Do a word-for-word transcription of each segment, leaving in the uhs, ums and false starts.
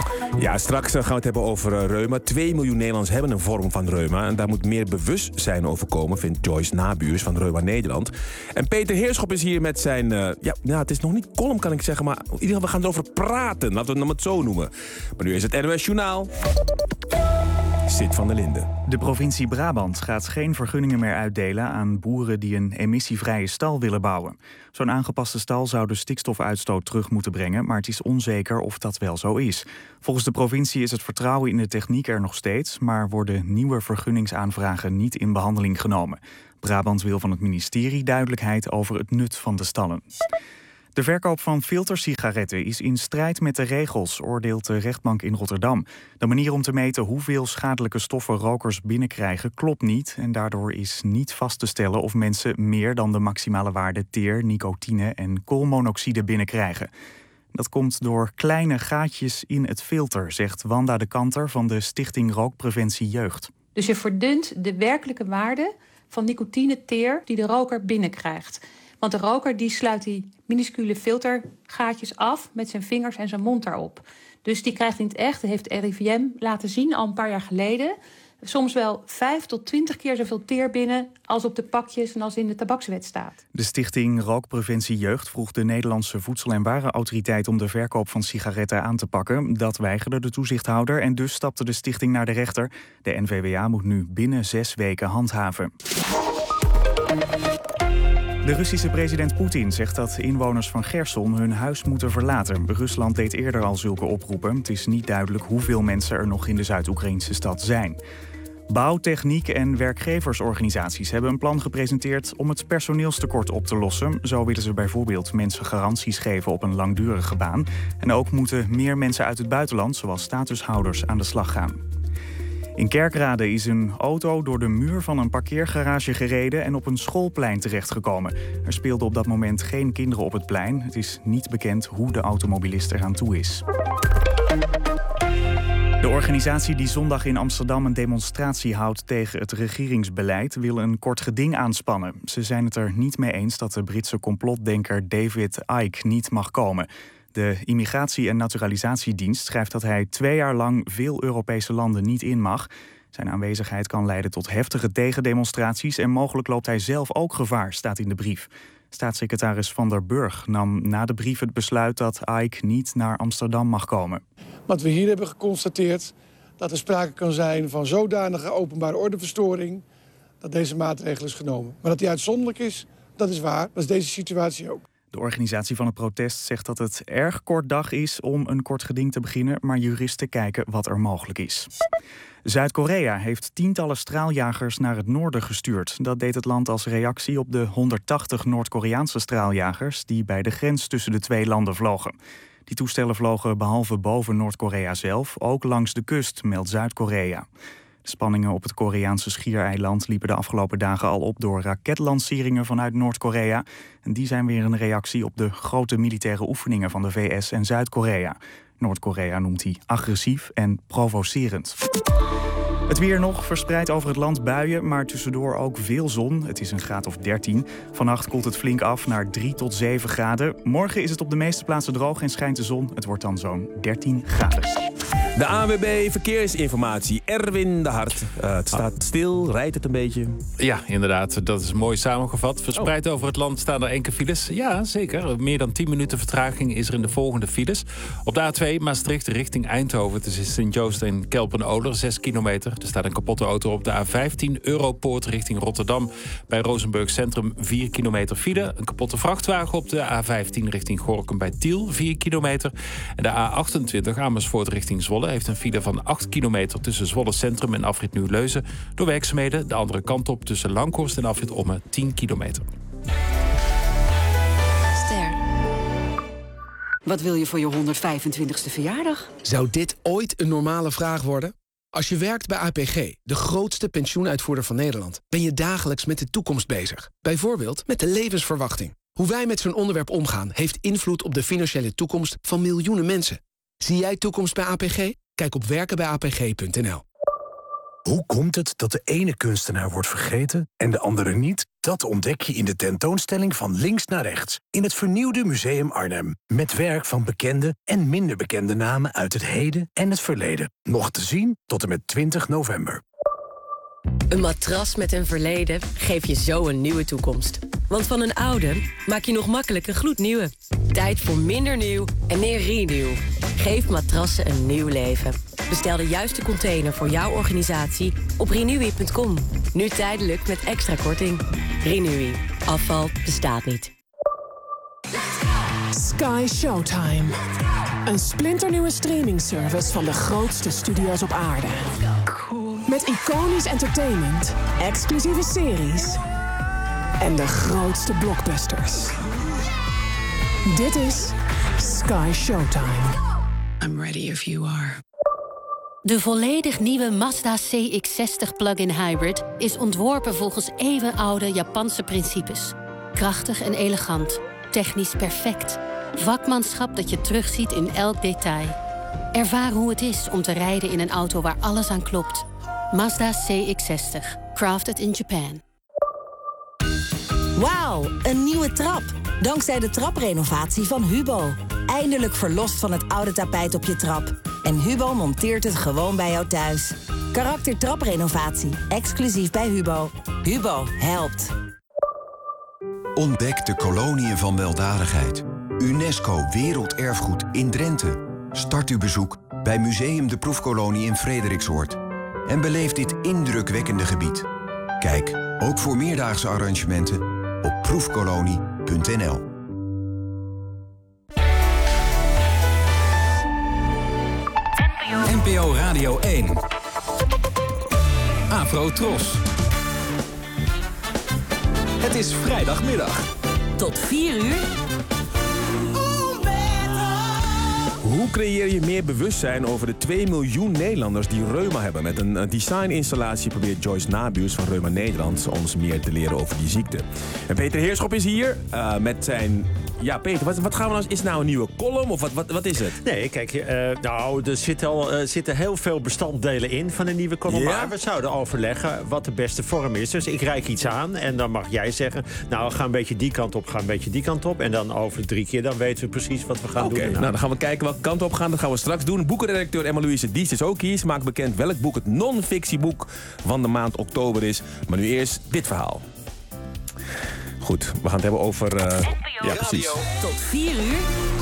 Ja, straks gaan we het hebben over uh, reuma. Twee miljoen Nederlanders hebben een vorm van reuma. En daar moet meer bewustzijn over komen, vindt Joyce Nabuurs van Reuma Nederland. En Peter Heerschop is hier met zijn... Uh, ja, nou, het is nog niet column, kan ik zeggen, maar in ieder geval, we gaan erover praten. Laten we het zo noemen. Maar nu is het N O S Journaal. Sid van der Linde. De provincie Brabant gaat geen vergunningen meer uitdelen aan boeren die een emissievrije stal willen bouwen. Zo'n aangepaste stal zou de stikstofuitstoot terug moeten brengen, maar het is onzeker of dat wel zo is. Volgens de provincie is het vertrouwen in de techniek er nog steeds, maar worden nieuwe vergunningsaanvragen niet in behandeling genomen. Brabant wil van het ministerie duidelijkheid over het nut van de stallen. De verkoop van filtersigaretten is in strijd met de regels, oordeelt de rechtbank in Rotterdam. De manier om te meten hoeveel schadelijke stoffen rokers binnenkrijgen klopt niet. En daardoor is niet vast te stellen of mensen meer dan de maximale waarde teer, nicotine en koolmonoxide binnenkrijgen. Dat komt door kleine gaatjes in het filter, zegt Wanda de Kanter van de Stichting Rookpreventie Jeugd. Dus je verdunt de werkelijke waarde van nicotine, teer die de roker binnenkrijgt. Want de roker die sluit die minuscule filtergaatjes af met zijn vingers en zijn mond daarop. Dus die krijgt in het echt, dat heeft R I V M laten zien al een paar jaar geleden, soms wel vijf tot twintig keer zoveel teer binnen als op de pakjes en als in de tabakswet staat. De Stichting Rookpreventie Jeugd vroeg de Nederlandse Voedsel- en Warenautoriteit om de verkoop van sigaretten aan te pakken. Dat weigerde de toezichthouder en dus stapte de stichting naar de rechter. De N V W A moet nu binnen zes weken handhaven. De Russische president Poetin zegt dat inwoners van Cherson hun huis moeten verlaten. Rusland deed eerder al zulke oproepen. Het is niet duidelijk hoeveel mensen er nog in de Zuid-Oekraïnse stad zijn. Bouw-, techniek- en werkgeversorganisaties hebben een plan gepresenteerd om het personeelstekort op te lossen. Zo willen ze bijvoorbeeld mensen garanties geven op een langdurige baan. En ook moeten meer mensen uit het buitenland, zoals statushouders, aan de slag gaan. In Kerkrade is een auto door de muur van een parkeergarage gereden en op een schoolplein terechtgekomen. Er speelden op dat moment geen kinderen op het plein. Het is niet bekend hoe de automobilist eraan toe is. De organisatie die zondag in Amsterdam een demonstratie houdt tegen het regeringsbeleid wil een kort geding aanspannen. Ze zijn het er niet mee eens dat de Britse complotdenker David Icke niet mag komen. De Immigratie- en Naturalisatiedienst schrijft dat hij twee jaar lang veel Europese landen niet in mag. Zijn aanwezigheid kan leiden tot heftige tegendemonstraties en mogelijk loopt hij zelf ook gevaar, staat in de brief. Staatssecretaris Van der Burg nam na de brief het besluit dat Icke niet naar Amsterdam mag komen. Wat we hier hebben geconstateerd, dat er sprake kan zijn van zodanige openbare ordeverstoring dat deze maatregel is genomen. Maar dat die uitzonderlijk is, dat is waar. Dat is deze situatie ook. De organisatie van het protest zegt dat het erg kort dag is om een kort geding te beginnen, maar juristen kijken wat er mogelijk is. Zuid-Korea heeft tientallen straaljagers naar het noorden gestuurd. Dat deed het land als reactie op de honderdtachtig Noord-Koreaanse straaljagers die bij de grens tussen de twee landen vlogen. Die toestellen vlogen behalve boven Noord-Korea zelf ook langs de kust, meldt Zuid-Korea. De spanningen op het Koreaanse schiereiland liepen de afgelopen dagen al op door raketlanceringen vanuit Noord-Korea. En die zijn weer een reactie op de grote militaire oefeningen van de V S en Zuid-Korea. Noord-Korea noemt hij agressief en provocerend. Het weer nog, verspreid over het land buien, maar tussendoor ook veel zon. Het is een graad of dertien. Vannacht koelt het flink af naar drie tot zeven graden. Morgen is het op de meeste plaatsen droog en schijnt de zon. Het wordt dan zo'n dertien graden. De A N W B Verkeersinformatie, Erwin de Hart. Uh, het staat stil, rijdt het een beetje? Ja, inderdaad. Dat is mooi samengevat. Verspreid oh. over het land staan er enkele files. Ja, zeker. Meer dan tien minuten vertraging is er in de volgende files. Op de A twee Maastricht richting Eindhoven tussen Sint-Joost en Kelpen-Oler, zes kilometer. Er staat een kapotte auto op de A vijftien Europoort richting Rotterdam. Bij Rozenburg Centrum vier kilometer file. Een kapotte vrachtwagen op de A vijftien richting Gorinchem bij Tiel, vier kilometer. En de A achtentwintig Amersfoort richting Zwolle heeft een file van acht kilometer tussen Zwolle Centrum en afrit Nieuw-Leuzen. Door werkzaamheden de andere kant op tussen Langhorst en afrit Ommen tien kilometer. Ster. Wat wil je voor je honderdvijfentwintigste verjaardag? Zou dit ooit een normale vraag worden? Als je werkt bij A P G, de grootste pensioenuitvoerder van Nederland, ben je dagelijks met de toekomst bezig. Bijvoorbeeld met de levensverwachting. Hoe wij met zo'n onderwerp omgaan heeft invloed op de financiële toekomst van miljoenen mensen. Zie jij toekomst bij A P G? Kijk op werken bij a p g punt n l. Hoe komt het dat de ene kunstenaar wordt vergeten en de andere niet? Dat ontdek je in de tentoonstelling Van Links naar Rechts in het vernieuwde Museum Arnhem. Met werk van bekende en minder bekende namen uit het heden en het verleden. Nog te zien tot en met twintig november. Een matras met een verleden geeft je zo een nieuwe toekomst. Want van een oude maak je nog makkelijk een gloednieuwe. Tijd voor minder nieuw en meer renew. Geef matrassen een nieuw leven. Bestel de juiste container voor jouw organisatie op renewy punt com. Nu tijdelijk met extra korting. Renewy. Afval bestaat niet. Sky Showtime. Een splinternieuwe streamingservice van de grootste studio's op aarde. Met iconisch entertainment, exclusieve series en de grootste blockbusters. Dit is Sky Showtime. I'm ready if you are. De volledig nieuwe Mazda C X zestig plug-in hybrid is ontworpen volgens eeuwenoude Japanse principes. Krachtig en elegant, technisch perfect. Vakmanschap dat je terugziet in elk detail. Ervaar hoe het is om te rijden in een auto waar alles aan klopt. Mazda C X zestig. Crafted in Japan. Wauw, een nieuwe trap. Dankzij de traprenovatie van Hubo. Eindelijk verlost van het oude tapijt op je trap. En Hubo monteert het gewoon bij jou thuis. Karakter traprenovatie. Exclusief bij Hubo. Hubo helpt. Ontdek de koloniën van weldadigheid. UNESCO Werelderfgoed in Drenthe. Start uw bezoek bij Museum de Proefkolonie in Frederiksoord. En beleef dit indrukwekkende gebied. Kijk, ook voor meerdaagse arrangementen op proefkolonie punt n l. N P O Radio één. Afro Tros. Het is vrijdagmiddag. Tot vier uur. Hoe creëer je meer bewustzijn over de twee miljoen Nederlanders die reuma hebben? Met een designinstallatie probeert Joyce Nabuurs van Reuma Nederland ons meer te leren over die ziekte. En Peter Heerschop is hier uh, met zijn... Ja, Peter, wat, wat gaan we nou... Is het nou een nieuwe column of wat, wat, wat is het? Nee, kijk, uh, nou, er zitten, al, uh, zitten heel veel bestanddelen in van een nieuwe column. Ja? Maar we zouden overleggen wat de beste vorm is. Dus ik reik iets aan en dan mag jij zeggen... nou, ga een beetje die kant op, ga een beetje die kant op. En dan over drie keer, dan weten we precies wat we gaan okay, doen. Nou, dan gaan we kijken welke kant op gaan. Dat gaan we straks doen. Boekenredacteur Emma-Louise Diest is ook hier. Ze maakt bekend welk boek het non-fictieboek van de maand oktober is. Maar nu eerst dit verhaal. Goed, we gaan het hebben over... Uh, ja, precies. Tot vier uur.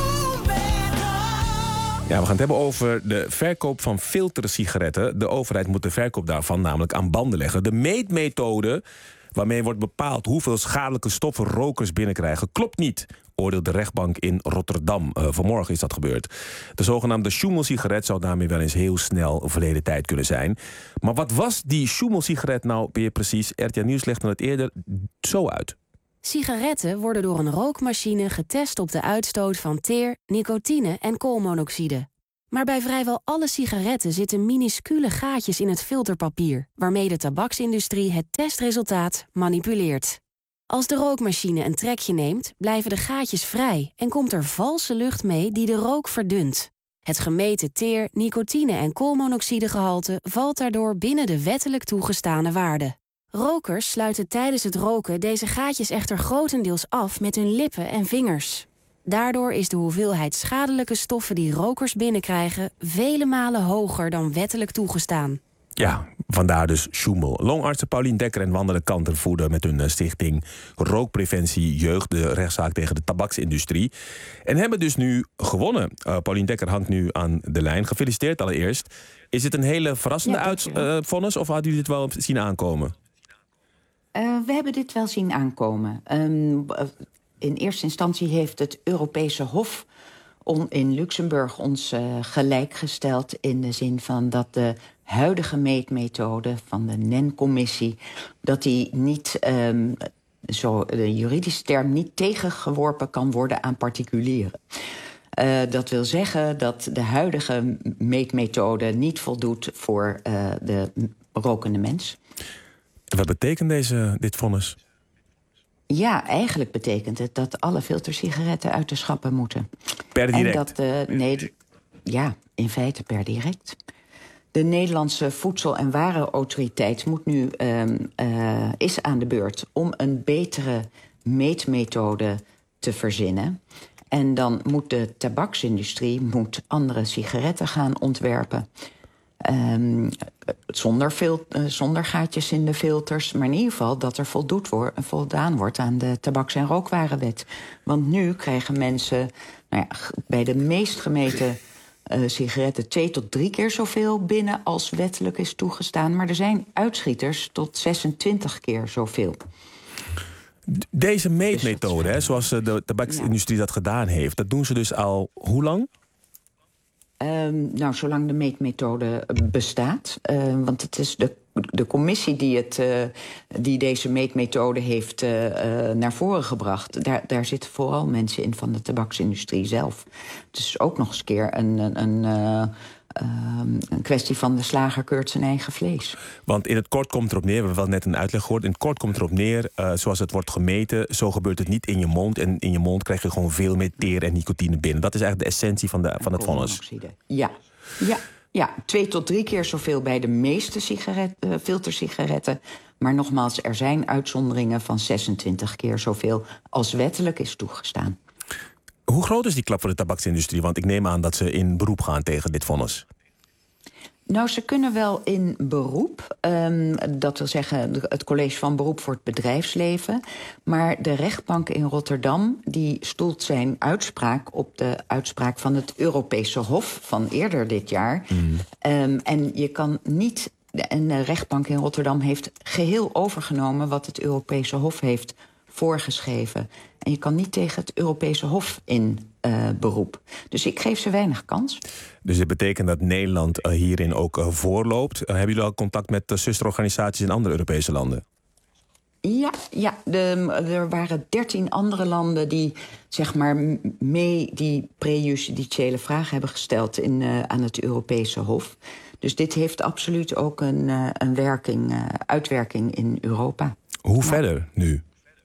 Ja, we gaan het hebben over de verkoop van filtersigaretten. De overheid moet de verkoop daarvan namelijk aan banden leggen. De meetmethode waarmee wordt bepaald hoeveel schadelijke stoffen rokers binnenkrijgen klopt niet, oordeelt de rechtbank in Rotterdam. Uh, vanmorgen is dat gebeurd. De zogenaamde Schummel-sigaret zou daarmee wel eens heel snel verleden tijd kunnen zijn. Maar wat was die Schummel-sigaret nou weer precies? R T L Nieuws legde het eerder zo uit. Sigaretten worden door een rookmachine getest op de uitstoot van teer, nicotine en koolmonoxide. Maar bij vrijwel alle sigaretten zitten minuscule gaatjes in het filterpapier, waarmee de tabaksindustrie het testresultaat manipuleert. Als de rookmachine een trekje neemt, blijven de gaatjes vrij en komt er valse lucht mee die de rook verdunt. Het gemeten teer, nicotine en koolmonoxidegehalte valt daardoor binnen de wettelijk toegestane waarden. Rokers sluiten tijdens het roken deze gaatjes echter grotendeels af met hun lippen en vingers. Daardoor is de hoeveelheid schadelijke stoffen die rokers binnenkrijgen vele malen hoger dan wettelijk toegestaan. Ja, vandaar dus Schummel. Longartsen Paulien Dekker en Wanda de Kanter voerden met hun stichting Rookpreventie Jeugd de rechtszaak tegen de tabaksindustrie. En hebben dus nu gewonnen. Uh, Paulien Dekker hangt nu aan de lijn. Gefeliciteerd allereerst. Is het een hele verrassende ja, uitvonnis uh, of hadden jullie dit wel zien aankomen? Uh, we hebben dit wel zien aankomen. Um, in eerste instantie heeft het Europese Hof on, in Luxemburg ons uh, gelijkgesteld in de zin van dat de huidige meetmethode van de N E N-commissie, dat die niet, um, zo de juridische term, niet tegengeworpen kan worden aan particulieren. Uh, dat wil zeggen dat de huidige meetmethode niet voldoet voor uh, de rokende mens. Wat betekent deze, dit vonnis? Ja, eigenlijk betekent het dat alle filtersigaretten uit de schappen moeten. Per direct? En dat, uh, nee, ja, in feite per direct. De Nederlandse Voedsel- en Warenautoriteit moet nu, um, uh, is aan de beurt om een betere meetmethode te verzinnen. En dan moet de tabaksindustrie moet andere sigaretten gaan ontwerpen. Um, zonder, fil- uh, zonder gaatjes in de filters. Maar in ieder geval dat er voldoet wo- voldaan wordt aan de tabaks- en rookwarenwet. Want nu krijgen mensen nou ja, bij de meest gemeten uh, sigaretten twee tot drie keer zoveel binnen als wettelijk is toegestaan. Maar er zijn uitschieters tot zesentwintig keer zoveel. Deze meetmethode, hè, zoals de tabaksindustrie dat gedaan heeft, dat doen ze dus al hoe lang? Um, nou, zolang de meetmethode bestaat. Uh, want het is de, de commissie die, het, uh, die deze meetmethode heeft uh, uh, naar voren gebracht. Daar, daar zitten vooral mensen in van de tabaksindustrie zelf. Het is ook nog eens een keer een, een, een, uh, um, een kwestie van de slager keurt zijn eigen vlees. Want in het kort komt erop neer, we hebben wel net een uitleg gehoord, in het kort komt erop neer, uh, zoals het wordt gemeten, zo gebeurt het niet in je mond. En in je mond krijg je gewoon veel meer teer en nicotine binnen. Dat is eigenlijk de essentie van, de, van het vonnis. Ja, ja, ja, twee tot drie keer zoveel bij de meeste sigaret, uh, filtersigaretten. Maar nogmaals, er zijn uitzonderingen van zesentwintig keer zoveel als wettelijk is toegestaan. Hoe groot is die klap voor de tabaksindustrie? Want ik neem aan dat ze in beroep gaan tegen dit vonnis. Nou, ze kunnen wel in beroep. Um, dat wil zeggen het College van Beroep voor het Bedrijfsleven. Maar de rechtbank in Rotterdam die stoelt zijn uitspraak op de uitspraak van het Europese Hof van eerder dit jaar. Mm. Um, en je kan niet. En de rechtbank in Rotterdam heeft geheel overgenomen wat het Europese Hof heeft voorgeschreven. En je kan niet tegen het Europese Hof in uh, beroep. Dus ik geef ze weinig kans. Dus dit betekent dat Nederland uh, hierin ook uh, voorloopt. Uh, hebben jullie al contact met uh, zusterorganisaties in andere Europese landen? Ja, ja de, er waren dertien andere landen die zeg maar mee die prejudiciële vraag hebben gesteld in, uh, aan het Europese Hof. Dus dit heeft absoluut ook een, uh, een werking, uh, uitwerking in Europa. Hoe maar verder nu?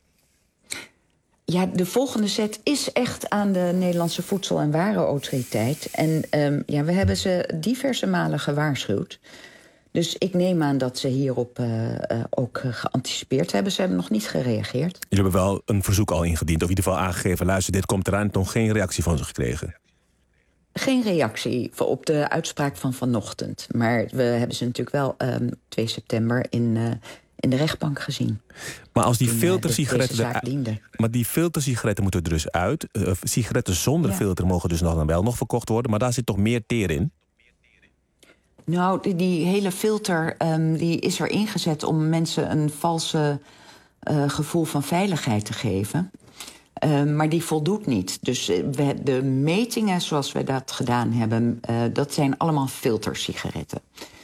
Ja, de volgende set is echt aan de Nederlandse Voedsel- en Warenautoriteit. En um, ja, we hebben ze diverse malen gewaarschuwd. Dus ik neem aan dat ze hierop uh, uh, ook uh, geanticipeerd hebben. Ze hebben nog niet gereageerd. Jullie hebben wel een verzoek al ingediend, of in ieder geval aangegeven, luister, dit komt eraan, nog geen reactie van ze gekregen? Geen reactie op de uitspraak van vanochtend. Maar we hebben ze natuurlijk wel um, twee september in, uh, in de rechtbank gezien. Maar als die filtersigaretten er, maar die filtersigaretten moeten er dus uit. Uh, sigaretten zonder ja. filter mogen dus nog dan wel nog verkocht worden. Maar daar zit toch meer teer in? Nou, die, die hele filter um, die is er ingezet om mensen een valse uh, gevoel van veiligheid te geven. Uh, maar die voldoet niet. Dus uh, we, de metingen zoals we dat gedaan hebben, uh, dat zijn allemaal filtersigaretten.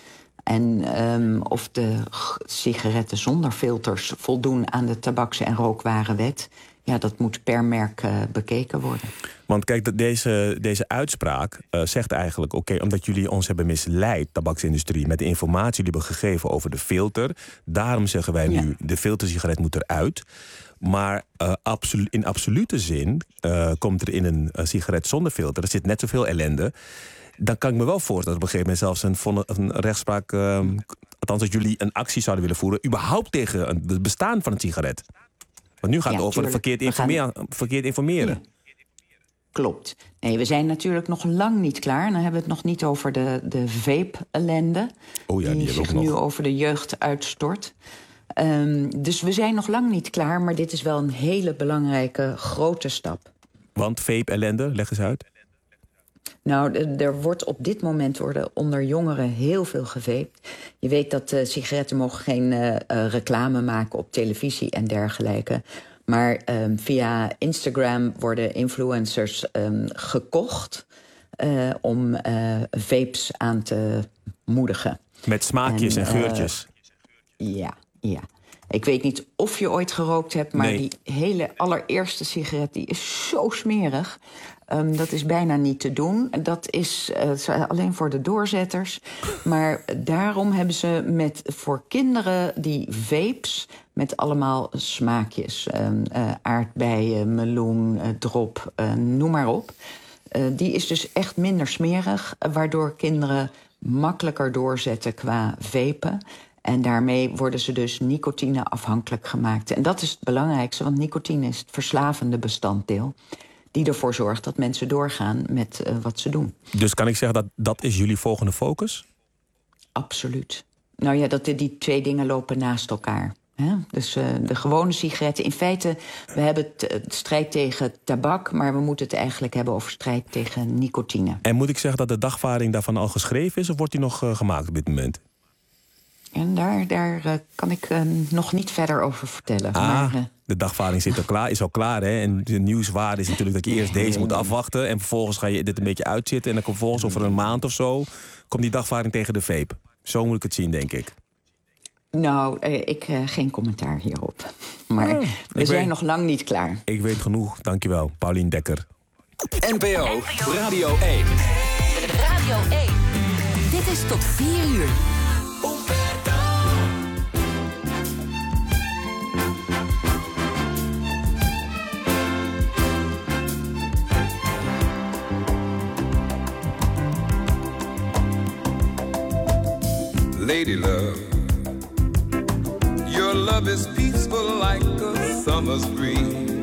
En um, of de sigaretten zonder filters voldoen aan de tabaks- en rookwarenwet, ja, dat moet per merk uh, bekeken worden. Want kijk, deze, deze uitspraak uh, zegt eigenlijk, oké, okay, omdat jullie ons hebben misleid, tabaksindustrie, met de informatie die we hebben gegeven over de filter, daarom zeggen wij ja. nu, de filtersigaret moet eruit. Maar uh, absolu- in absolute zin uh, komt er in een uh, sigaret zonder filter, er zit net zoveel ellende. Dan kan ik me wel voorstellen dat op een gegeven moment zelfs een, een rechtspraak, uh, althans dat jullie een actie zouden willen voeren, überhaupt tegen het bestaan van een sigaret. Want nu gaat het ja, over verkeerd, informeer, gaan... verkeerd informeren. Ja. Klopt. Nee, we zijn natuurlijk nog lang niet klaar. En dan hebben we het nog niet over de, de vape-ellende. Oh ja, die, die zich nu nog. over de jeugd uitstort. Um, dus we zijn nog lang niet klaar. Maar dit is wel een hele belangrijke, grote stap. Want vape-ellende, leg eens uit. Nou, er wordt op dit moment worden onder jongeren heel veel gevaped. Je weet dat uh, sigaretten mogen geen uh, uh, reclame maken op televisie en dergelijke. Maar um, via Instagram worden influencers um, gekocht uh, om uh, vapes aan te moedigen. Met smaakjes en, en geurtjes. Uh, ja, ja. Ik weet niet of je ooit gerookt hebt, maar nee. die hele allereerste sigaret die is zo smerig. Um, dat is bijna niet te doen. Dat is uh, alleen voor de doorzetters. Maar daarom hebben ze met, voor kinderen die vapes met allemaal smaakjes. Um, uh, aardbeien, meloen, uh, drop, uh, noem maar op. Uh, die is dus echt minder smerig, uh, waardoor kinderen makkelijker doorzetten qua vapen. En daarmee worden ze dus nicotine-afhankelijk gemaakt. En dat is het belangrijkste, want nicotine is het verslavende bestanddeel die ervoor zorgt dat mensen doorgaan met uh, wat ze doen. Dus kan ik zeggen dat dat is jullie volgende focus? Absoluut. Nou ja, dat, die twee dingen lopen naast elkaar. Hè? Dus uh, de gewone sigaretten. In feite, we hebben het strijd tegen tabak, maar we moeten het eigenlijk hebben over strijd tegen nicotine. En moet ik zeggen dat de dagvaarding daarvan al geschreven is, of wordt die nog uh, gemaakt op dit moment? En daar, daar uh, kan ik uh, nog niet verder over vertellen. Ah, maar, uh, de dagvaarding zit al klaar, is al klaar, hè? En de nieuwswaarde is natuurlijk dat je eerst deze moet afwachten en vervolgens ga je dit een beetje uitzitten en dan komt vervolgens over een maand of zo komt die dagvaarding tegen de vape. Zo moet ik het zien, denk ik. Nou, uh, ik uh, geen commentaar hierop. Maar oh, we zijn weet, nog lang niet klaar. Ik weet genoeg, dankjewel. Paulien Dekker. N P O Radio één. Radio één. Dit is tot vier uur. Lady love, your love is peaceful like a summer's breeze.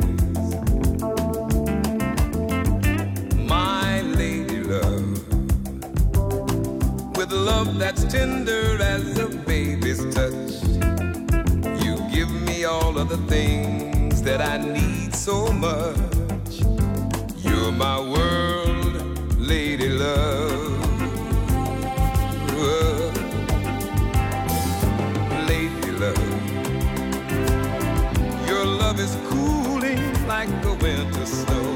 My lady love, with love that's tender as a baby's touch, you give me all of the things that I need so much. You're my world, lady love. Uh, Love. Your love is cooling like the winter snow.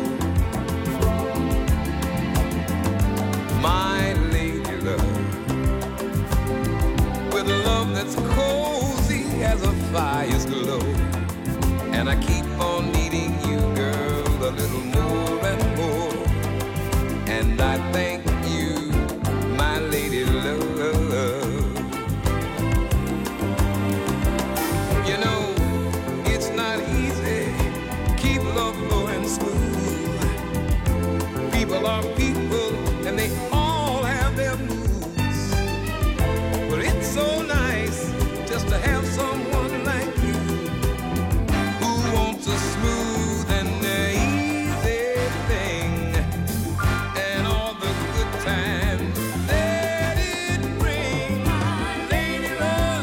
My lady love, with love that's cozy as a fire's glow. And I keep on needing you, girl, a little more and more. And I thank you, my lady love. You know, it's not easy, keep love flowing smooth. People are people, and they all have their moods. But it's so nice just to have someone like you, who wants a smooth and easy thing, and all the good times that it brings. Lady love,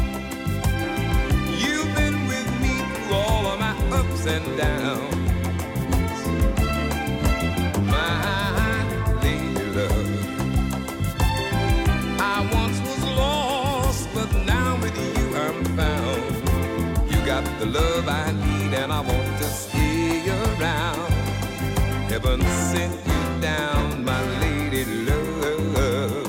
you've been with me through all of my ups and downs. My lady love, I once was lost, but now with you I'm found. You got the love I need and I want to stay around. Heaven sent you down, my lady love.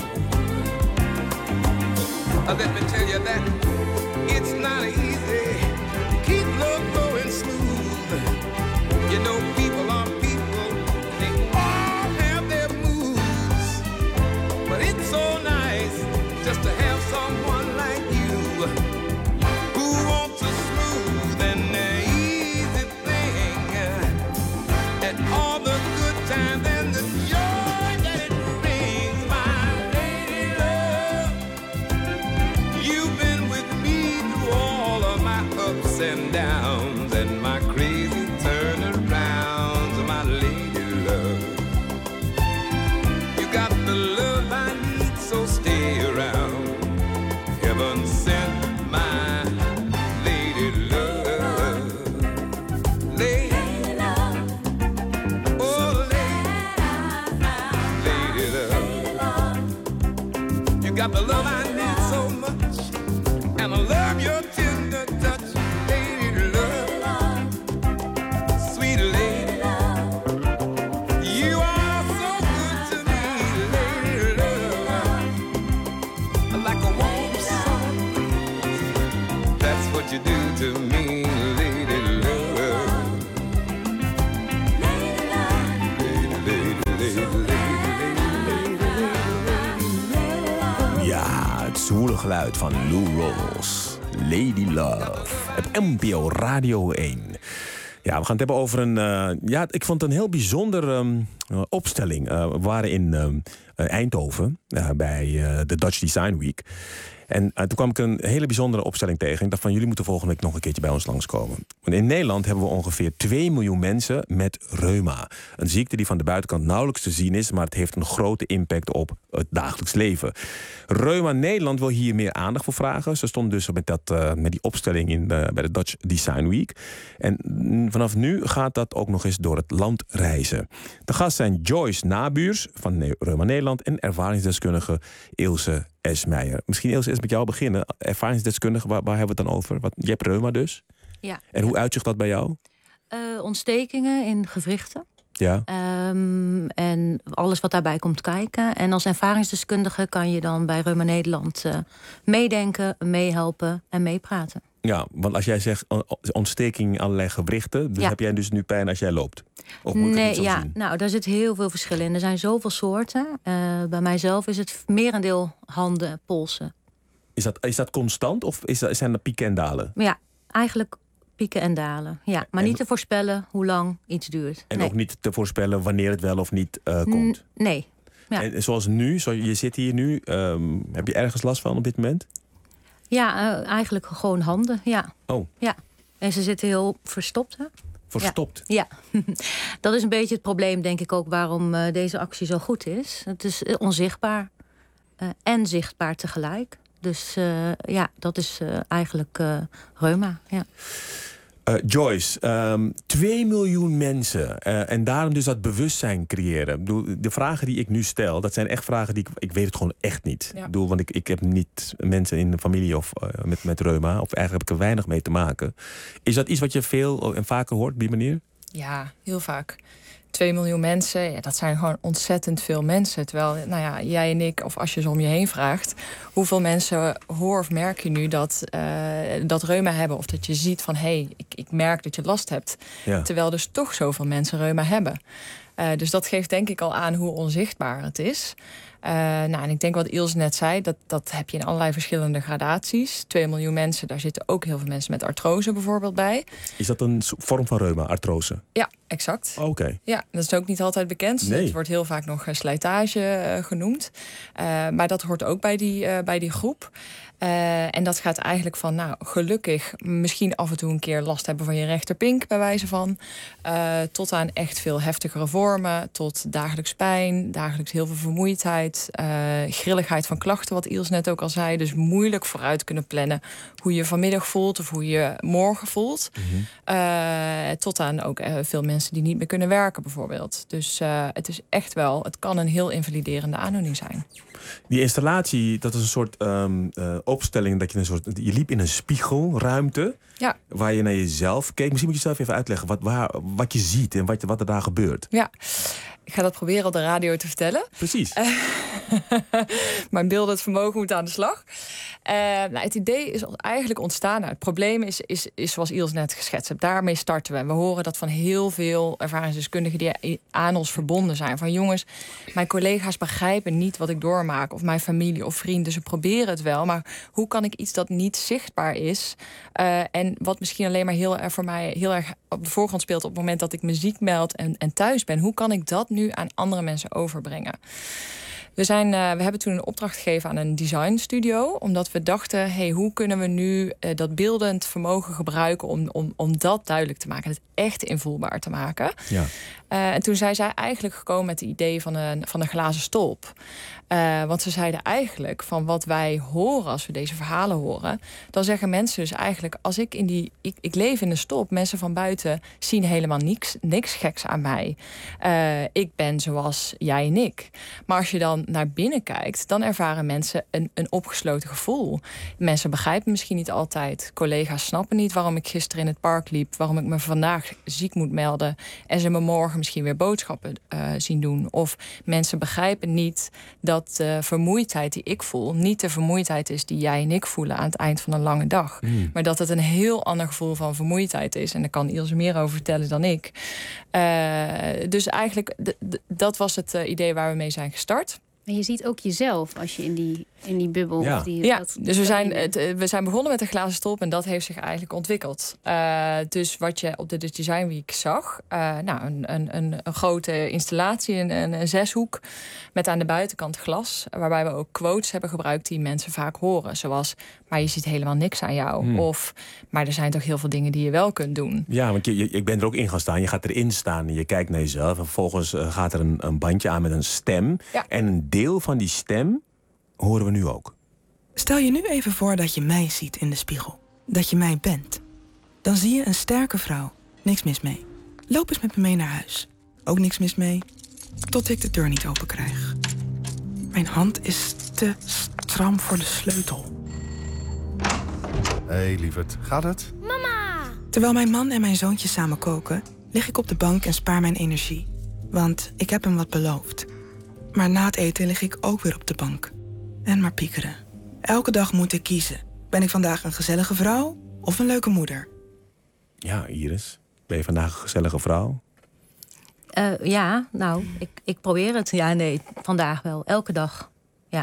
Uh, let me tell you that it's not easy, keep love going smooth. You know people are people, they all have their moods. But it's so nice just to have someone like you, who wants a smooth and easy thing, and all the good times and the joy that it brings. My lady love, you've been with me through all of my ups and downs and my crazy turnarounds. My lady love, you got the love I need, so stay around. Heaven sent my lady love. Lady love, oh lady, lady love. You got the love I need so much, and I love your tender touch. Lady love, sweet lady love, you are so good to me. Lady love, like a warm sun, that's what you do to me. Lady love, lady love, lady, lady, lady, lady. Ja, het zwoele geluid van Lou Rawls. Lady Love. Op N P O Radio één. Ja, we gaan het hebben over een... Uh, ja, ik vond het een heel bijzonder um, Uh, opstelling. Uh, we waren in uh, Eindhoven uh, bij uh, de Dutch Design Week. En uh, toen kwam ik een hele bijzondere opstelling tegen. Ik dacht van, jullie moeten volgende week nog een keertje bij ons langskomen. Want in Nederland hebben we ongeveer twee miljoen mensen met reuma. Een ziekte die van de buitenkant nauwelijks te zien is, maar het heeft een grote impact op het dagelijks leven. Reuma Nederland wil hier meer aandacht voor vragen. Ze stond dus met, dat, uh, met die opstelling in de, bij de Dutch Design Week. En vanaf nu gaat dat ook nog eens door het land reizen. De gast zijn Joyce Nabuurs van Reuma Nederland en ervaringsdeskundige Ilse Esmeijer. Misschien Ilse, eens met jou beginnen. Ervaringsdeskundige, waar, waar hebben we het dan over? Wat, je hebt reuma dus? Ja. En hoe uitzicht dat bij jou? Uh, ontstekingen in gewrichten. Ja. Um, en alles wat daarbij komt kijken. En als ervaringsdeskundige kan je dan bij Reuma Nederland uh, meedenken, meehelpen en meepraten. Ja, want als jij zegt ontsteking in allerlei gewrichten, dus ja. heb jij dus nu pijn als jij loopt? Of moet ik het nee, niet zo ja, zien? nou, daar zit heel veel verschil in. Er zijn zoveel soorten. Uh, bij mijzelf is het merendeel handen, polsen. Is dat, is dat constant of is dat, zijn dat pieken en dalen? Ja, eigenlijk pieken en dalen. Ja, maar en, niet te voorspellen hoe lang iets duurt. En nee. ook niet te voorspellen wanneer het wel of niet uh, komt? N- nee. Ja. En zoals nu, zo, je zit hier nu, um, heb je ergens last van op dit moment? Ja, uh, eigenlijk gewoon handen, ja. Oh. Ja. En ze zitten heel verstopt, hè? Verstopt? Ja, ja. Dat is een beetje het probleem, denk ik ook, waarom uh, deze actie zo goed is. Het is uh, onzichtbaar uh, en zichtbaar tegelijk. Dus uh, ja, dat is uh, eigenlijk uh, reuma, ja. Uh, Joyce, um, twee miljoen mensen uh, en daarom dus dat bewustzijn creëren. Ik bedoel, de vragen die ik nu stel, dat zijn echt vragen die ik... Ik weet het gewoon echt niet. Ja. Ik bedoel, want ik, ik heb niet mensen in de familie of uh, met, met reuma, of eigenlijk heb ik er weinig mee te maken. Is dat iets wat je veel en vaker hoort op die manier? Ja, heel vaak. Twee miljoen mensen, ja, dat zijn gewoon ontzettend veel mensen. Terwijl, nou ja, jij en ik, of als je ze om je heen vraagt... hoeveel mensen hoor of merk je nu dat, uh, dat reuma hebben... of dat je ziet van, hé, hey, ik, ik merk dat je last hebt. Ja. Terwijl dus toch zoveel mensen reuma hebben. Uh, dus dat geeft denk ik al aan hoe onzichtbaar het is. Uh, nou, en ik denk wat Ilse net zei, dat, dat heb je in allerlei verschillende gradaties. Twee miljoen mensen, daar zitten ook heel veel mensen met artrose bijvoorbeeld bij. Is dat een vorm van reuma, artrose? Ja, exact. Oké. Okay. Ja, dat is ook niet altijd bekend. Nee. Het wordt heel vaak nog slijtage uh, genoemd. Uh, maar dat hoort ook bij die, uh, bij die groep. Uh, en dat gaat eigenlijk van, nou, gelukkig misschien af en toe een keer last hebben van je rechterpink, bij wijze van. Uh, tot aan echt veel heftigere vormen, tot dagelijks pijn, dagelijks heel veel vermoeidheid, uh, grilligheid van klachten, wat Ilse net ook al zei. Dus moeilijk vooruit kunnen plannen hoe je vanmiddag voelt of hoe je morgen voelt. Mm-hmm. Uh, tot aan ook uh, veel mensen die niet meer kunnen werken, bijvoorbeeld. Dus uh, het is echt wel, het kan een heel invaliderende aandoening zijn. Die installatie, dat is een soort um, uh, opstelling dat je een soort, je liep in een spiegelruimte, ja, waar je naar jezelf keek. Misschien moet je zelf even uitleggen wat, waar, wat je ziet en wat, wat er daar gebeurt. Ja, ik ga dat proberen op de radio te vertellen. Precies. Uh, mijn beelden, het vermogen moet aan de slag. Uh, nou, het idee is eigenlijk ontstaan. Nou, het probleem is, is, is zoals Ilse net geschetst heeft. Daarmee starten we. En we horen dat van heel veel ervaringsdeskundigen die aan ons verbonden zijn. Van jongens, mijn collega's begrijpen niet wat ik doormaak. Of mijn familie of vrienden. Ze proberen het wel. Maar hoe kan ik iets dat niet zichtbaar is... Uh, en wat misschien alleen maar heel erg voor mij heel erg op de voorgrond speelt... op het moment dat ik me ziek meld en, en thuis ben. Hoe kan ik dat nu aan andere mensen overbrengen? We, zijn, uh, we hebben toen een opdracht gegeven aan een designstudio. Omdat we dachten, hey, hoe kunnen we nu uh, dat beeldend vermogen gebruiken... Om, om, om dat duidelijk te maken. Het echt invoelbaar te maken. Ja. Uh, en toen zijn zij eigenlijk gekomen met het idee van een, van een glazen stolp. Uh, want ze zeiden eigenlijk van wat wij horen als we deze verhalen horen... dan zeggen mensen dus eigenlijk, als ik in die... Ik, ik leef in een stolp, mensen van buiten zien helemaal niks, niks geks aan mij. Uh, ik ben zoals jij en ik. Maar als je dan naar binnen kijkt, dan ervaren mensen een, een opgesloten gevoel. Mensen begrijpen misschien niet altijd. Collega's snappen niet waarom ik gisteren in het park liep... waarom ik me vandaag ziek moet melden... en ze me morgen misschien weer boodschappen uh, zien doen. Of mensen begrijpen niet dat de vermoeidheid die ik voel... niet de vermoeidheid is die jij en ik voelen aan het eind van een lange dag. Mm. Maar dat het een heel ander gevoel van vermoeidheid is. En daar kan Ilse meer over vertellen dan ik. Uh, dus eigenlijk, d- d- dat was het uh, idee waar we mee zijn gestart. En je ziet ook jezelf als je in die In die bubbel. Ja, Die, ja dat, dus we zijn, het, we zijn begonnen met de glazen stolp en dat heeft zich eigenlijk ontwikkeld. Uh, dus wat je op de Design Week zag, uh, nou, een, een, een, een grote installatie, een, een, een zeshoek met aan de buitenkant glas, waarbij we ook quotes hebben gebruikt die mensen vaak horen. Zoals, maar je ziet helemaal niks aan jou. Hmm. Of, maar er zijn toch heel veel dingen die je wel kunt doen. Ja, want je, je, ik ben er ook in gaan staan. Je gaat erin staan en je kijkt naar jezelf. En vervolgens uh, gaat er een, een bandje aan met een stem. Ja. En een deel van die stem horen we nu ook. Stel je nu even voor dat je mij ziet in de spiegel. Dat je mij bent. Dan zie je een sterke vrouw. Niks mis mee. Loop eens met me mee naar huis. Ook niks mis mee. Tot ik de deur niet open krijg. Mijn hand is te stram voor de sleutel. Hé, hey, lieverd. Gaat het? Mama! Terwijl mijn man en mijn zoontje samen koken, lig ik op de bank en spaar mijn energie. Want ik heb hem wat beloofd. Maar na het eten lig ik ook weer op de bank. En maar piekeren. Elke dag moet ik kiezen. Ben ik vandaag een gezellige vrouw of een leuke moeder? Ja, Iris. Ben je vandaag een gezellige vrouw? Uh, ja, nou, ik, ik probeer het. Ja, nee, vandaag wel. Elke dag. Ja.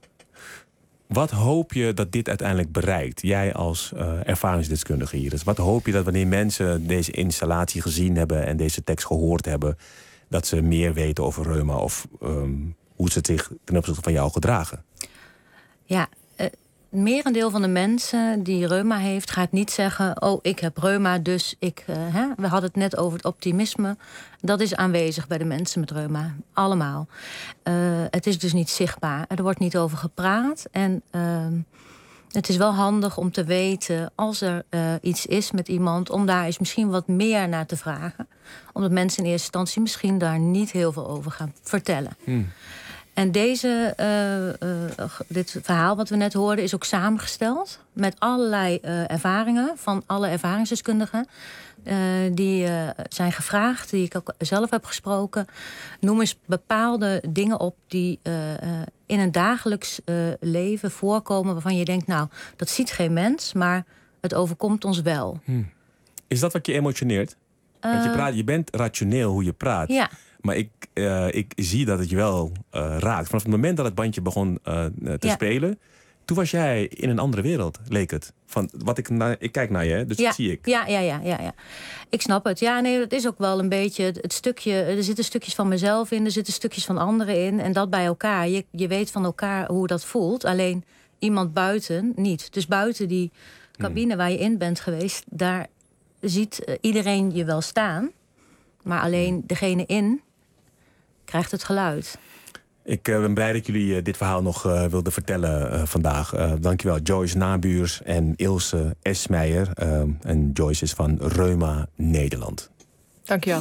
Wat hoop je dat dit uiteindelijk bereikt? Jij als uh, ervaringsdeskundige, Iris. Wat hoop je dat wanneer mensen deze installatie gezien hebben en deze tekst gehoord hebben, dat ze meer weten over reuma of um, hoe ze zich ten opzichte van jou gedragen? Ja, het uh, merendeel van de mensen die reuma heeft, gaat niet zeggen, oh, ik heb reuma, dus ik... Uh, hè? We hadden het net over het optimisme. Dat is aanwezig bij de mensen met reuma. Allemaal. Uh, het is dus niet zichtbaar. Er wordt niet over gepraat. En uh, het is wel handig om te weten, als er uh, iets is met iemand, om daar eens misschien wat meer naar te vragen. Omdat mensen in eerste instantie misschien daar niet heel veel over gaan vertellen. Hmm. En deze, uh, uh, dit verhaal wat we net hoorden is ook samengesteld met allerlei uh, ervaringen van alle ervaringsdeskundigen. Uh, die uh, zijn gevraagd, die ik ook zelf heb gesproken. Noem eens bepaalde dingen op die uh, uh, in een dagelijks uh, leven voorkomen, waarvan je denkt, nou, dat ziet geen mens, maar het overkomt ons wel. Hmm. Is dat wat je emotioneert? Uh, Want je, praat, je bent rationeel hoe je praat. Ja. Maar ik, uh, ik zie dat het je wel uh, raakt. Vanaf het moment dat het bandje begon uh, te ja. spelen, toen was jij in een andere wereld, leek het. Van wat ik, na, ik kijk naar je, hè, dus ja. dat zie ik. Ja, ja, ja, ja, ja. Ik snap het. Ja, nee, dat is ook wel een beetje het, het stukje. Er zitten stukjes van mezelf in, er zitten stukjes van anderen in. En dat bij elkaar. Je, je weet van elkaar hoe dat voelt. Alleen iemand buiten niet. Dus buiten die cabine hmm. waar je in bent geweest, daar ziet uh, iedereen je wel staan. Maar alleen degene in krijgt het geluid. Ik uh, ben blij dat jullie uh, dit verhaal nog uh, wilden vertellen uh, vandaag. Uh, dankjewel Joyce Nabuurs en Ilse Esmeijer. Uh, en Joyce is van Reuma Nederland. Dankjewel.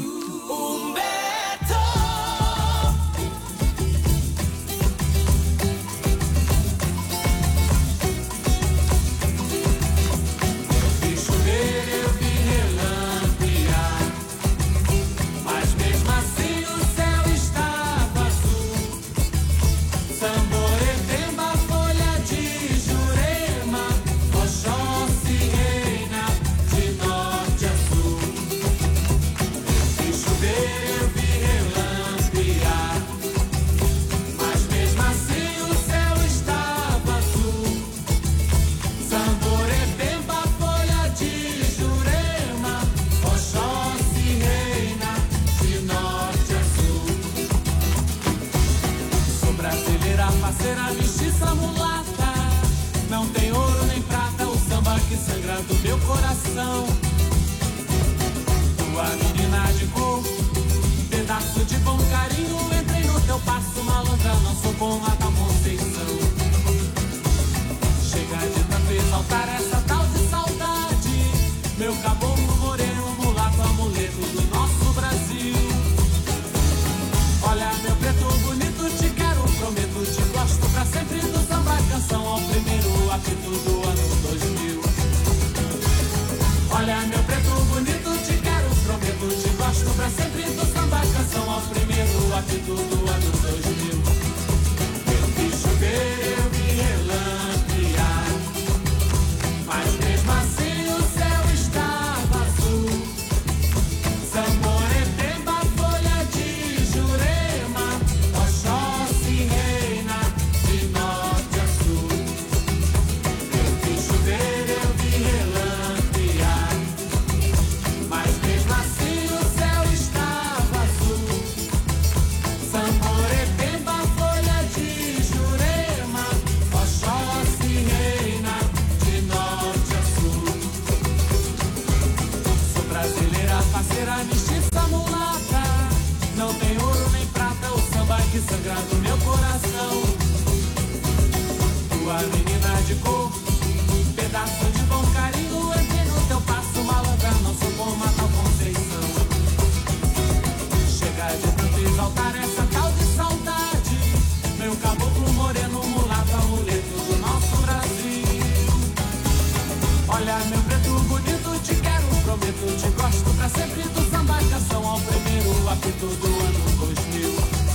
apito do ano dois mil.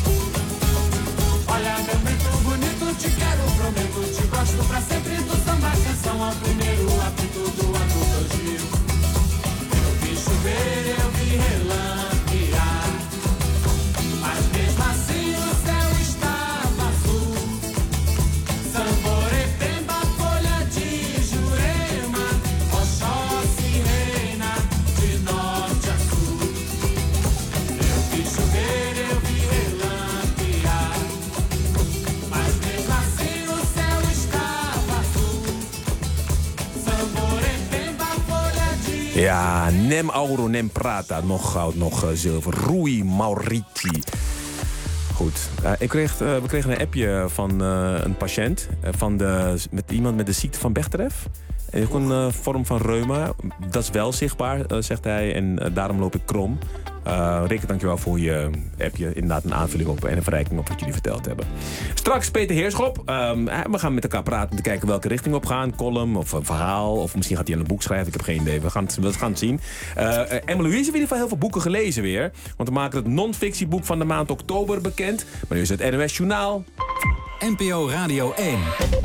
Olha, meu muito bonito, te quero, prometo, te gosto pra sempre do samba canção ao primeiro apito do ano dois mil. Eu vi chover, eu vi relampear, mas mesmo assim o céu estava azul. Sambore, pemba, folha de jurema, Oxóssi reina de norte a sul. Eu vi chover, eu vi relampear, mas mesmo assim o céu estava azul. Sambore, pemba, folha de... Ja, nem auro, nem prata. Nog goud, nog uh, zilver. Rui Mauriti. Goed. Uh, ik kreeg, uh, we kregen een appje van uh, een patiënt. Uh, van de, met iemand met de ziekte van Bechterew. En ook een uh, vorm van reuma. Dat is wel zichtbaar, uh, zegt hij. En uh, daarom loop ik krom. Uh, Rikke, dankjewel voor je appje. Inderdaad een aanvulling op en een verrijking op wat jullie verteld hebben. Straks Peter Heerschop. Um, we gaan met elkaar praten om te kijken welke richting we op gaan. Column of een verhaal. Of misschien gaat hij aan een boek schrijven. Ik heb geen idee. We gaan het, we gaan het zien. Uh, Emma Louise heeft in ieder geval heel veel boeken gelezen weer. Want we maken het non-fictieboek van de maand oktober bekend. Maar nu is het N O S Journaal. N P O Radio één.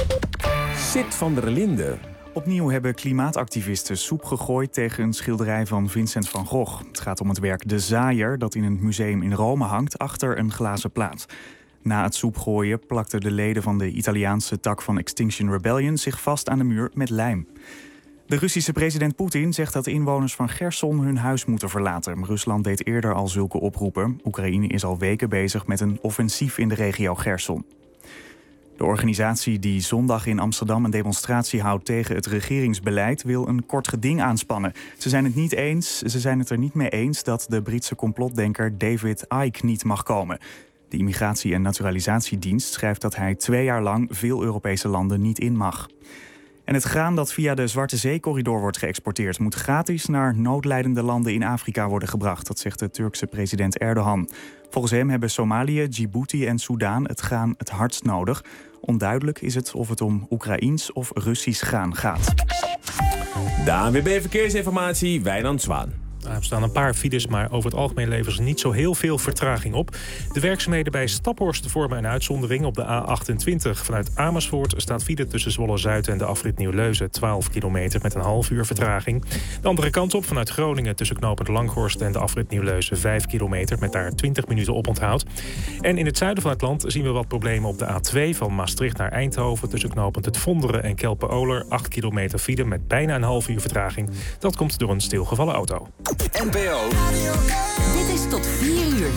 Sid van der Linden. Opnieuw hebben klimaatactivisten soep gegooid tegen een schilderij van Vincent van Gogh. Het gaat om het werk De Zaaier, dat in een museum in Rome hangt, achter een glazen plaat. Na het soepgooien plakten de leden van de Italiaanse tak van Extinction Rebellion zich vast aan de muur met lijm. De Russische president Poetin zegt dat de inwoners van Cherson hun huis moeten verlaten. Rusland deed eerder al zulke oproepen. Oekraïne is al weken bezig met een offensief in de regio Cherson. De organisatie die zondag in Amsterdam een demonstratie houdt tegen het regeringsbeleid wil een kort geding aanspannen. Ze zijn het niet eens, ze zijn het er niet mee eens dat de Britse complotdenker David Icke niet mag komen. De Immigratie- en Naturalisatiedienst schrijft dat hij twee jaar lang veel Europese landen niet in mag. En het graan dat via de Zwarte Zee-corridor wordt geëxporteerd moet gratis naar noodlijdende landen in Afrika worden gebracht. Dat zegt de Turkse president Erdogan. Volgens hem hebben Somalië, Djibouti en Soudaan het graan het hardst nodig. Onduidelijk is het of het om Oekraïens of Russisch graan gaat. De A N W B Verkeersinformatie, Wijnand Zwaan. Er staan een paar files, maar over het algemeen leveren ze niet zo heel veel vertraging op. De werkzaamheden bij Staphorst vormen een uitzondering. Op de A achtentwintig vanuit Amersfoort staat file tussen Zwolle-Zuid en de afrit Nieuw-Leuzen twaalf kilometer met een half uur vertraging. De andere kant op vanuit Groningen tussen knooppunt Langhorst en de afrit Nieuw-Leuzen vijf kilometer met daar twintig minuten op onthoud. En in het zuiden van het land zien we wat problemen op de A twee van Maastricht naar Eindhoven tussen knooppunt Het Vonderen en Kelpen-Oler acht kilometer file met bijna een half uur vertraging. Dat komt door een stilgevallen auto. N P O. Dit is tot vier uur.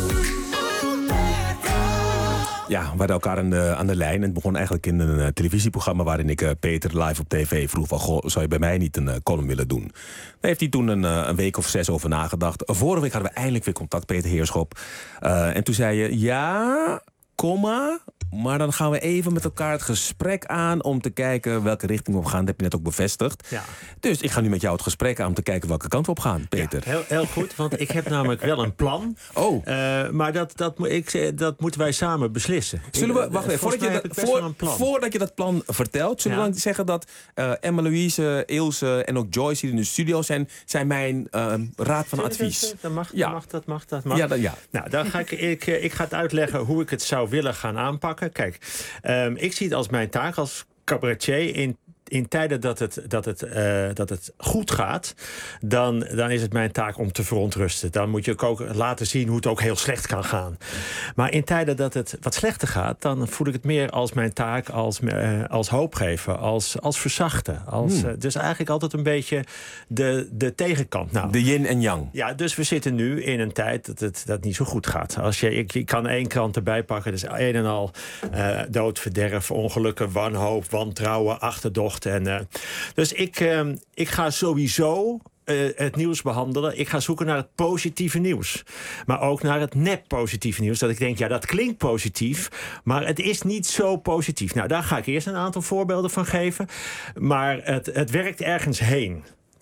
Ja, we hadden elkaar aan de, aan de lijn. En het begon eigenlijk in een uh, televisieprogramma waarin ik uh, Peter live op tv vroeg van, goh, zou je bij mij niet een uh, column willen doen? Daar heeft hij toen een, uh, een week of zes over nagedacht. Vorige week hadden we eindelijk weer contact, Peter Heerschop. Uh, en toen zei je, ja, komma, maar dan gaan we even met elkaar het gesprek aan om te kijken welke richting we op gaan. Dat heb je net ook bevestigd. Ja. Dus ik ga nu met jou het gesprek aan om te kijken welke kant we op gaan, Peter. Ja, heel, heel goed, want ik heb namelijk wel een plan. Oh. Uh, maar dat, dat, ik, dat moeten wij samen beslissen. Zullen we, wacht even, voordat je, dat, voor, voordat je dat plan vertelt, zullen ja. we dan zeggen dat uh, Emma Louise, Ilse en ook Joyce die in de studio zijn, zijn mijn uh, raad van advies. Dat, dat, mag, ja. dat mag, dat mag, dat mag. Ja, dat, ja. Nou, dan ga ik, ik, ik ga het uitleggen hoe ik het zou willen gaan aanpakken. Kijk, um, ik zie het als mijn taak als cabaretier in in tijden dat het, dat het, uh, dat het goed gaat, dan, dan is het mijn taak om te verontrusten. Dan moet je ook laten zien hoe het ook heel slecht kan gaan. Maar in tijden dat het wat slechter gaat, dan voel ik het meer als mijn taak als, uh, als hoop geven, als, als verzachten. Als, hmm. uh, dus eigenlijk altijd een beetje de, de tegenkant. Nou, de yin en yang. Ja, dus we zitten nu in een tijd dat het dat niet zo goed gaat. Als je, ik, ik kan één krant erbij pakken, dus een en al uh, dood, verderf, ongelukken, wanhoop, wantrouwen, achterdocht. En, uh, dus ik, uh, ik ga sowieso uh, het nieuws behandelen. Ik ga zoeken naar het positieve nieuws. Maar ook naar het nep-positieve nieuws. Dat ik denk, ja, dat klinkt positief, maar het is niet zo positief. Nou, daar ga ik eerst een aantal voorbeelden van geven. Maar het, het werkt ergens heen.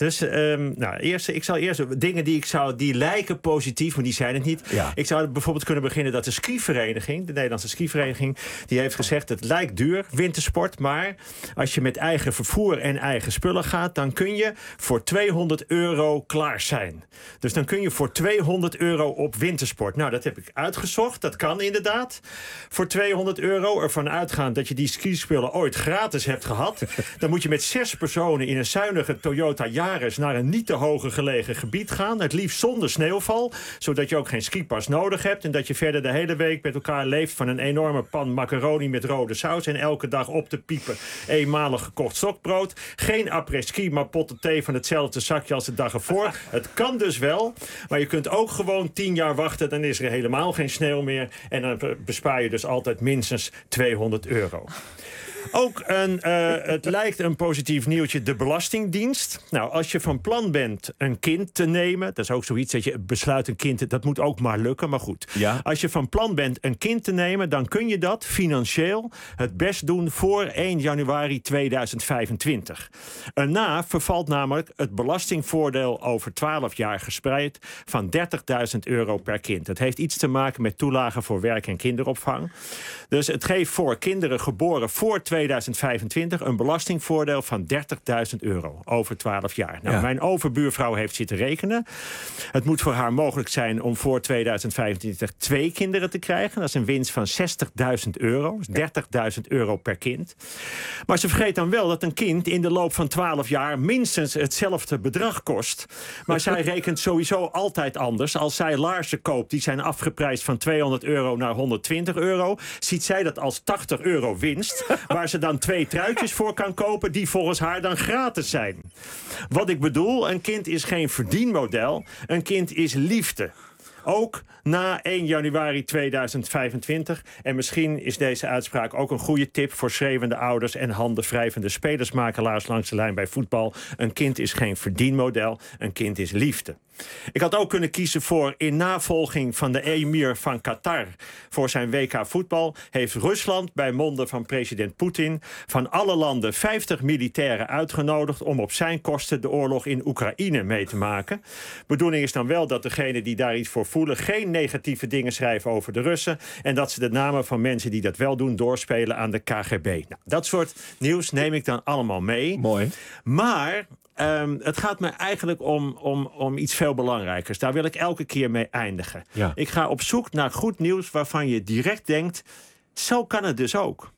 Dus um, nou, eerst, ik zal eerst dingen die ik zou, die lijken positief, maar die zijn het niet. Ja. Ik zou bijvoorbeeld kunnen beginnen dat de skivereniging, de Nederlandse skivereniging, die heeft gezegd: het lijkt duur, wintersport, maar als je met eigen vervoer en eigen spullen gaat, dan kun je voor tweehonderd euro klaar zijn. Dus dan kun je voor tweehonderd euro op wintersport. Nou, dat heb ik uitgezocht. Dat kan inderdaad. Voor tweehonderd euro, ervan uitgaan dat je die skispullen ooit gratis hebt gehad. Dan moet je met zes personen in een zuinige Toyota Yaris naar een niet te hoge gelegen gebied gaan. Het liefst zonder sneeuwval, zodat je ook geen skipas nodig hebt. En dat je verder de hele week met elkaar leeft van een enorme pan macaroni met rode saus. En elke dag op te piepen eenmalig gekocht stokbrood. Geen après-ski, maar potten thee van hetzelfde zakje als de dag ervoor. Het kan dus wel, maar je kunt ook gewoon tien jaar wachten. Dan is er helemaal geen sneeuw meer. En dan bespaar je dus altijd minstens tweehonderd euro. Ook een, uh, het lijkt een positief nieuwtje, de Belastingdienst. Nou, als je van plan bent een kind te nemen, dat is ook zoiets dat je besluit een kind, dat moet ook maar lukken, maar goed. Ja. Als je van plan bent een kind te nemen, dan kun je dat financieel het best doen voor één januari tweeduizend vijfentwintig. Erna vervalt namelijk het belastingvoordeel over twaalf jaar gespreid van dertigduizend euro per kind. Dat heeft iets te maken met toelagen voor werk en kinderopvang. Dus het geeft voor kinderen geboren voor tweeduizend vijfentwintig een belastingvoordeel van dertigduizend euro over twaalf jaar. Nou, Ja. mijn overbuurvrouw heeft zitten rekenen. Het moet voor haar mogelijk zijn om voor tweeduizend vijfentwintig twee kinderen te krijgen. Dat is een winst van zestigduizend euro. Dus dertigduizend euro per kind. Maar ze vergeet dan wel dat een kind in de loop van twaalf jaar minstens hetzelfde bedrag kost. Maar zij rekent sowieso altijd anders. Als zij laarzen koopt die zijn afgeprijsd van tweehonderd euro naar honderdtwintig euro, ziet zij dat als tachtig euro winst, waar ze dan twee truitjes voor kan kopen die volgens haar dan gratis zijn. Wat ik bedoel, een kind is geen verdienmodel, een kind is liefde. Ook na één januari tweeduizend vijfentwintig. En misschien is deze uitspraak ook een goede tip voor schreeuwende ouders en handenwrijvende spelersmakelaars langs de lijn bij voetbal. Een kind is geen verdienmodel, een kind is liefde. Ik had ook kunnen kiezen voor, in navolging van de emir van Qatar voor zijn W K voetbal, heeft Rusland bij monden van president Poetin van alle landen vijftig militairen uitgenodigd om op zijn kosten de oorlog in Oekraïne mee te maken. Bedoeling is dan wel dat degenen die daar iets voor voelen geen negatieve dingen schrijven over de Russen en dat ze de namen van mensen die dat wel doen doorspelen aan de K G B. Nou, dat soort nieuws neem ik dan allemaal mee. Mooi. Maar Um, het gaat me eigenlijk om, om, om iets veel belangrijkers. Daar wil ik elke keer mee eindigen. Ja. Ik ga op zoek naar goed nieuws waarvan je direct denkt, zo kan het dus ook.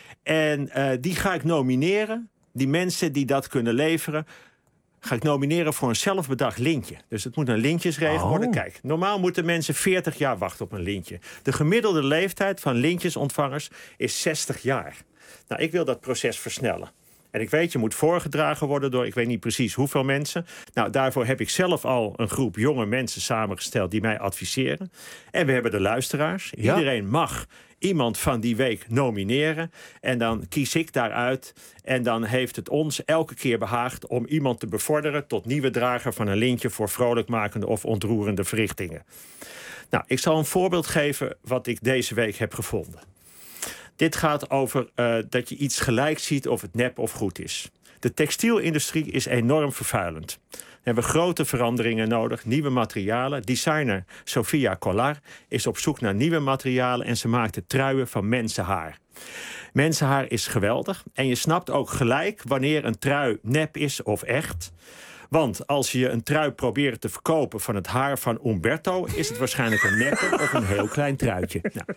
En uh, die ga ik nomineren. Die mensen die dat kunnen leveren, ga ik nomineren voor een zelfbedacht lintje. Dus het moet een lintjesregel Oh. worden. Kijk, normaal moeten mensen veertig jaar wachten op een lintje. De gemiddelde leeftijd van lintjesontvangers is zestig jaar. Nou, ik wil dat proces versnellen. En ik weet, je moet voorgedragen worden door, ik weet niet precies hoeveel mensen. Nou, daarvoor heb ik zelf al een groep jonge mensen samengesteld die mij adviseren. En we hebben de luisteraars. Ja. Iedereen mag iemand van die week nomineren. En dan kies ik daaruit. En dan heeft het ons elke keer behaagd om iemand te bevorderen tot nieuwe drager van een lintje voor vrolijkmakende of ontroerende verrichtingen. Nou, ik zal een voorbeeld geven wat ik deze week heb gevonden. Dit gaat over uh, dat je iets gelijk ziet of het nep of goed is. De textielindustrie is enorm vervuilend. We hebben grote veranderingen nodig, nieuwe materialen. Designer Sofia Collar is op zoek naar nieuwe materialen en ze maakt de truien van mensenhaar. Mensenhaar is geweldig en je snapt ook gelijk wanneer een trui nep is of echt. Want als je een trui probeert te verkopen van het haar van Umberto, is het waarschijnlijk een neppe of een heel klein truitje. Nou.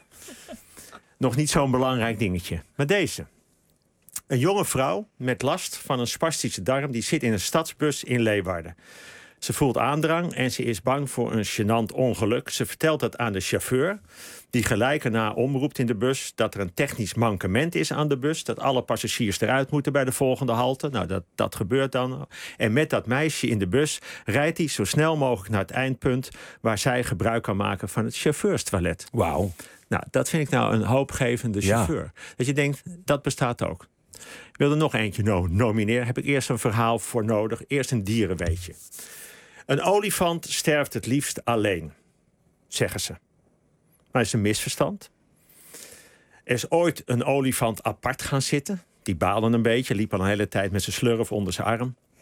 Nog niet zo'n belangrijk dingetje. Maar deze. Een jonge vrouw met last van een spastische darm, die zit in een stadsbus in Leeuwarden. Ze voelt aandrang en ze is bang voor een gênant ongeluk. Ze vertelt dat aan de chauffeur, die gelijk erna omroept in de bus dat er een technisch mankement is aan de bus, dat alle passagiers eruit moeten bij de volgende halte. Nou, dat, dat gebeurt dan. En met dat meisje in de bus rijdt hij zo snel mogelijk naar het eindpunt waar zij gebruik kan maken van het chauffeurstoilet. Wauw. Nou, dat vind ik nou een hoopgevende chauffeur. Ja. Dat je denkt, dat bestaat ook. Ik wil er nog eentje no- nomineren. Heb ik eerst een verhaal voor nodig. Eerst een dierenweetje. Een olifant sterft het liefst alleen, zeggen ze. Maar dat is een misverstand. Er is ooit een olifant apart gaan zitten. Die baalde een beetje, liep al een hele tijd met zijn slurf onder zijn arm.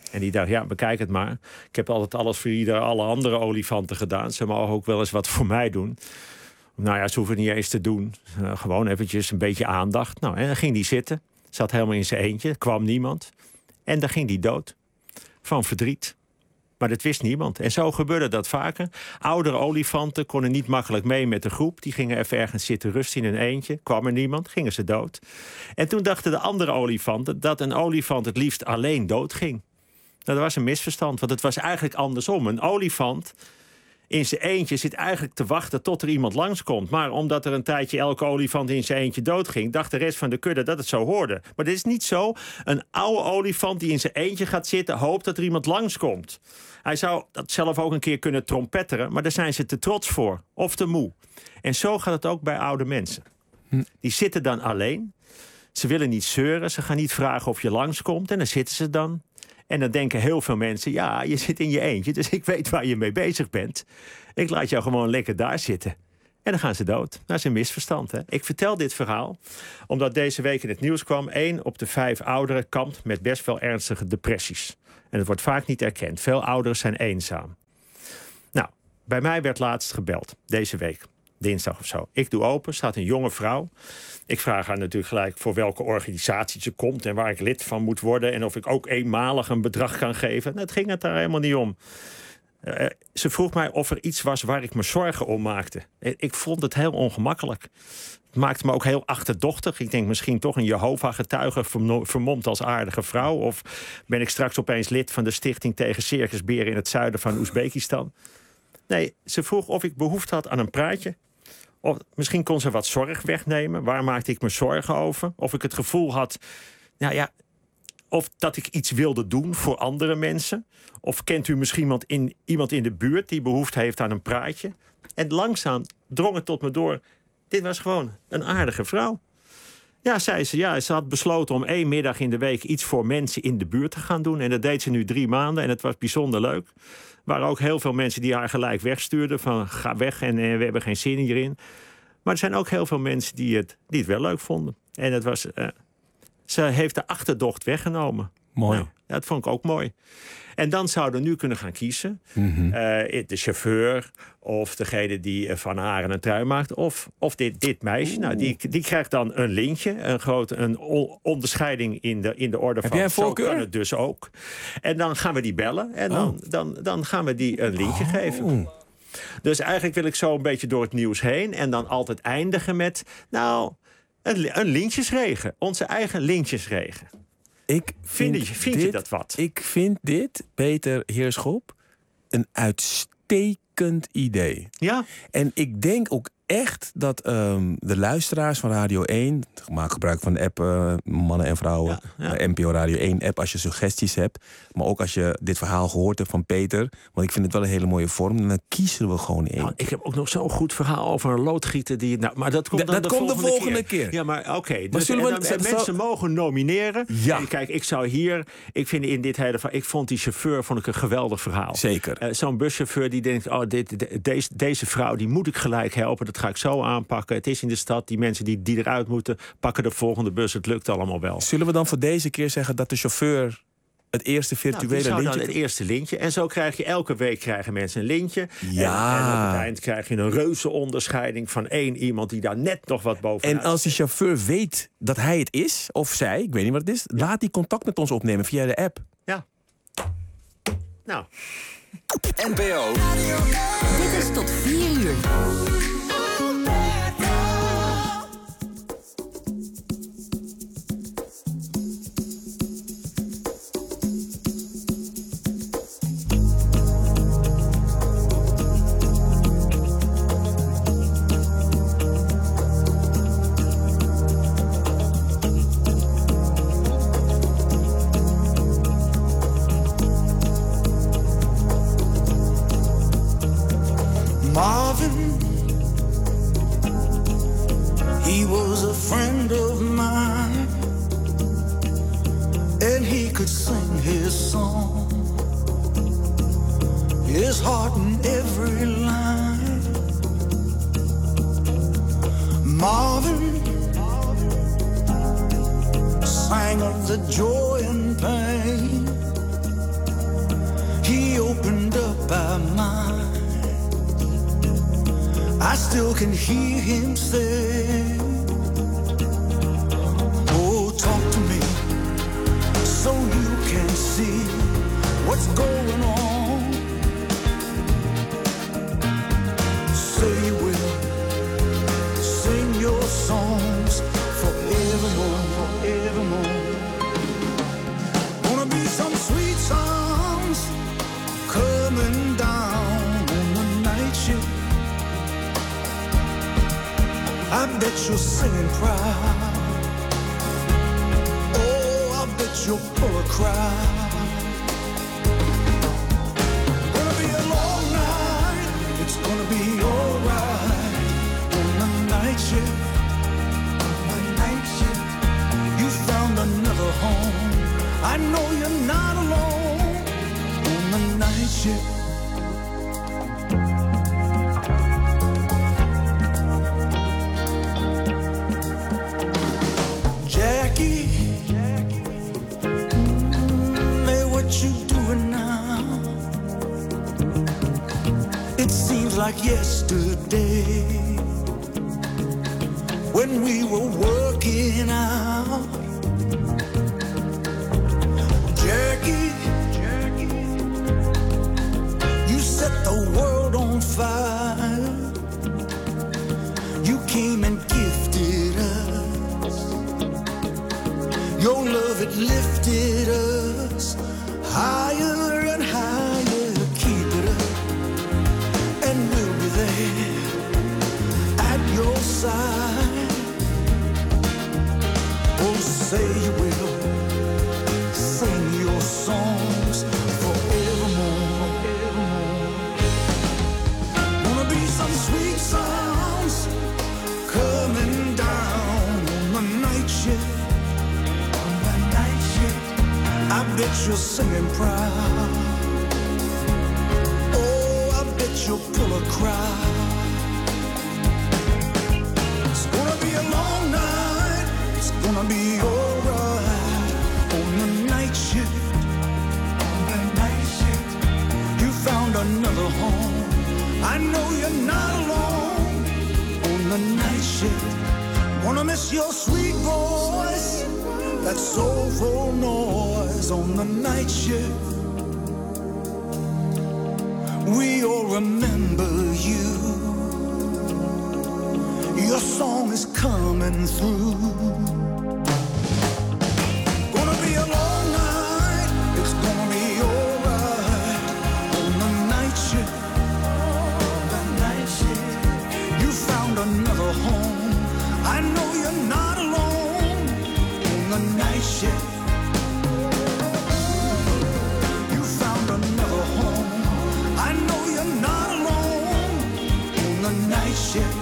En die dacht, ja, bekijk het maar. Ik heb altijd alles voor ieder, alle andere olifanten gedaan. Ze mogen ook wel eens wat voor mij doen. Nou ja, ze hoeven het niet eens te doen. Uh, gewoon eventjes een beetje aandacht. Nou, en dan ging die zitten. Zat helemaal in zijn eentje. Kwam niemand. En dan ging die dood. Van verdriet. Maar dat wist niemand. En zo gebeurde dat vaker. Oudere olifanten konden niet makkelijk mee met de groep. Die gingen even ergens zitten rusten in een eentje. Kwam er niemand, gingen ze dood. En toen dachten de andere olifanten dat een olifant het liefst alleen dood ging. Nou, dat was een misverstand, want het was eigenlijk andersom. Een olifant in zijn eentje zit eigenlijk te wachten tot er iemand langskomt. Maar omdat er een tijdje elke olifant in zijn eentje doodging, dacht de rest van de kudde dat het zo hoorde. Maar dit is niet zo. Een oude olifant die in zijn eentje gaat zitten, hoopt dat er iemand langskomt. Hij zou dat zelf ook een keer kunnen trompetteren, maar daar zijn ze te trots voor. Of te moe. En zo gaat het ook bij oude mensen. Hm. Die zitten dan alleen. Ze willen niet zeuren. Ze gaan niet vragen of je langskomt. En dan zitten ze dan. En dan denken heel veel mensen, ja, je zit in je eentje, dus ik weet waar je mee bezig bent. Ik laat jou gewoon lekker daar zitten. En dan gaan ze dood. Dat is een misverstand, hè? Ik vertel dit verhaal omdat deze week in het nieuws kwam, één op de vijf ouderen kampt met best wel ernstige depressies. En het wordt vaak niet erkend. Veel ouderen zijn eenzaam. Nou, bij mij werd laatst gebeld, deze week. Dinsdag of zo. Ik doe open, staat een jonge vrouw. Ik vraag haar natuurlijk gelijk voor welke organisatie ze komt en waar ik lid van moet worden en of ik ook eenmalig een bedrag kan geven. Nou, het ging het daar helemaal niet om. Uh, ze vroeg mij of er iets was waar ik me zorgen om maakte. Ik vond het heel ongemakkelijk. Het maakte me ook heel achterdochtig. Ik denk misschien toch een Jehovah-getuige vermomd als aardige vrouw. Of ben ik straks opeens lid van de Stichting tegen Circusberen in het zuiden van Oezbekistan. Nee, ze vroeg of ik behoefte had aan een praatje. Of misschien kon ze wat zorg wegnemen. Waar maakte ik me zorgen over? Of ik het gevoel had, nou ja, of dat ik iets wilde doen voor andere mensen. Of kent u misschien iemand in, iemand in de buurt die behoefte heeft aan een praatje? En langzaam drong het tot me door. Dit was gewoon een aardige vrouw. Ja, zei ze. Ja, ze had besloten om één middag in de week iets voor mensen in de buurt te gaan doen. En dat deed ze nu drie maanden en het was bijzonder leuk. Er waren ook heel veel mensen die haar gelijk wegstuurden. Van ga weg en, en we hebben geen zin hierin. Maar er zijn ook heel veel mensen die het, die het wel leuk vonden. En het was, uh, ze heeft de achterdocht weggenomen. Mooi. Nou, dat vond ik ook mooi. En dan zouden we nu kunnen gaan kiezen. Mm-hmm. Uh, de chauffeur of degene die van haar een trui maakt. Of, of dit, dit meisje. Nou, die, die krijgt dan een lintje. Een grote een onderscheiding in de, in de orde Heb van... jij een voorkeur? Zo kan het dus ook. En dan gaan we die bellen. En dan, oh. dan, dan gaan we die een lintje oh. geven. Dus eigenlijk wil ik zo een beetje door het nieuws heen. En dan altijd eindigen met... Nou, een, een lintjesregen. Onze eigen lintjesregen. Ik vind, vind, je, vind dit, je dat wat? Ik vind dit, Peter Heerschop, een uitstekend idee. Ja. En ik denk ook echt dat um, de luisteraars van Radio één... maak gebruik van de app uh, Mannen en Vrouwen, ja, ja. Uh, N P O Radio één app als je suggesties hebt. Maar ook als je dit verhaal gehoord hebt van Peter. Want ik vind het wel een hele mooie vorm. Dan kiezen we gewoon één. Nou, ik heb ook nog zo'n goed verhaal over een loodgieter die... Nou, maar dat komt dan dat de, komt volgende de volgende keer. keer. Ja, maar oké. Okay, dus, we, en, en mensen mogen nomineren. Ja. En kijk, ik zou hier... Ik vind in dit hele verhaal... Ik vond die chauffeur vond ik een geweldig verhaal. Zeker. Uh, zo'n buschauffeur die denkt... Oh, dit, de, deze, deze vrouw, die moet ik gelijk helpen. Dat ga ik zo aanpakken. Het is in de stad. Die mensen die, die eruit moeten, pakken de volgende bus. Het lukt allemaal wel. Zullen we dan voor deze keer zeggen dat de chauffeur het eerste virtuele nou, lintje... Dan het eerste lintje. En zo krijg je elke week krijgen mensen een lintje. Ja. En, en op het eind krijg je een reuze onderscheiding van één iemand die daar net nog wat bovenuit. En als die chauffeur weet dat hij het is, of zij, ik weet niet wat het is... Ja. Laat die contact met ons opnemen via de app. Ja. Nou. N P O. Dit is tot vier uur. Marvin, he was a friend of mine, and he could sing his song, his heart in every line. Marvin sang of the joy and pain He opened up our mind. I still can hear him say, oh, talk to me so you can see what's going on. Say you will sing your songs forevermore, forevermore. Gonna be some sweet songs coming down on the night shift. I bet you're singing proud. Oh, I bet you'll pull a crowd. Gonna be a long night. It's gonna be alright on the night shift. On the night shift. You found another home. I know you're not alone on the night shift. Jackie, mm, hey, what you doing now? It seems like yesterday when we were working out. Jackie, Jackie, you set the world on fire. You came and gifted us. Your love, it lifted us higher and higher. Keep it up, and we'll be there at your side. Oh, say you will sing your songs forevermore, forevermore. Wanna be some sweet songs coming down on the night shift. On the night shift, I bet you're singing proud. Oh, I bet you'll pull a crowd. It's gonna be a long night. It's gonna be alright on the night shift. On the night shift, you found another home. I know you're not alone on the night shift. Wanna miss your sweet voice, that soulful noise on the night shift. We all remember you. Your song is coming through. Gonna be a long night. It's gonna be alright on the night shift. On the night shift, you found another home. I know you're not alone on the night shift. You found another home. I know you're not alone on the night shift.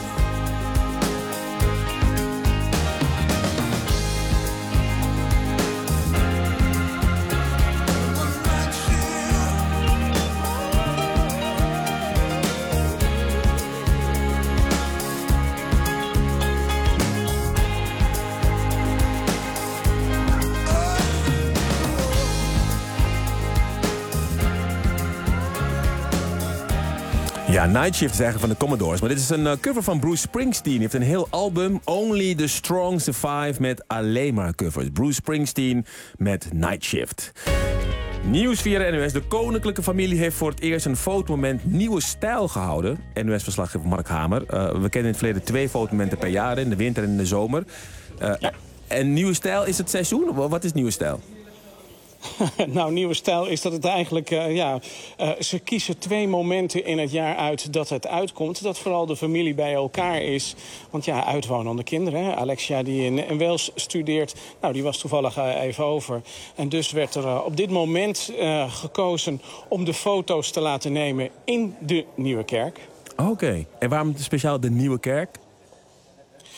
Ja, Night Shift is eigenlijk van de Commodores. Maar dit is een uh, cover van Bruce Springsteen. Hij heeft een heel album, Only the Strong Survive, met alleen maar covers. Bruce Springsteen met Night Shift. Nieuws via de N O S. De koninklijke familie heeft voor het eerst een fotomoment nieuwe stijl gehouden. N O S-verslaggever Mark Hamer. Uh, we kennen in het verleden twee fotomomenten per jaar, in de winter en in de zomer. Uh, ja. En nieuwe stijl, is het seizoen? Wat is nieuwe stijl? Nou, nieuwe stijl is dat het eigenlijk... Uh, ja, uh, ze kiezen twee momenten in het jaar uit dat het uitkomt. Dat vooral de familie bij elkaar is. Want ja, uitwonende kinderen. Hè? Alexia, die in, in Wales studeert, nou, die was toevallig uh, even over. En dus werd er uh, op dit moment uh, gekozen om de foto's te laten nemen in de Nieuwe Kerk. Oké. Okay. En waarom speciaal de Nieuwe Kerk?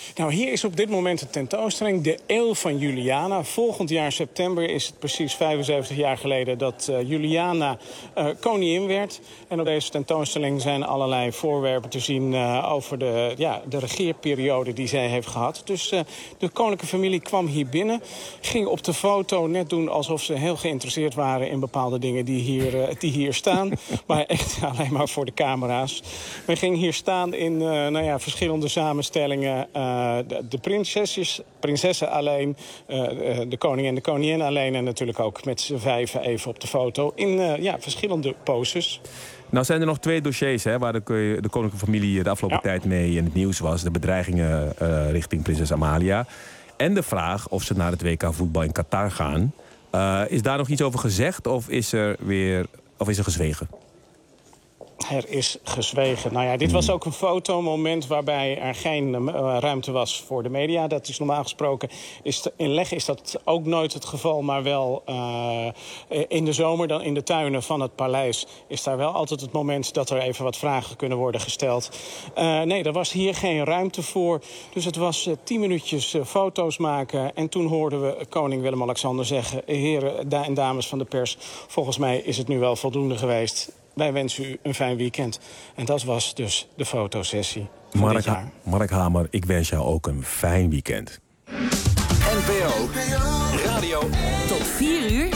Nou, hier is op dit moment een tentoonstelling, De Eeuw van Juliana. Volgend jaar september is het precies vijfenzeventig jaar geleden dat uh, Juliana uh, koningin werd. En op deze tentoonstelling zijn allerlei voorwerpen te zien uh, over de, ja, de regeerperiode die zij heeft gehad. Dus uh, de koninklijke familie kwam hier binnen, ging op de foto net doen alsof ze heel geïnteresseerd waren in bepaalde dingen die hier, uh, die hier staan. Maar echt alleen maar voor de camera's. Men ging hier staan in uh, nou ja, verschillende samenstellingen. Uh, de, de prinsesjes, prinsessen alleen, uh, de koning en de koningin alleen. En natuurlijk ook met z'n vijven even op de foto in uh, ja, verschillende poses. Nou zijn er nog twee dossiers hè, waar de, de koninklijke familie de afgelopen ja. tijd mee in het nieuws was. De bedreigingen uh, richting prinses Amalia. En de vraag of ze naar het W K voetbal in Qatar gaan. Uh, is daar nog iets over gezegd of is er weer of is er gezwegen? Er is gezwegen. Nou ja, dit was ook een fotomoment waarbij er geen uh, ruimte was voor de media. Dat is normaal gesproken. Is de, in Leg is dat ook nooit het geval, maar wel uh, in de zomer, dan in de tuinen van het paleis, is daar wel altijd het moment dat er even wat vragen kunnen worden gesteld. Uh, nee, er was hier geen ruimte voor. Dus het was uh, tien minuutjes uh, foto's maken. En toen hoorden we koning Willem-Alexander zeggen: heren en dames van de pers, volgens mij is het nu wel voldoende geweest. Wij wensen u een fijn weekend. En dat was dus de fotosessie van Mark, dit jaar. Mark Hamer, ik wens jou ook een fijn weekend. N P O Radio. Tot vier uur.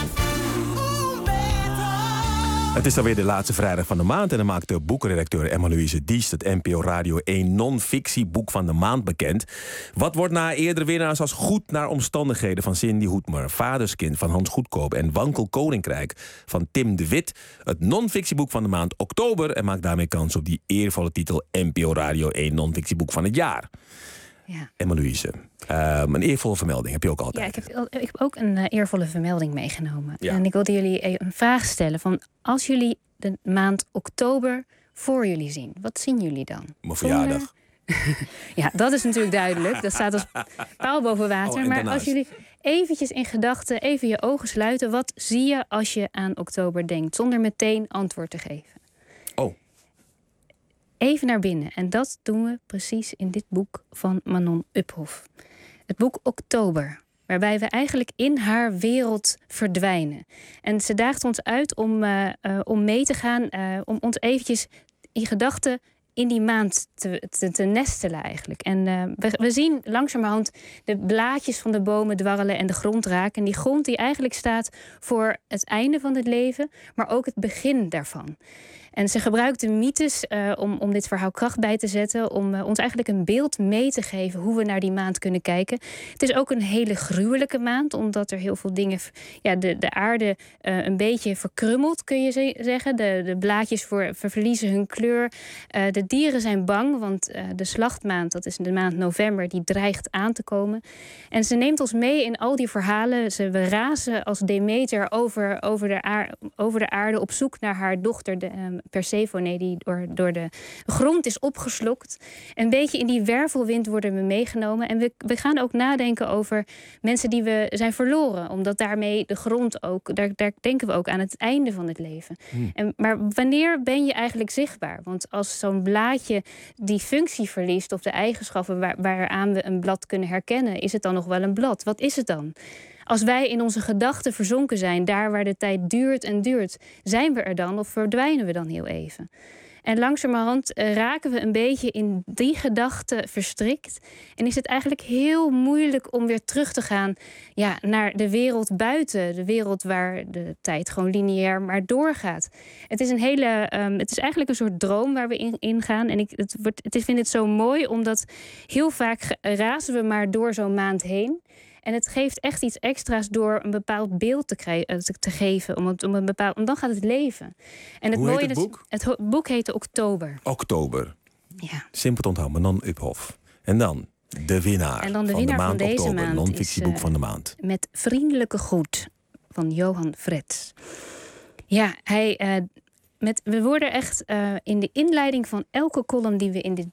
Het is alweer de laatste vrijdag van de maand en dan maakt de boekredacteur Emma-Louise Diest het N P O Radio één non-fictieboek van de maand bekend. Wat wordt na eerdere winnaars als Goed naar omstandigheden van Cindy Hoedmer, Vaderskind van Hans Goedkoop en Wankel Koninkrijk van Tim de Wit het non-fictieboek van de maand oktober en maakt daarmee kans op die eervolle titel N P O Radio één non-fictieboek van het jaar. Ja. Emma-Louise, uh, een eervolle vermelding heb je ook altijd. Ja, ik heb, ik heb ook een uh, eervolle vermelding meegenomen. Ja. En ik wilde jullie een vraag stellen. Van als jullie de maand oktober voor jullie zien, wat zien jullie dan? Mijn verjaardag. Ja, dat is natuurlijk duidelijk. Dat staat als paal boven water. Oh, maar daarnaast. als jullie eventjes in gedachten even je ogen sluiten, wat zie je als je aan oktober denkt? Zonder meteen antwoord te geven. Oh. Even naar binnen. En dat doen we precies in dit boek van Manon Uphoff. Het boek Oktober, waarbij we eigenlijk in haar wereld verdwijnen. En ze daagt ons uit om, uh, uh, om mee te gaan, uh, om ons eventjes in gedachten in die maand te, te, te nestelen eigenlijk. En uh, we, we zien langzamerhand de blaadjes van de bomen dwarrelen en de grond raken. En die grond die eigenlijk staat voor het einde van het leven, maar ook het begin daarvan. En ze gebruikt de mythes uh, om, om dit verhaal kracht bij te zetten, om uh, ons eigenlijk een beeld mee te geven hoe we naar die maand kunnen kijken. Het is ook een hele gruwelijke maand, omdat er heel veel dingen, ja, de, de aarde uh, een beetje verkrummelt, kun je ze- zeggen. De, de blaadjes voor, verliezen hun kleur. Uh, de dieren zijn bang, want uh, de slachtmaand, dat is de maand november, die dreigt aan te komen. En ze neemt ons mee in al die verhalen. Ze, we razen als Demeter over, over, de aarde, over de aarde op zoek naar haar dochter, de, um, Persephone, die door, door de grond is opgeslokt. Een beetje in die wervelwind worden we meegenomen. En we, we gaan ook nadenken over mensen die we zijn verloren. Omdat daarmee de grond ook, daar, daar denken we ook aan het einde van het leven. Hmm. En, maar wanneer ben je eigenlijk zichtbaar? Want als zo'n blaadje die functie verliest of de eigenschappen waar, waaraan we een blad kunnen herkennen, is het dan nog wel een blad? Wat is het dan? Als wij in onze gedachten verzonken zijn, daar waar de tijd duurt en duurt, zijn we er dan of verdwijnen we dan heel even? En langzamerhand uh, raken we een beetje in die gedachten verstrikt. En is het eigenlijk heel moeilijk om weer terug te gaan, ja, naar de wereld buiten. De wereld waar de tijd gewoon lineair maar doorgaat. Het is, een hele, um, het is eigenlijk een soort droom waar we in, in gaan. En ik het wordt, het is, vind het zo mooi, omdat heel vaak razen we maar door zo'n maand heen. En het geeft echt iets extra's door een bepaald beeld te, krijgen, te, te geven. Om, het, om een bepaald, om dan gaat het leven. En het Hoe mooie heet het boek? Het, het boek heette Oktober. Oktober. Ja. Simpel te onthouden, Manon Uphoff. En dan de winnaar, En dan de van, winnaar de maand van deze oktober, maand non-fictieboek is, uh, van de maand. Met Vriendelijke Groet van Johan Frets. Ja, hij, uh, met, we worden echt uh, in de inleiding van elke column die we in dit boek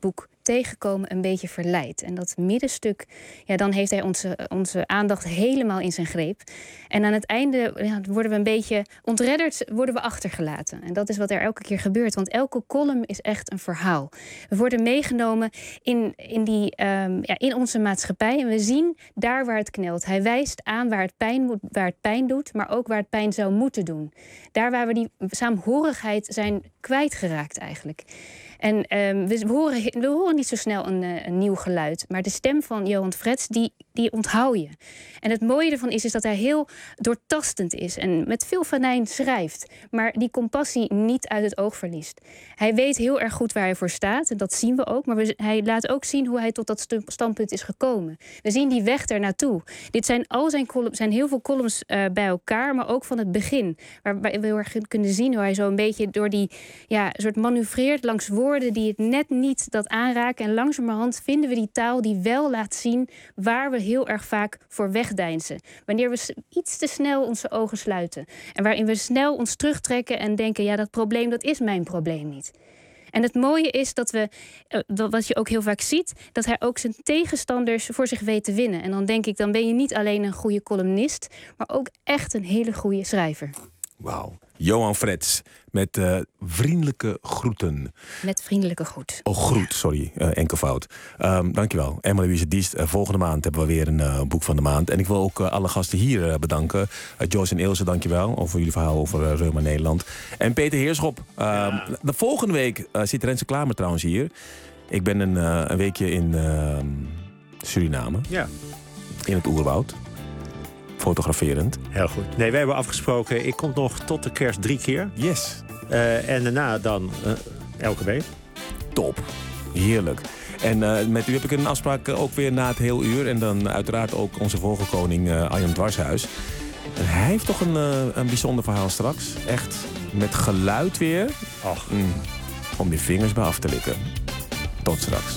tegenkomen een beetje verleidt. En dat middenstuk, ja, dan heeft hij onze, onze aandacht helemaal in zijn greep. En aan het einde ja, worden we een beetje ontredderd, worden we achtergelaten. En dat is wat er elke keer gebeurt. Want elke column is echt een verhaal. We worden meegenomen in, in, die, um, ja, in onze maatschappij. En we zien daar waar het knelt. Hij wijst aan waar het pijn, moet, waar het pijn doet, maar ook waar het pijn zou moeten doen. Daar waar we die saamhorigheid zijn kwijtgeraakt eigenlijk. En um, we, horen, we horen niet zo snel een, uh, een nieuw geluid. Maar de stem van Johan Frets, die, die onthoud je. En het mooie ervan is, is dat hij heel doortastend is. En met veel venijn schrijft. Maar die compassie niet uit het oog verliest. Hij weet heel erg goed waar hij voor staat. En dat zien we ook. Maar we, hij laat ook zien hoe hij tot dat standpunt is gekomen. We zien die weg er naartoe. Dit zijn al zijn columns, zijn heel veel columns uh, bij elkaar. Maar ook van het begin. Waarbij we heel erg kunnen zien hoe hij zo een beetje door die ja, soort manoeuvreert langs woorden die het net niet dat aanraken. En langzamerhand vinden we die taal die wel laat zien waar we heel erg vaak voor wegdeinzen. Wanneer we iets te snel onze ogen sluiten. En waarin we snel ons terugtrekken en denken, ja, dat probleem, dat is mijn probleem niet. En het mooie is dat we, wat je ook heel vaak ziet, dat hij ook zijn tegenstanders voor zich weet te winnen. En dan denk ik, dan ben je niet alleen een goede columnist, maar ook echt een hele goede schrijver. Wauw. Johan Frets met uh, vriendelijke groeten. Met vriendelijke groet. Oh, groet, sorry, uh, enkelvoud. Um, dankjewel. Emma-Louise Diest. Uh, volgende maand hebben we weer een uh, boek van de maand. En ik wil ook uh, alle gasten hier uh, bedanken. Uh, Joyce en Ilse, dankjewel over jullie verhaal over uh, Reuma Nederland. En Peter Heerschop. Uh, ja. De volgende week uh, zit Renze Klamer trouwens hier. Ik ben een, uh, een weekje in uh, Suriname. Ja. In het oerwoud. Fotograferend. Heel goed. Nee, wij hebben afgesproken, ik kom nog tot de kerst drie keer. Yes. Uh, en daarna dan uh, elke week. Top. Heerlijk. En uh, met u heb ik een afspraak uh, ook weer na het heel uur. En dan uiteraard ook onze vogelkoning uh, Arjan Dwarshuis. En hij heeft toch een, uh, een bijzonder verhaal straks. Echt met geluid weer. Och. Mm, om die vingers bij af te likken. Tot straks.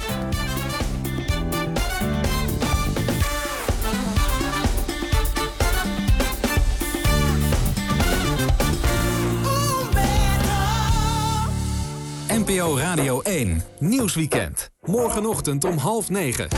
N P O Radio één, Nieuwsweekend. Morgenochtend om half negen.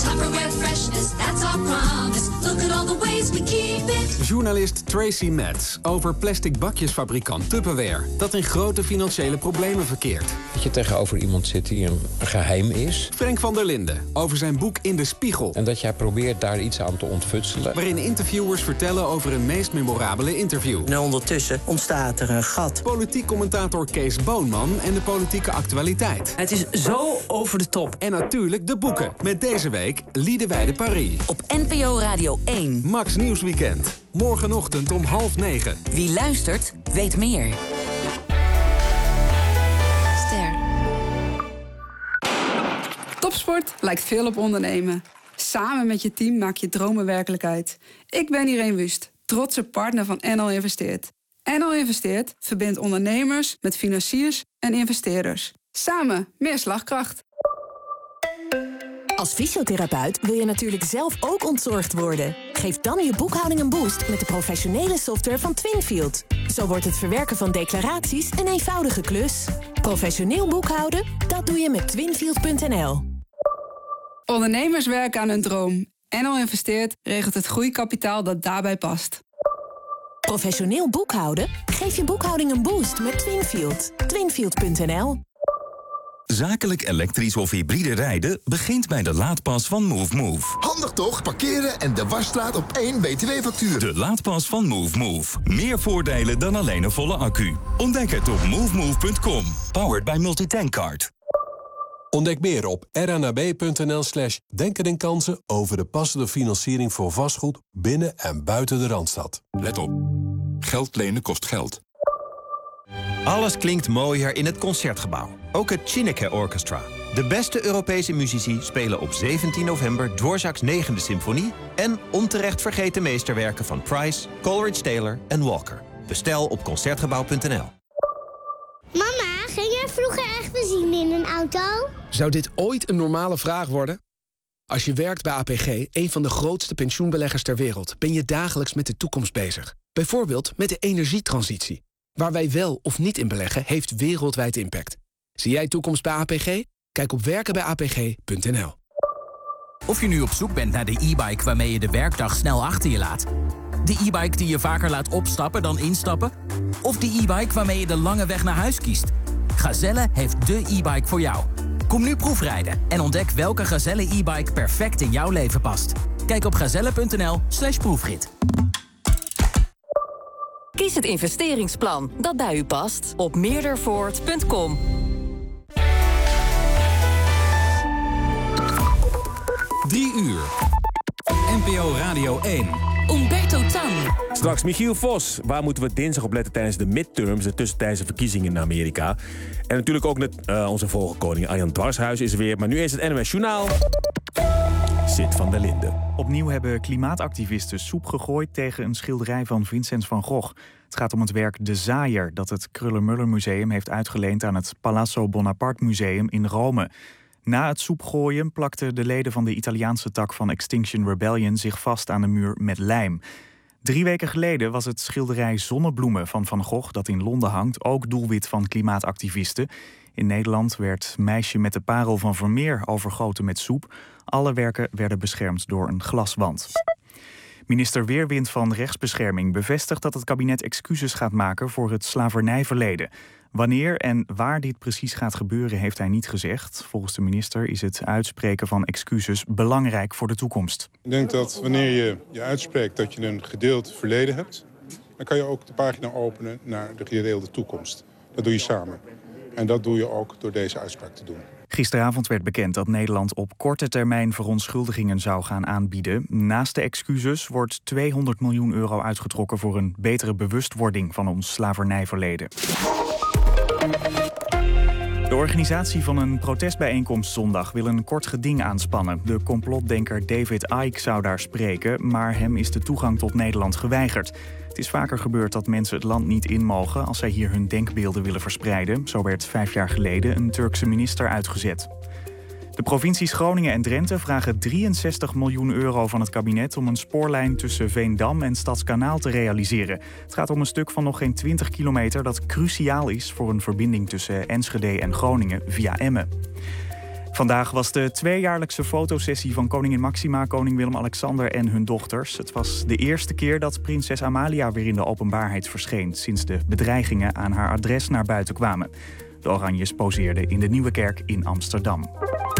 Journalist Tracy Metz over plastic bakjesfabrikant Tupperware, dat in grote financiële problemen verkeert. Dat je tegenover iemand zit die een geheim is. Frank van der Linden over zijn boek In de Spiegel. En dat jij probeert daar iets aan te ontfutselen. Waarin interviewers vertellen over hun meest memorabele interview. En ondertussen ontstaat er een gat. Politiek commentator Kees Boonman en de politieke actualiteit. Het is zo over de top. En natuurlijk de boeken. Met deze week Liedewijde Paris. Op N P O Radio één. Max Nieuwsweekend. Morgenochtend om half negen. Wie luistert, weet meer. Ster. Topsport lijkt veel op ondernemen. Samen met je team maak je dromen werkelijkheid. Ik ben Irene Wust, trotse partner van N L Investeert. N L Investeert verbindt ondernemers met financiers en investeerders. Samen meer slagkracht. Als fysiotherapeut wil je natuurlijk zelf ook ontzorgd worden. Geef dan je boekhouding een boost met de professionele software van Twinfield. Zo wordt het verwerken van declaraties een eenvoudige klus. Professioneel boekhouden, dat doe je met twinfield punt n l. Ondernemers werken aan hun droom. N L Investeert regelt het groeikapitaal dat daarbij past. Professioneel boekhouden? Geef je boekhouding een boost met Twinfield. twinfield punt n l. Zakelijk elektrisch of hybride rijden begint bij de laadpas van Move Move. Handig toch? Parkeren en de wasstraat op één B T W-factuur. De laadpas van Move Move. Meer voordelen dan alleen een volle accu. Ontdek het op move move punt com. Powered by Multitankcard. Ontdek meer op r n a b punt n l slash denken en kansen over de passende financiering voor vastgoed binnen en buiten de Randstad. Let op. Geld lenen kost geld. Alles klinkt mooier in het Concertgebouw. Ook het Chineke Orchestra. De beste Europese muzici spelen op zeventien november Dvorak's negende symfonie... en onterecht vergeten meesterwerken van Price, Coleridge Taylor en Walker. Bestel op concertgebouw punt n l. Mama, ging jij vroeger echt benzine in een auto? Zou dit ooit een normale vraag worden? Als je werkt bij A P G, een van de grootste pensioenbeleggers ter wereld... ben je dagelijks met de toekomst bezig. Bijvoorbeeld met de energietransitie. Waar wij wel of niet in beleggen, heeft wereldwijd impact. Zie jij toekomst bij A P G? Kijk op werken bij a p g punt n l. Of je nu op zoek bent naar de e-bike waarmee je de werkdag snel achter je laat. De e-bike die je vaker laat opstappen dan instappen. Of de e-bike waarmee je de lange weg naar huis kiest. Gazelle heeft de e-bike voor jou. Kom nu proefrijden en ontdek welke Gazelle e-bike perfect in jouw leven past. Kijk op gazelle punt n l slash proefrit. Kies het investeringsplan dat bij u past op meerdervoort punt com. Drie uur. N P O Radio één. Umberto Tan. Straks Michiel Vos. Waar moeten we dinsdag op letten tijdens de midterms, de tussentijdse verkiezingen in Amerika? En natuurlijk ook net, uh, onze vogelkoning Arjan Dwarshuis is er weer. Maar nu is het N O S Journaal. Sid van der Linden. Opnieuw hebben klimaatactivisten soep gegooid tegen een schilderij van Vincent van Gogh. Het gaat om het werk De Zaaier dat het Kröller-Müller Museum heeft uitgeleend aan het Palazzo Bonaparte Museum in Rome. Na het soepgooien plakten de leden van de Italiaanse tak van Extinction Rebellion zich vast aan de muur met lijm. Drie weken geleden was het schilderij Zonnebloemen van Van Gogh, dat in Londen hangt, ook doelwit van klimaatactivisten. In Nederland werd Meisje met de Parel van Vermeer overgoten met soep. Alle werken werden beschermd door een glaswand. Minister Weerwind van Rechtsbescherming bevestigt dat het kabinet excuses gaat maken voor het slavernijverleden. Wanneer en waar dit precies gaat gebeuren heeft hij niet gezegd. Volgens de minister is het uitspreken van excuses belangrijk voor de toekomst. Ik denk dat wanneer je je uitspreekt dat je een gedeeld verleden hebt, dan kan je ook de pagina openen naar de gedeelde toekomst. Dat doe je samen. En dat doe je ook door deze uitspraak te doen. Gisteravond werd bekend dat Nederland op korte termijn verontschuldigingen zou gaan aanbieden. Naast de excuses wordt tweehonderd miljoen euro uitgetrokken voor een betere bewustwording van ons slavernijverleden. De organisatie van een protestbijeenkomst zondag wil een kort geding aanspannen. De complotdenker David Icke zou daar spreken, maar hem is de toegang tot Nederland geweigerd. Het is vaker gebeurd dat mensen het land niet in mogen als zij hier hun denkbeelden willen verspreiden. Zo werd vijf jaar geleden een Turkse minister uitgezet. De provincies Groningen en Drenthe vragen drieënzestig miljoen euro van het kabinet om een spoorlijn tussen Veendam en Stadskanaal te realiseren. Het gaat om een stuk van nog geen twintig kilometer dat cruciaal is voor een verbinding tussen Enschede en Groningen via Emmen. Vandaag was de tweejaarlijkse fotosessie van koningin Maxima, koning Willem-Alexander en hun dochters. Het was de eerste keer dat prinses Amalia weer in de openbaarheid verscheen sinds de bedreigingen aan haar adres naar buiten kwamen. De Oranjes poseerden in de Nieuwe Kerk in Amsterdam.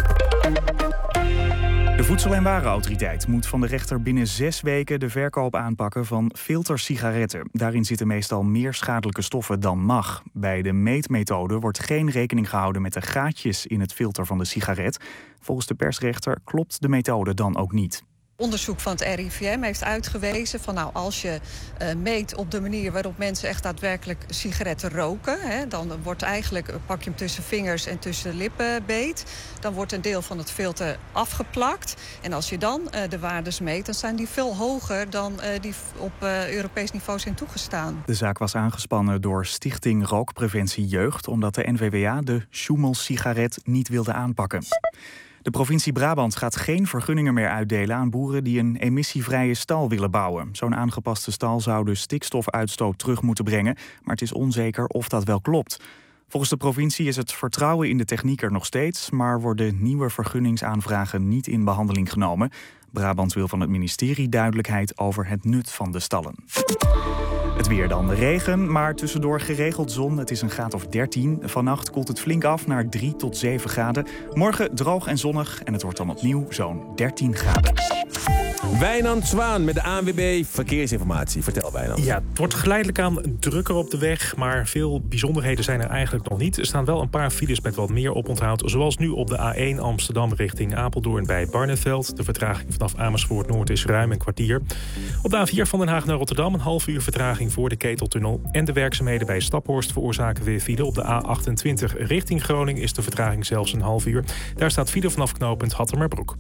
De Voedsel- en Warenautoriteit moet van de rechter binnen zes weken de verkoop aanpakken van filtersigaretten. Daarin zitten meestal meer schadelijke stoffen dan mag. Bij de meetmethode wordt geen rekening gehouden met de gaatjes in het filter van de sigaret. Volgens de persrechter klopt de methode dan ook niet. Onderzoek van het R I V M heeft uitgewezen van nou als je uh, meet op de manier waarop mensen echt daadwerkelijk sigaretten roken, hè, dan wordt eigenlijk, pak je hem tussen vingers en tussen lippen beet, dan wordt een deel van het filter afgeplakt. En als je dan uh, de waardes meet, dan zijn die veel hoger dan uh, die op uh, Europees niveau zijn toegestaan. De zaak was aangespannen door Stichting Rookpreventie Jeugd, omdat de N V W A de Sjoemel-sigaret niet wilde aanpakken. De provincie Brabant gaat geen vergunningen meer uitdelen aan boeren die een emissievrije stal willen bouwen. Zo'n aangepaste stal zou de stikstofuitstoot terug moeten brengen, maar het is onzeker of dat wel klopt. Volgens de provincie is het vertrouwen in de techniek er nog steeds, maar worden nieuwe vergunningsaanvragen niet in behandeling genomen. Brabant wil van het ministerie duidelijkheid over het nut van de stallen. Het weer dan, de regen, maar tussendoor geregeld zon. Het is een graad of dertien. Vannacht koelt het flink af naar drie tot zeven graden. Morgen droog en zonnig en het wordt dan opnieuw zo'n dertien graden. Wijnand Zwaan met de A N W B Verkeersinformatie. Vertel, Wijnand. Ja, het wordt geleidelijk aan drukker op de weg, maar veel bijzonderheden zijn er eigenlijk nog niet. Er staan wel een paar files met wat meer oponthoud, zoals nu op de A één Amsterdam richting Apeldoorn bij Barneveld. De vertraging vanaf Amersfoort Noord is ruim een kwartier. Op de A vier van Den Haag naar Rotterdam een half uur vertraging voor de Keteltunnel. En de werkzaamheden bij Staphorst veroorzaken weer file. Op de A achtentwintig richting Groningen is de vertraging zelfs een half uur. Daar staat file vanaf knooppunt Hattemerbroek.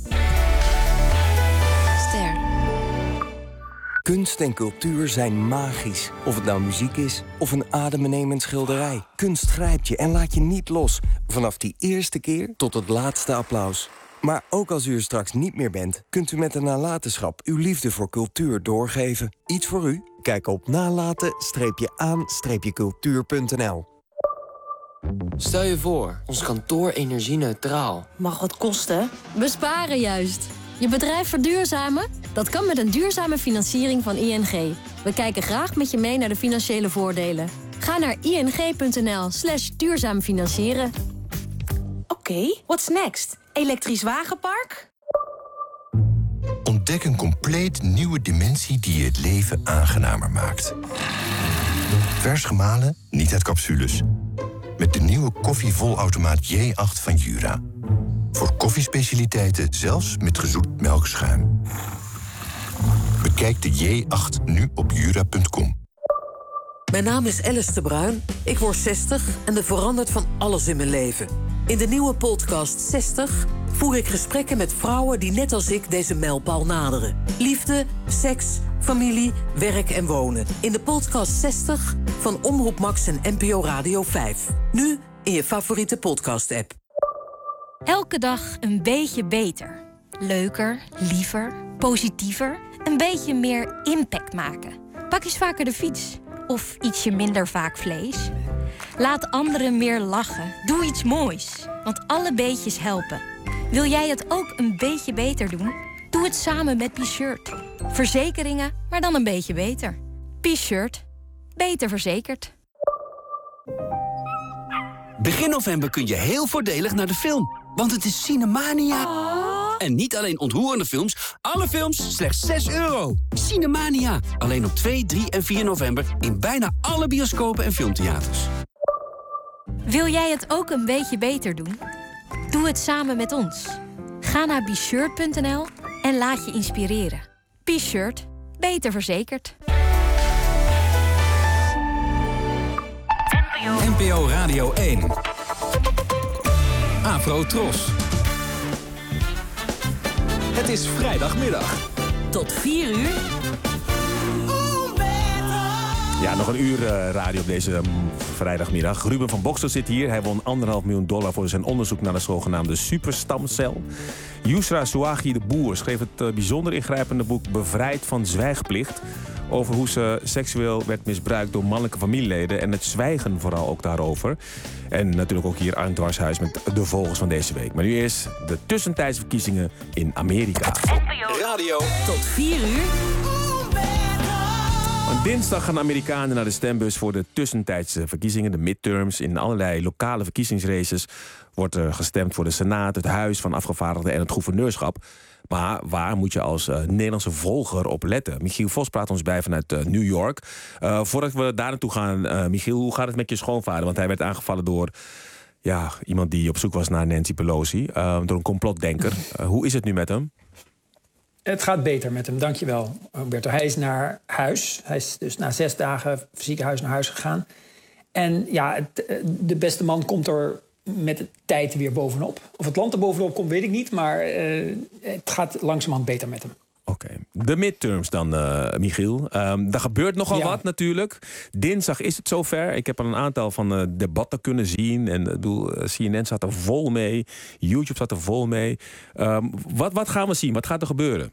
Kunst en cultuur zijn magisch. Of het nou muziek is of een adembenemend schilderij. Kunst grijpt je en laat je niet los. Vanaf die eerste keer tot het laatste applaus. Maar ook als u er straks niet meer bent, kunt u met een nalatenschap uw liefde voor cultuur doorgeven. Iets voor u? Kijk op nalaten-aan-cultuur punt n l. Stel je voor, ons kantoor energie-neutraal. Mag wat kosten? Besparen juist. Je bedrijf verduurzamen? Dat kan met een duurzame financiering van I N G. We kijken graag met je mee naar de financiële voordelen. Ga naar ing.nl slash duurzaam financieren. Oké, okay, what's next? Elektrisch wagenpark? Ontdek een compleet nieuwe dimensie die je het leven aangenamer maakt. Vers gemalen, niet uit capsules. Met de nieuwe koffievolautomaat J acht van Jura. Voor koffiespecialiteiten zelfs met gezoet melkschuim. Bekijk de J acht nu op jura punt com. Mijn naam is Alice de Bruin. Ik word zestig en er verandert van alles in mijn leven. In de nieuwe podcast zestig voer ik gesprekken met vrouwen die net als ik deze mijlpaal naderen. Liefde, seks, familie, werk en wonen. In de podcast zestig van Omroep Max en N P O Radio vijf. Nu in je favoriete podcast-app. Elke dag een beetje beter. Leuker, liever, positiever. Een beetje meer impact maken. Pak eens vaker de fiets. Of ietsje minder vaak vlees. Laat anderen meer lachen. Doe iets moois. Want alle beetjes helpen. Wil jij het ook een beetje beter doen? Doe het samen met P-Shirt. Verzekeringen, maar dan een beetje beter. P-Shirt. Beter verzekerd. Begin november kun je heel voordelig naar de film. Want het is Cinemania. Oh. En niet alleen ontroerende films, alle films slechts zes euro. Cinemania. Alleen op twee, drie en vier november in bijna alle bioscopen en filmtheaters. Wil jij het ook een beetje beter doen? Doe het samen met ons. Ga naar bshirt punt n l en laat je inspireren. B-Shirt. Beter verzekerd. N P O Radio één. Afro Tros. Het is vrijdagmiddag. Tot vier uur. Ja, nog een uur uh, radio op deze um, vrijdagmiddag. Ruben van Bokstel zit hier. Hij won anderhalf miljoen dollar voor zijn onderzoek naar de zogenaamde superstamcel. Yusra Zouaghi de Boer schreef het uh, bijzonder ingrijpende boek Bevrijd van zwijgplicht. Over hoe ze seksueel werd misbruikt door mannelijke familieleden. En het zwijgen vooral ook daarover. En natuurlijk ook hier Arnd Dwarshuis met de vogels van deze week. Maar nu eerst de tussentijdse verkiezingen in Amerika. Radio. Tot vier uur. Dinsdag gaan Amerikanen naar de stembus voor de tussentijdse verkiezingen, de midterms. In allerlei lokale verkiezingsraces wordt er gestemd voor de Senaat, het Huis van Afgevaardigden en het gouverneurschap. Maar waar moet je als uh, Nederlandse volger op letten? Michiel Vos praat ons bij vanuit uh, New York. Uh, voordat we daar naartoe gaan, uh, Michiel, hoe gaat het met je schoonvader? Want hij werd aangevallen door ja, iemand die op zoek was naar Nancy Pelosi. Uh, door een complotdenker. Uh, hoe is het nu met hem? Het gaat beter met hem, dankjewel, Roberto. Hij is naar huis. Hij is dus na zes dagen ziekenhuis naar huis gegaan. En ja, het, de beste man komt er met de tijd weer bovenop. Of het land er bovenop komt, weet ik niet. Maar uh, het gaat langzamerhand beter met hem. Oké. Okay. De midterms dan, uh, Michiel. Um, daar gebeurt nogal ja. wat natuurlijk. Dinsdag is het zover. Ik heb al een aantal van uh, debatten kunnen zien. En uh, bedoel, uh, C N N staat er vol mee. YouTube staat er vol mee. Um, wat, wat gaan we zien? Wat gaat er gebeuren?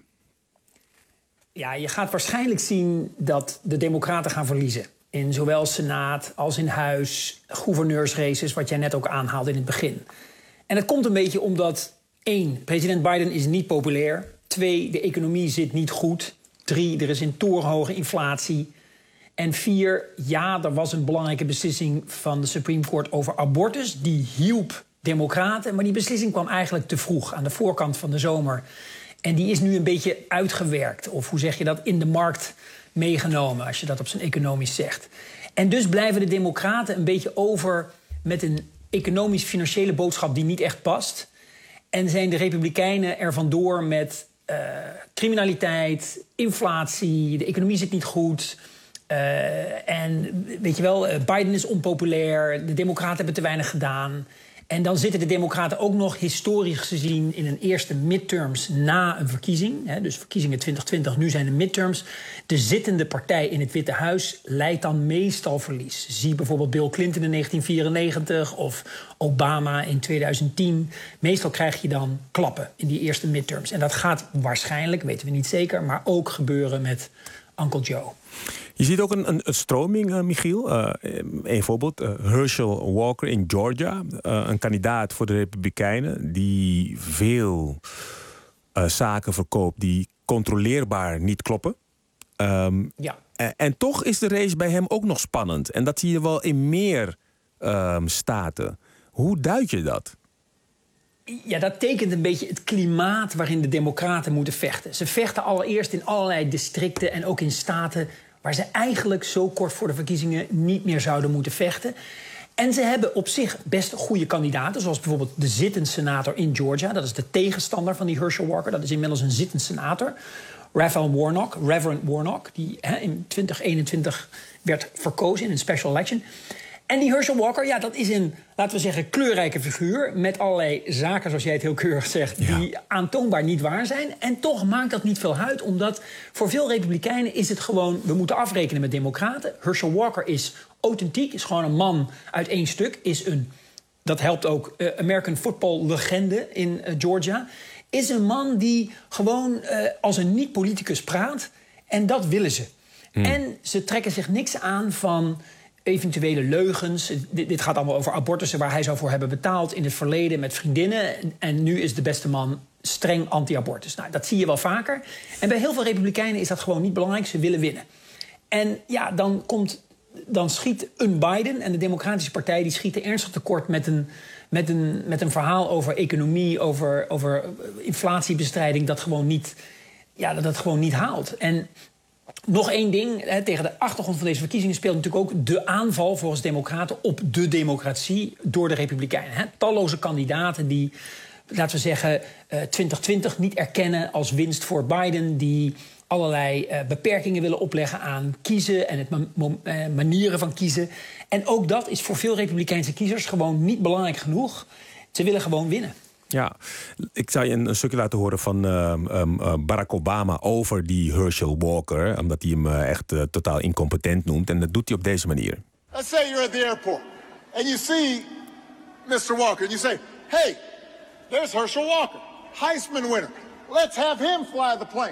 Ja, je gaat waarschijnlijk zien dat de Democraten gaan verliezen. In zowel Senaat als in Huis, gouverneursraces, wat jij net ook aanhaalde in het begin. En dat komt een beetje omdat, één, president Biden is niet populair. Twee, de economie zit niet goed. Drie, er is een torenhoge inflatie. En vier, ja, er was een belangrijke beslissing van de Supreme Court over abortus. Die hielp Democraten, maar die beslissing kwam eigenlijk te vroeg, aan de voorkant van de zomer. En die is nu een beetje uitgewerkt. Of hoe zeg je dat? In de markt meegenomen, als je dat op zijn economisch zegt. En dus blijven de Democraten een beetje over met een economisch-financiële boodschap die niet echt past. En zijn de Republikeinen er vandoor met uh, criminaliteit, inflatie, de economie zit niet goed. Uh, en weet je wel, Biden is onpopulair, de Democraten hebben te weinig gedaan. En dan zitten de Democraten ook nog historisch gezien in een eerste midterms na een verkiezing. Hè, dus verkiezingen twintig twintig, nu zijn de midterms. De zittende partij in het Witte Huis leidt dan meestal verlies. Zie bijvoorbeeld Bill Clinton in negentien vierennegentig of Obama in tweeduizend tien. Meestal krijg je dan klappen in die eerste midterms. En dat gaat waarschijnlijk, weten we niet zeker, maar ook gebeuren met Uncle Joe. Je ziet ook een, een, een stroming, uh, Michiel. Uh, een voorbeeld, uh, Herschel Walker in Georgia. Uh, een kandidaat voor de Republikeinen die veel uh, zaken verkoopt die controleerbaar niet kloppen. Um, ja. en, en toch is de race bij hem ook nog spannend. En dat zie je wel in meer um, staten. Hoe duid je dat? Ja, dat tekent een beetje het klimaat waarin de democraten moeten vechten. Ze vechten allereerst in allerlei districten en ook in staten waar ze eigenlijk zo kort voor de verkiezingen niet meer zouden moeten vechten. En ze hebben op zich best goede kandidaten, zoals bijvoorbeeld de zittend senator in Georgia. Dat is de tegenstander van die Herschel Walker. Dat is inmiddels een zittend senator. Raphael Warnock, Reverend Warnock, die hè, in twintig eenentwintig werd verkozen in een special election. En die Herschel Walker, ja, dat is een, laten we zeggen, kleurrijke figuur met allerlei zaken, zoals jij het heel keurig zegt, ja. die aantoonbaar niet waar zijn. En toch maakt dat niet veel uit, omdat voor veel Republikeinen is het gewoon, we moeten afrekenen met democraten. Herschel Walker is authentiek, is gewoon een man uit één stuk, is een, dat helpt ook, uh, American football legende in uh, Georgia. Is een man die gewoon uh, als een niet-politicus praat. En dat willen ze. Hmm. En ze trekken zich niks aan van eventuele leugens. Dit, dit gaat allemaal over abortussen waar hij zou voor hebben betaald in het verleden met vriendinnen. En, en nu is de beste man streng anti-abortus. Nou, dat zie je wel vaker. En bij heel veel Republikeinen is dat gewoon niet belangrijk. Ze willen winnen. En ja, dan, komt, dan schiet een Biden en de Democratische Partij die schieten ernstig tekort met een, met een, met een verhaal over economie, over, over inflatiebestrijding, dat gewoon niet, ja, dat het gewoon niet haalt. En nog één ding, hè, tegen de achtergrond van deze verkiezingen speelt natuurlijk ook de aanval volgens democraten op de democratie door de Republikeinen. Hè. Talloze kandidaten die, laten we zeggen, uh, twintig twintig niet erkennen als winst voor Biden, die allerlei uh, beperkingen willen opleggen aan kiezen en het ma- ma- uh, manieren van kiezen. En ook dat is voor veel Republikeinse kiezers gewoon niet belangrijk genoeg. Ze willen gewoon winnen. Ja, ik zou je een, een stukje laten horen van uh, um, uh, Barack Obama over die Herschel Walker, omdat hij hem uh, echt uh, totaal incompetent noemt. En dat doet hij op deze manier. Let's say you're at the airport and you see mister Walker and you say, hey, there's Herschel Walker, Heisman winner. Let's have him fly the plane.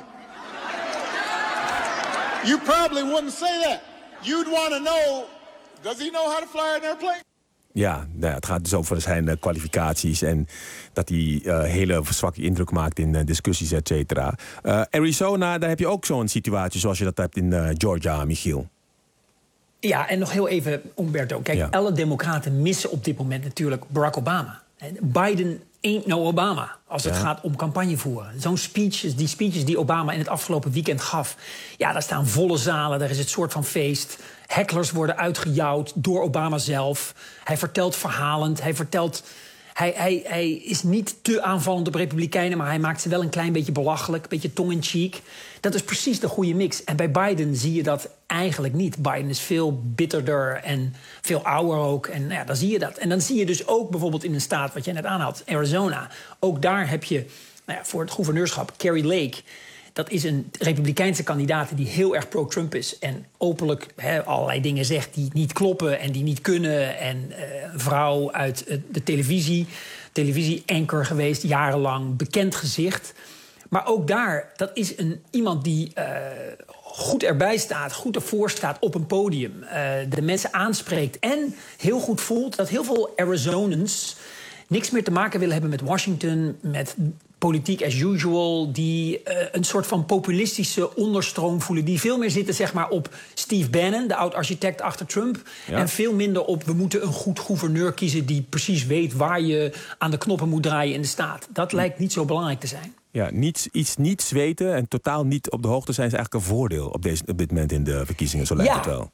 You probably wouldn't say that. You'd want to know, does he know how to fly an airplane? Ja, nou ja, het gaat dus over zijn uh, kwalificaties en dat hij uh, hele zwakke indruk maakt in uh, discussies, et cetera. Uh, Arizona, daar heb je ook zo'n situatie zoals je dat hebt in uh, Georgia, Michiel. Ja, en nog heel even, Umberto. Kijk, ja. alle democraten missen op dit moment natuurlijk Barack Obama. Biden ain't no Obama als het ja. gaat om campagne voeren. Zo'n speeches, die speeches die Obama in het afgelopen weekend gaf, ja, daar staan volle zalen, daar is het soort van feest. Hecklers worden uitgejouwd door Obama zelf. Hij vertelt verhalend, hij vertelt, hij, hij, hij is niet te aanvallend op Republikeinen, maar hij maakt ze wel een klein beetje belachelijk, een beetje tong-in-cheek. Dat is precies de goede mix. En bij Biden zie je dat eigenlijk niet. Biden is veel bitterder en veel ouder ook. En nou ja, dan zie je dat. En dan zie je dus ook bijvoorbeeld in een staat wat jij net aanhaalt, Arizona. Ook daar heb je nou ja, voor het gouverneurschap Carrie Lake. Dat is een republikeinse kandidaat die heel erg pro-Trump is. En openlijk he, allerlei dingen zegt die niet kloppen en die niet kunnen. En uh, een vrouw uit uh, de televisie, televisie-anchor geweest, jarenlang, bekend gezicht. Maar ook daar, dat is een, iemand die uh, goed erbij staat, goed ervoor staat op een podium. Uh, de mensen aanspreekt en heel goed voelt dat heel veel Arizonans niks meer te maken willen hebben met Washington, met politiek as usual, die uh, een soort van populistische onderstroom voelen, die veel meer zitten zeg maar op Steve Bannon, de oud-architect achter Trump, ja. en veel minder op we moeten een goed gouverneur kiezen die precies weet waar je aan de knoppen moet draaien in de staat. Dat hm. lijkt niet zo belangrijk te zijn. Ja, niets, iets niet weten en totaal niet op de hoogte zijn is eigenlijk een voordeel op, deze, op dit moment in de verkiezingen, zo lijkt ja. het wel.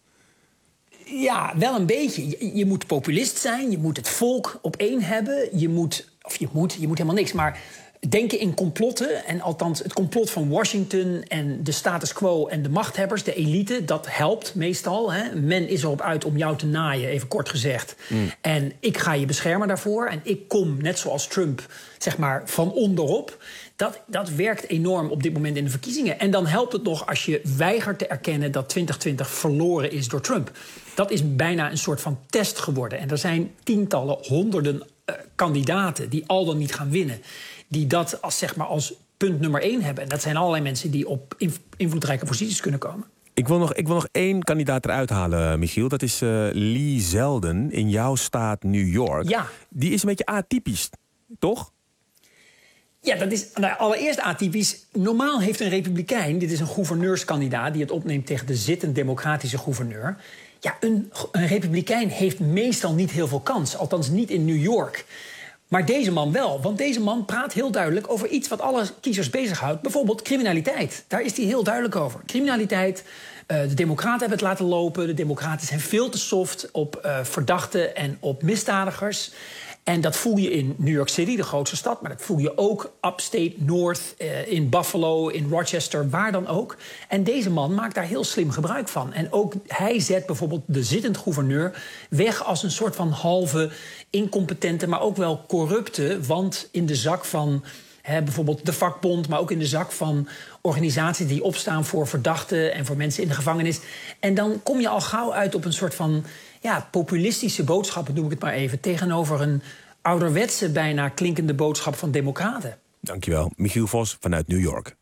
Ja, wel een beetje. Je, je moet populist zijn, je moet het volk op één hebben. Je moet, of je moet, je moet helemaal niks, maar denken in complotten. En althans, het complot van Washington en de status quo en de machthebbers, de elite, dat helpt meestal. Hè. Men is erop uit om jou te naaien, even kort gezegd. Mm. En ik ga je beschermen daarvoor. En ik kom, net zoals Trump, zeg maar, van onderop. Dat, dat werkt enorm op dit moment in de verkiezingen. En dan helpt het nog als je weigert te erkennen dat twintig twintig verloren is door Trump. Dat is bijna een soort van test geworden. En er zijn tientallen, honderden uh, kandidaten die al dan niet gaan winnen, die dat als, zeg maar, als punt nummer één hebben. En dat zijn allerlei mensen die op inv- invloedrijke posities kunnen komen. Ik wil nog, ik wil nog één kandidaat eruit halen, Michiel. Dat is uh, Lee Zeldin in jouw staat New York. Ja. Die is een beetje atypisch, toch? Ja, dat is nou, allereerst atypisch. Normaal heeft een republikein, dit is een gouverneurskandidaat... die het opneemt tegen de zittend democratische gouverneur. Ja, een, een republikein heeft meestal niet heel veel kans. Althans niet in New York. Maar deze man wel, want deze man praat heel duidelijk... over iets wat alle kiezers bezighoudt. Bijvoorbeeld criminaliteit. Daar is hij heel duidelijk over. Criminaliteit, uh, de democraten hebben het laten lopen. De democraten zijn veel te soft op uh, verdachten en op misdadigers... En dat voel je in New York City, de grootste stad... maar dat voel je ook upstate North, uh, in Buffalo, in Rochester, waar dan ook. En deze man maakt daar heel slim gebruik van. En ook hij zet bijvoorbeeld de zittend gouverneur weg... als een soort van halve incompetente, maar ook wel corrupte... want in de zak van hè, bijvoorbeeld de vakbond... maar ook in de zak van organisaties die opstaan voor verdachten... en voor mensen in de gevangenis. En dan kom je al gauw uit op een soort van... ja, populistische boodschappen, noem ik het maar even... tegenover een ouderwetse, bijna klinkende boodschap van democraten. Dankjewel. Michiel Vos vanuit New York.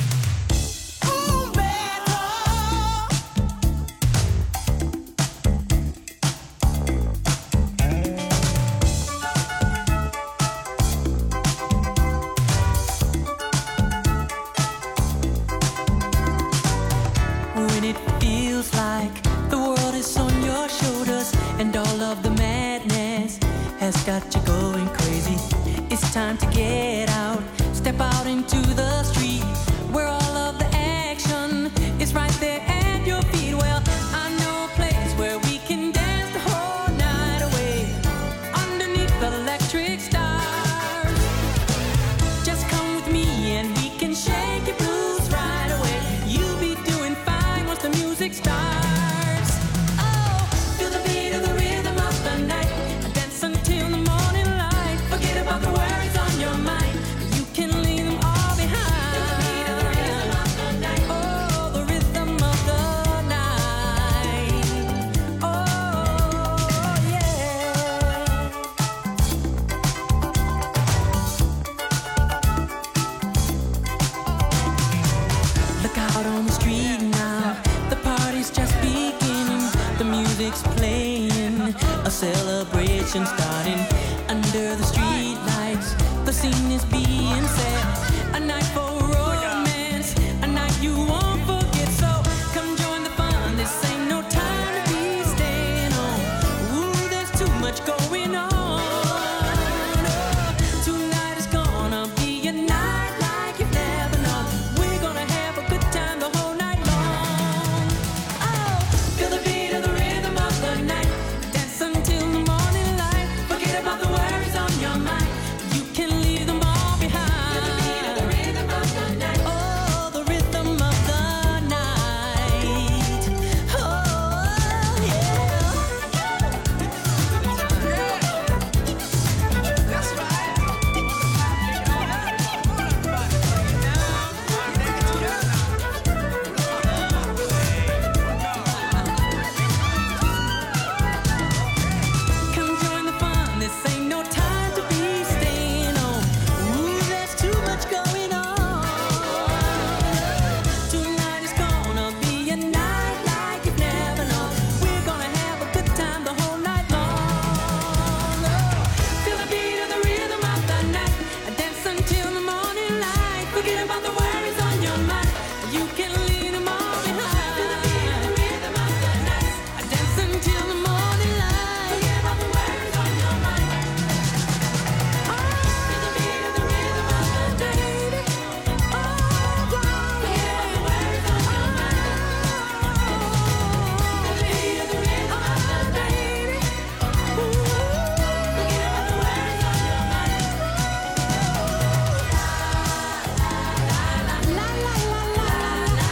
When it feels like the world is on your shoulders and all of the madness has got you going crazy. It's time to get out, step out into the street where all of the action is right there at your feet. Well, I know a place where we can dance the whole night away underneath the electric stars. Just come with me and we can shake your blues right away. You'll be doing fine once the music starts. Oh, feel the beat of the rhythm of the night. Dance until the morning light. Forget about the worries on your mind. You can leave them all behind. Feel the beat of the rhythm of the night. Oh, the rhythm of the night. Oh, yeah. Look out on the street now. The party's just beginning. The music's playing. A celebration starting under the street lights. The scene is being set. A night for romance. A night you won't forget. So come join the fun. This ain't no time to be staying home. Ooh, there's too much going on. Oh, tonight is gonna be a night like you've never known. We're gonna have a good time the whole night long. Oh, feel the beat of the rhythm of the night. Dance until the morning light. Forget about the worries on your mind. You can leave them all behind. Feel the beat of the rhythm of the night. Oh, the rhythm of the night. Oh, yeah. That's right. Come join the fun. This ain't no time to be staying home. Ooh, there's too much going on. Tonight is gonna be a night like you've never known. We're gonna have a good time the whole night long. Oh, feel the beat of the rhythm of the night. Dance until the morning light. Forget about the worries on your mind. You can leave them all behind. Feel the beat of the rhythm of the night. Dance until the morning light. Forget about the worries on your mind. Oh, feel the beat of the rhythm of the night. Oh, forget about the worries on your mind. Feel the beat of the rhythm of the night. Ooh, forget about the worries on your mind. La la la la la la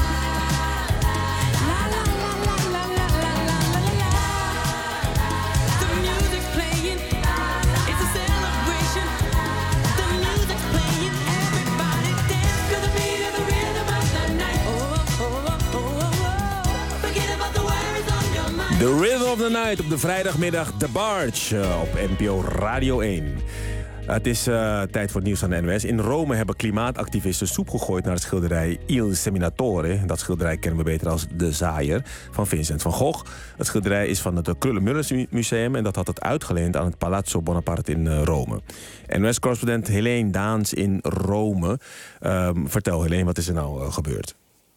la la la la la. The music's playing, it's a celebration. The music's playing, everybody dance. Feel the beat of the rhythm of the night. Oh, oh, oh, oh, oh. Forget about the worries on your mind. The Rhythm of the Night op de vrijdagmiddag The Barge uh, op N P O Radio één. Het is uh, tijd voor het nieuws aan de N O S. In Rome hebben klimaatactivisten soep gegooid naar het schilderij Il Seminatore. Dat schilderij kennen we beter als De Zaaier van Vincent van Gogh. Het schilderij is van het Kröller-Müller Museum en dat had het uitgeleend aan het Palazzo Bonaparte in uh, Rome. N O S-correspondent Helene Daans in Rome. Uh, vertel Helene, wat is er nou uh, gebeurd?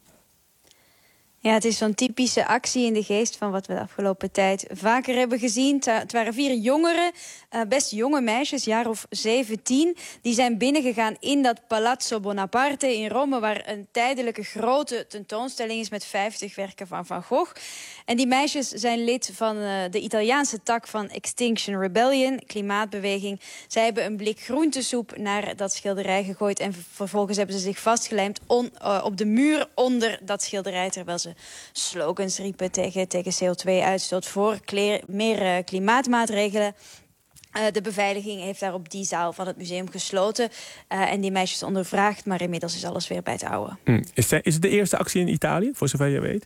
Ja, het is zo'n typische actie in de geest van wat we de afgelopen tijd vaker hebben gezien. Het waren vier jongeren, best jonge meisjes, jaar of zeventien. Die zijn binnengegaan in dat Palazzo Bonaparte in Rome, waar een tijdelijke grote tentoonstelling is met vijftig werken van Van Gogh. En die meisjes zijn lid van de Italiaanse tak van Extinction Rebellion, klimaatbeweging. Zij hebben een blik groentesoep naar dat schilderij gegooid en vervolgens hebben ze zich vastgelijmd on, uh, op de muur onder dat schilderij, terwijl ze slogans riepen tegen, tegen C O twee uitstoot, voor kleer, meer uh, klimaatmaatregelen. Uh, de beveiliging heeft daar op die zaal van het museum gesloten uh, en die meisjes ondervraagd, maar inmiddels is alles weer bij het oude. Hm. Is, is het de eerste actie in Italië, voor zover je weet?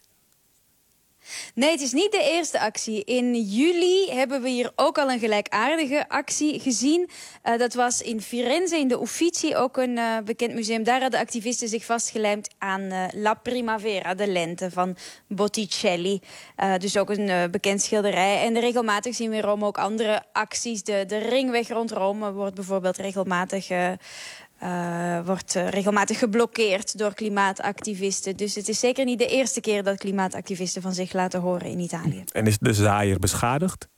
Nee, het is niet de eerste actie. In juli hebben we hier ook al een gelijkaardige actie gezien. Uh, dat was in Firenze, in de Uffizi, ook een uh, bekend museum. Daar hadden activisten zich vastgelijmd aan uh, La Primavera, de lente van Botticelli. Uh, dus ook een uh, bekend schilderij. En regelmatig zien we in Rome ook andere acties. De, de ringweg rond Rome wordt bijvoorbeeld regelmatig... Uh, Uh, wordt uh, regelmatig geblokkeerd door klimaatactivisten. Dus het is zeker niet de eerste keer dat klimaatactivisten van zich laten horen in Italië. En is de zaaier beschadigd?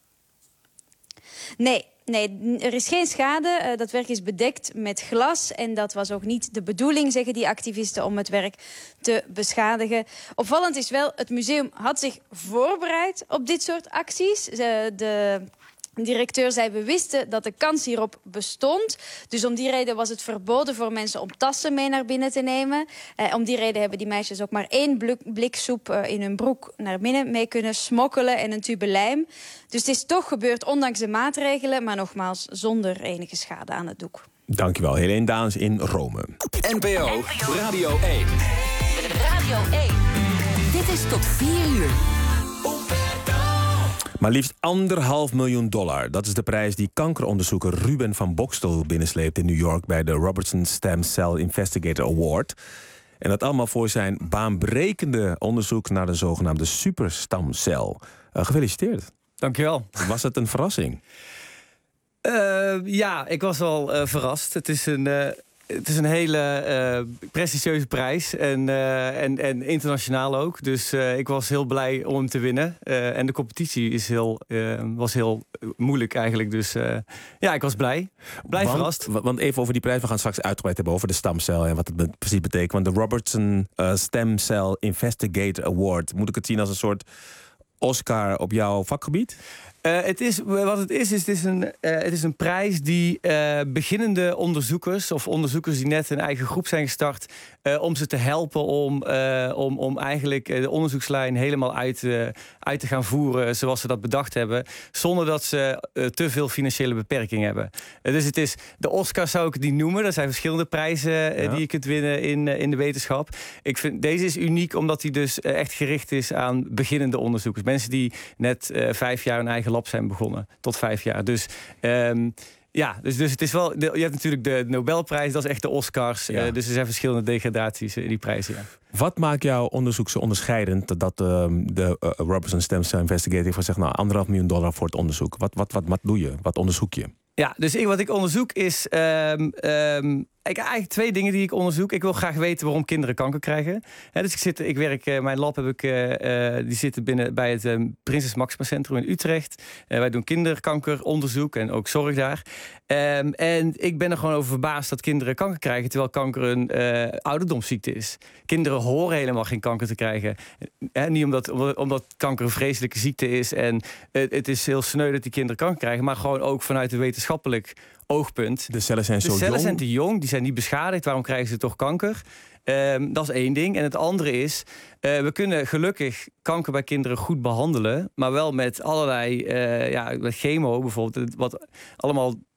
Nee, nee, er is geen schade. Uh, dat werk is bedekt met glas. En dat was ook niet de bedoeling, zeggen die activisten, om het werk te beschadigen. Opvallend is wel, het museum had zich voorbereid op dit soort acties. Uh, de... De directeur zei, we wisten dat de kans hierop bestond. Dus om die reden was het verboden voor mensen om tassen mee naar binnen te nemen. Eh, om die reden hebben die meisjes ook maar één blik, blik soep uh, in hun broek naar binnen mee kunnen smokkelen en een tube lijm. Dus het is toch gebeurd ondanks de maatregelen, maar nogmaals zonder enige schade aan het doek. Dankjewel, Helene Daans in Rome. N P O Radio één. Radio één. Dit is tot vier uur. Maar liefst anderhalf miljoen dollar. Dat is de prijs die kankeronderzoeker Ruben van Bokstel binnensleept in New York bij de Robertson Stem Cell Investigator Award. En dat allemaal voor zijn baanbrekende onderzoek naar de zogenaamde superstamcel. Uh, gefeliciteerd. Dankjewel. Was het een verrassing? Uh, ja, ik was wel uh, verrast. Het is een... Uh... Het is een hele uh, prestigieuze prijs en, uh, en, en internationaal ook. Dus uh, ik was heel blij om hem te winnen. Uh, en de competitie is heel, uh, was heel moeilijk eigenlijk. Dus uh, ja, ik was blij. Blij want, verrast. Want even over die prijs. We gaan straks uitgebreid hebben over de stamcel en wat het precies betekent. Want de Robertson uh, Stem Cell Investigator Award. Moet ik het zien als een soort Oscar op jouw vakgebied? Uh, het is, wat het is, is, het is, een, uh, het is een prijs die uh, beginnende onderzoekers of onderzoekers die net een eigen groep zijn gestart, uh, om ze te helpen om, uh, om, om eigenlijk de onderzoekslijn helemaal uit, uh, uit te gaan voeren zoals ze dat bedacht hebben, zonder dat ze uh, te veel financiële beperking hebben. Uh, dus het is, de Oscars zou ik het niet noemen. Er zijn verschillende prijzen uh, ja. die je kunt winnen in, uh, in de wetenschap. Ik vind, deze is uniek omdat hij dus uh, echt gericht is aan beginnende onderzoekers. Mensen die net uh, vijf jaar een eigen lab zijn begonnen, tot vijf jaar. Dus um, ja, dus, dus het is wel. Je hebt natuurlijk de Nobelprijs, dat is echt de Oscars. Ja. Uh, dus er zijn verschillende degradaties in die prijzen. Ja. Wat maakt jouw onderzoek zo onderscheidend dat uh, de uh, Robertson Stem Cell Investigator voor zegt, nou, anderhalf miljoen dollar voor het onderzoek? Wat, wat, wat, wat doe je? Wat onderzoek je? Ja, dus ik, wat ik onderzoek is um, um, ik, eigenlijk twee dingen die ik onderzoek. Ik wil graag weten waarom kinderen kanker krijgen. He, dus ik, zit, ik werk, uh, mijn lab heb ik, uh, uh, die zitten binnen bij het um, Prinses Maxima Centrum in Utrecht. Uh, wij doen kinderkankeronderzoek en ook zorg daar. Um, en ik ben er gewoon over verbaasd dat kinderen kanker krijgen, terwijl kanker een uh, ouderdomsziekte is. Kinderen horen helemaal geen kanker te krijgen. He, niet omdat, omdat, omdat kanker een vreselijke ziekte is en uh, het is heel sneu dat die kinderen kanker krijgen, maar gewoon ook vanuit de wetenschappelijk oogpunt. De cellen zijn de zo cellen jong. zijn te jong, die zijn niet beschadigd. Waarom krijgen ze toch kanker? Um, dat is één ding. En het andere is, uh, we kunnen gelukkig kanker bij kinderen goed behandelen, maar wel met allerlei, uh, ja, met chemo bijvoorbeeld, wat allemaal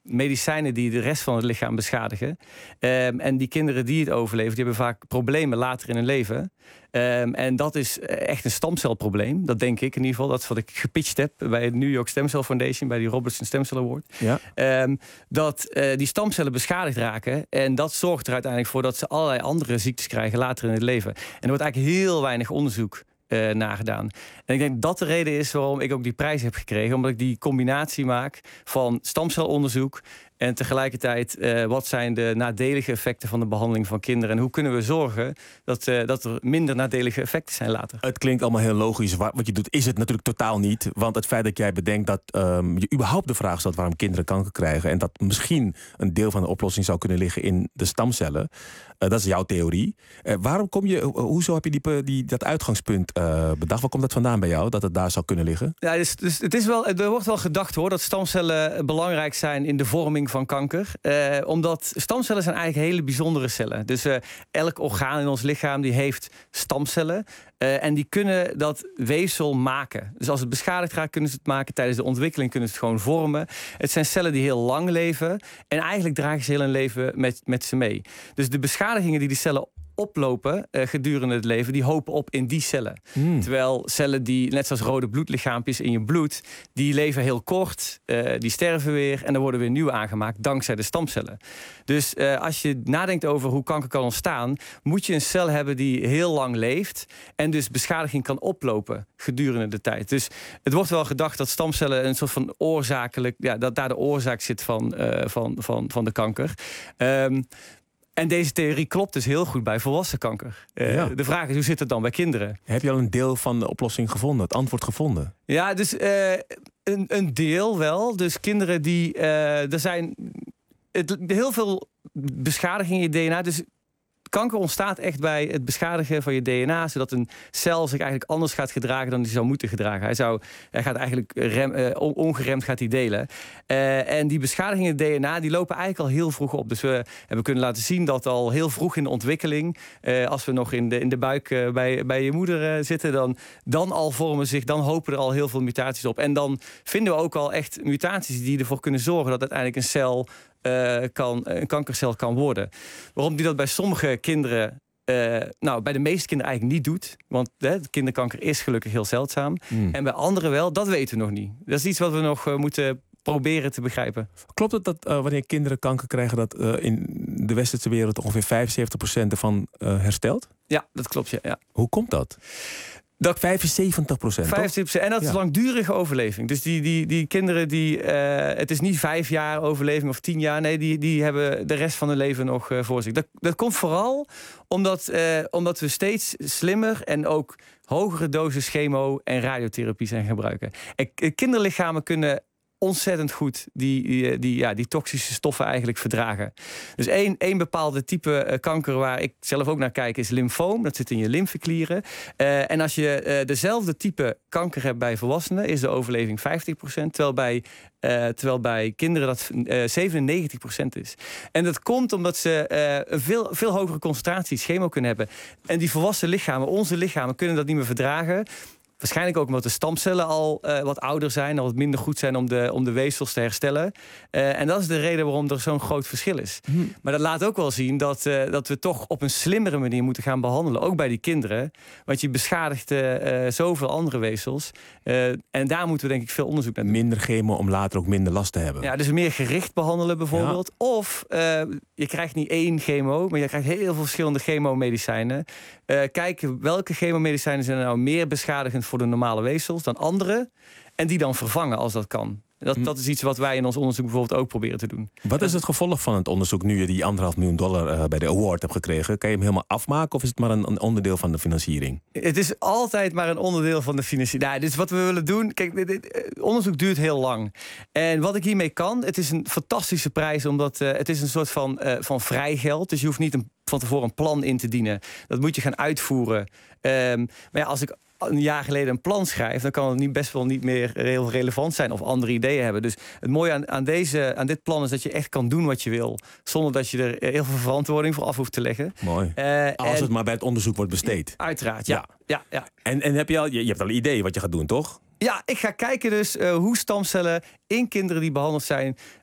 medicijnen die de rest van het lichaam beschadigen. Um, en die kinderen die het overleven, die hebben vaak problemen later in hun leven. Um, en dat is echt een stamcelprobleem. Dat denk ik in ieder geval. Dat is wat ik gepitcht heb bij het New York Stem Cell Foundation, bij die Robertson Stem Cell Award. Ja. Um, dat uh, die stamcellen beschadigd raken. En dat zorgt er uiteindelijk voor dat ze allerlei andere ziektes krijgen later in het leven. En er wordt eigenlijk heel weinig onderzoek Uh, nagedaan. En ik denk dat de reden is waarom ik ook die prijs heb gekregen. Omdat ik die combinatie maak van stamcelonderzoek en tegelijkertijd uh, wat zijn de nadelige effecten van de behandeling van kinderen. En hoe kunnen we zorgen dat, uh, dat er minder nadelige effecten zijn later. Het klinkt allemaal heel logisch. Wat je doet is het natuurlijk totaal niet. Want het feit dat jij bedenkt dat um, je überhaupt de vraag stelt waarom kinderen kanker krijgen. En dat misschien een deel van de oplossing zou kunnen liggen in de stamcellen. Uh, dat is jouw theorie. Uh, waarom kom je, uh, hoezo heb je die, die, dat uitgangspunt uh, bedacht? Waar komt dat vandaan bij jou, dat het daar zou kunnen liggen? Ja, dus, dus het is wel, er wordt wel gedacht hoor, dat stamcellen belangrijk zijn in de vorming van kanker. Uh, omdat stamcellen zijn eigenlijk hele bijzondere cellen. Dus uh, elk orgaan in ons lichaam die heeft stamcellen. Uh, en die kunnen dat weefsel maken. Dus als het beschadigd raakt, kunnen ze het maken. Tijdens de ontwikkeling kunnen ze het gewoon vormen. Het zijn cellen die heel lang leven. En eigenlijk dragen ze heel hun leven met, met ze mee. Dus de beschadigingen die die cellen oplopen uh, gedurende het leven, die hopen op in die cellen. Mm. Terwijl cellen die, net zoals rode bloedlichaampjes in je bloed, die leven heel kort, uh, die sterven weer en er worden weer nieuwe aangemaakt dankzij de stamcellen. Dus uh, als je nadenkt over hoe kanker kan ontstaan, moet je een cel hebben die heel lang leeft en dus beschadiging kan oplopen gedurende de tijd. Dus het wordt wel gedacht dat stamcellen een soort van oorzakelijk, ja, dat daar de oorzaak zit van, uh, van, van, van de kanker. Um, En deze theorie klopt dus heel goed bij volwassen kanker. Uh, ja. De vraag is, hoe zit het dan bij kinderen? Heb je al een deel van de oplossing gevonden, het antwoord gevonden? Ja, dus uh, een, een deel wel. Dus kinderen die... Uh, er zijn het, heel veel beschadigingen in je D N A. Dus kanker ontstaat echt bij het beschadigen van je D N A... zodat een cel zich eigenlijk anders gaat gedragen dan die zou moeten gedragen. Hij, zou, hij gaat eigenlijk rem, uh, ongeremd gaat hij delen. Uh, en die beschadigingen in het D N A die lopen eigenlijk al heel vroeg op. Dus we hebben kunnen laten zien dat al heel vroeg in de ontwikkeling... Uh, als we nog in de, in de buik uh, bij, bij je moeder uh, zitten... Dan, dan al vormen zich, dan hopen er al heel veel mutaties op. En dan vinden we ook al echt mutaties die ervoor kunnen zorgen... dat uiteindelijk een cel... Uh, kan, een kankercel kan worden. Waarom die dat bij sommige kinderen... Uh, nou, bij de meeste kinderen eigenlijk niet doet. Want hè, kinderkanker is gelukkig heel zeldzaam. Mm. En bij anderen wel, dat weten we nog niet. Dat is iets wat we nog uh, moeten proberen te begrijpen. Klopt het dat uh, wanneer kinderen kanker krijgen... dat uh, in de westerse wereld ongeveer vijfenzeventig procent ervan uh, herstelt? Ja, dat klopt. Ja, ja. Hoe komt dat? Dat vijfenzeventig procent. vijfenzeventig procent. En dat is ja. langdurige overleving. Dus die, die, die kinderen, die, uh, het is niet vijf jaar overleving of tien jaar. Nee, die, die hebben de rest van hun leven nog uh, voor zich. Dat, dat komt vooral omdat, uh, omdat we steeds slimmer en ook hogere doses chemo en radiotherapie zijn gebruiken. En kinderlichamen kunnen ontzettend goed die, die, die, ja, die toxische stoffen eigenlijk verdragen. Dus één, één bepaalde type uh, kanker waar ik zelf ook naar kijk is lymfoom. Dat zit in je lymfeklieren. Uh, en als je uh, dezelfde type kanker hebt bij volwassenen... is de overleving vijftig procent. Terwijl bij, uh, terwijl bij kinderen dat uh, zevenennegentig procent is. En dat komt omdat ze uh, een veel, veel hogere concentratie chemo kunnen hebben. En die volwassen lichamen, onze lichamen, kunnen dat niet meer verdragen... Waarschijnlijk ook omdat de stamcellen al uh, wat ouder zijn... al wat minder goed zijn om de, om de weefsels te herstellen. Uh, en dat is de reden waarom er zo'n groot verschil is. Hmm. Maar dat laat ook wel zien dat, uh, dat we toch op een slimmere manier moeten gaan behandelen. Ook bij die kinderen. Want je beschadigt uh, zoveel andere weefsels. Uh, en daar moeten we denk ik veel onderzoek naar doen. Minder chemo om later ook minder last te hebben. Ja, dus meer gericht behandelen bijvoorbeeld. Ja. Of uh, je krijgt niet één chemo... maar je krijgt heel veel verschillende chemomedicijnen. Uh, kijken welke chemomedicijnen zijn er nou meer beschadigend... voor de normale weefsels dan andere. En die dan vervangen als dat kan. Dat, dat is iets wat wij in ons onderzoek bijvoorbeeld ook proberen te doen. Wat is het gevolg van het onderzoek nu je die anderhalf miljoen dollar uh, bij de award hebt gekregen? Kan je hem helemaal afmaken of is het maar een, een onderdeel van de financiering? Het is altijd maar een onderdeel van de financiering. Nou, dit is wat we willen doen. Kijk, dit, dit, onderzoek duurt heel lang. En wat ik hiermee kan, het is een fantastische prijs, omdat uh, het is een soort van, uh, van vrijgeld. Dus je hoeft niet een, van tevoren een plan in te dienen. Dat moet je gaan uitvoeren. Um, maar ja, als ik een jaar geleden een plan schrijf... dan kan het niet best wel niet meer heel relevant zijn... of andere ideeën hebben. Dus het mooie aan, aan, deze, aan dit plan is dat je echt kan doen wat je wil... zonder dat je er heel veel verantwoording voor af hoeft te leggen. Mooi. Uh, Als en, het maar bij het onderzoek wordt besteed. Uiteraard, ja. ja. ja, ja. En, en heb je, al, je, je hebt al een idee wat je gaat doen, toch? Ja, ik ga kijken dus uh, hoe stamcellen in kinderen die behandeld zijn...